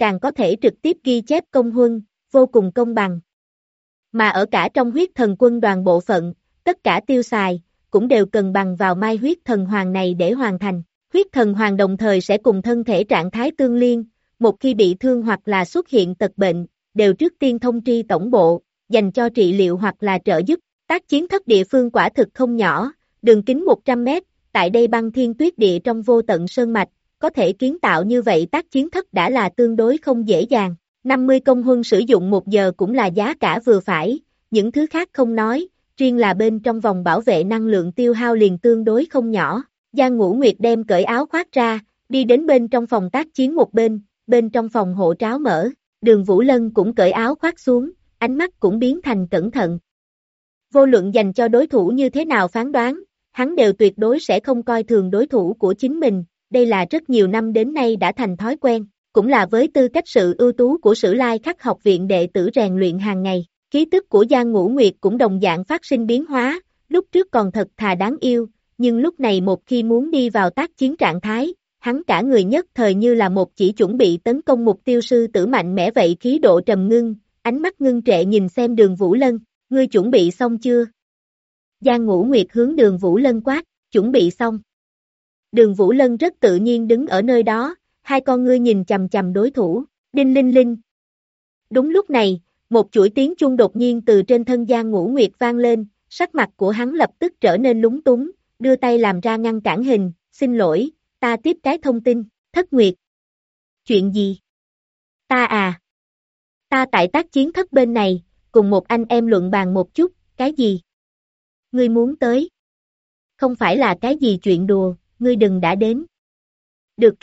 càng có thể trực tiếp ghi chép công huân, vô cùng công bằng. Mà ở cả trong huyết thần quân đoàn bộ phận, tất cả tiêu xài, cũng đều cần bằng vào mai huyết thần hoàng này để hoàn thành. Huyết thần hoàng đồng thời sẽ cùng thân thể trạng thái tương liên, một khi bị thương hoặc là xuất hiện tật bệnh, đều trước tiên thông tri tổng bộ, dành cho trị liệu hoặc là trợ giúp. Tác chiến thất địa phương quả thực không nhỏ, đường kính 100 mét, tại đây băng thiên tuyết địa trong vô tận sơn mạch, có thể kiến tạo như vậy tác chiến thất đã là tương đối không dễ dàng. 50 công huân sử dụng 1 giờ cũng là giá cả vừa phải, những thứ khác không nói, riêng là bên trong vòng bảo vệ năng lượng tiêu hao liền tương đối không nhỏ. Giang Ngũ Nguyệt đem cởi áo khoác ra, đi đến bên trong phòng tác chiến một bên trong phòng hộ tráo mở, Đường Vũ Lân cũng cởi áo khoác xuống, ánh mắt cũng biến thành cẩn thận. Vô luận dành cho đối thủ như thế nào phán đoán, hắn đều tuyệt đối sẽ không coi thường đối thủ của chính mình, đây là rất nhiều năm đến nay đã thành thói quen, cũng là với tư cách sự ưu tú của Sử Lai Khắc học viện đệ tử rèn luyện hàng ngày. Khí tức của Giang Ngũ Nguyệt cũng đồng dạng phát sinh biến hóa, lúc trước còn thật thà đáng yêu, nhưng lúc này một khi muốn đi vào tác chiến trạng thái, hắn cả người nhất thời như là một chỉ chuẩn bị tấn công mục tiêu sư tử mạnh mẽ vậy, khí độ trầm ngưng, ánh mắt ngưng trệ nhìn xem Đường Vũ Lân, ngươi chuẩn bị xong chưa? Giang Ngũ Nguyệt hướng Đường Vũ Lân quát, chuẩn bị xong. Đường Vũ Lân rất tự nhiên đứng ở nơi đó, hai con ngươi nhìn chằm chằm đối thủ, đinh linh linh. Đúng lúc này, một chuỗi tiếng chuông đột nhiên từ trên thân Giang Ngũ Nguyệt vang lên, sắc mặt của hắn lập tức trở nên lúng túng, đưa tay làm ra ngăn cản hình, xin lỗi, ta tiếp cái thông tin, Thất Nguyệt. Chuyện gì? Ta tại tác chiến thất bên này, cùng một anh em luận bàn một chút, cái gì? Ngươi muốn tới? Không phải là cái gì chuyện đùa, ngươi đừng đã đến. Được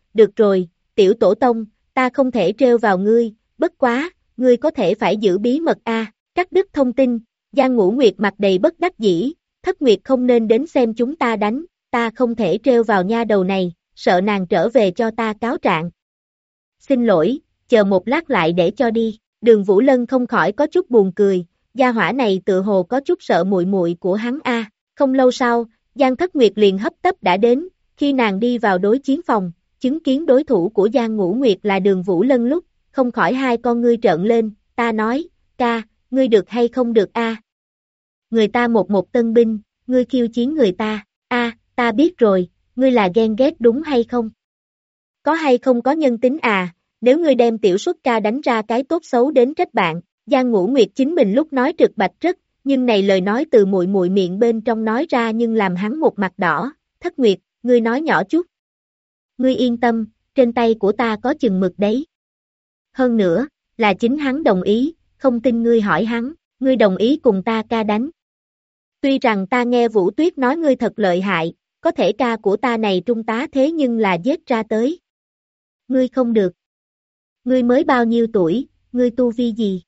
rồi, tiểu tổ tông, ta không thể trêu vào ngươi, bất quá, ngươi có thể phải giữ bí mật a. Cắt đứt thông tin, Giang Ngũ Nguyệt mặt đầy bất đắc dĩ, Thất Nguyệt không nên đến xem chúng ta đánh, ta không thể trêu vào nha đầu này, sợ nàng trở về cho ta cáo trạng. Xin lỗi, chờ một lát lại để cho đi. Đường Vũ Lân không khỏi có chút buồn cười, gia hỏa này tự hồ có chút sợ muội muội của hắn a. Không lâu sau, Giang Thất Nguyệt liền hấp tấp đã đến, khi nàng đi vào đối chiến phòng, chứng kiến đối thủ của Giang Ngũ Nguyệt là Đường Vũ Lân lúc, không khỏi hai con ngươi trợn lên, ta nói, ca, ngươi được hay không được a? Người ta một tân binh, ngươi khiêu chiến người ta, ta biết rồi, ngươi là ghen ghét đúng hay không? Có hay không có nhân tính à, nếu ngươi đem tiểu xuất ca đánh ra cái tốt xấu đến trách bạn, Giang Ngũ Nguyệt chính mình lúc nói trực bạch rất, nhưng này lời nói từ muội muội miệng bên trong nói ra nhưng làm hắn một mặt đỏ, Thất Nguyệt, ngươi nói nhỏ chút. Ngươi yên tâm, trên tay của ta có chừng mực đấy. Hơn nữa, là chính hắn đồng ý, không tin ngươi hỏi hắn, ngươi đồng ý cùng ta ca đánh. Tuy rằng ta nghe Vũ Tuyết nói ngươi thật lợi hại, có thể ca của ta này trung tá thế nhưng là giết ra tới. Ngươi không được. Ngươi mới bao nhiêu tuổi, ngươi tu vi gì?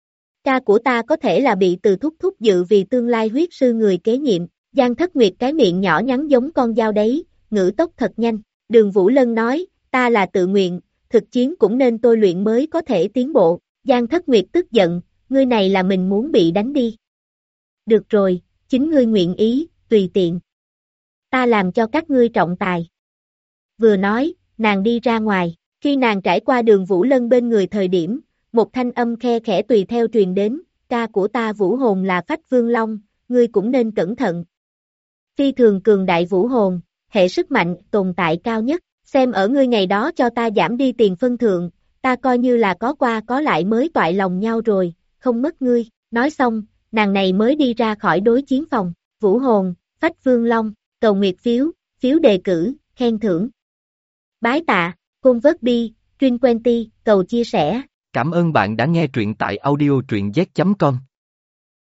Ca của ta có thể là bị từ thúc thúc dự vì tương lai huyết sư người kế nhiệm, Giang Thất Nguyệt cái miệng nhỏ nhắn giống con dao đấy, ngữ tốc thật nhanh. Đường Vũ Lân nói, ta là tự nguyện, thực chiến cũng nên tôi luyện mới có thể tiến bộ. Giang Thất Nguyệt tức giận, ngươi này là mình muốn bị đánh đi. Được rồi, chính ngươi nguyện ý, tùy tiện. Ta làm cho các ngươi trọng tài. Vừa nói, nàng đi ra ngoài, khi nàng trải qua Đường Vũ Lân bên người thời điểm, một thanh âm khe khẽ tùy theo truyền đến, ca của ta vũ hồn là Phách Vương Long, ngươi cũng nên cẩn thận. Phi thường cường đại vũ hồn, hệ sức mạnh, tồn tại cao nhất, xem ở ngươi ngày đó cho ta giảm đi tiền phân thượng, ta coi như là có qua có lại mới toại lòng nhau rồi, không mất ngươi. Nói xong, nàng này mới đi ra khỏi đối chiến phòng, vũ hồn, Phách Vương Long, cầu nguyệt phiếu đề cử, khen thưởng. Bái tạ, Côn Vớt Bi, Trin Quenti, cầu chia sẻ. Cảm ơn bạn đã nghe truyện tại audio truyện z.com.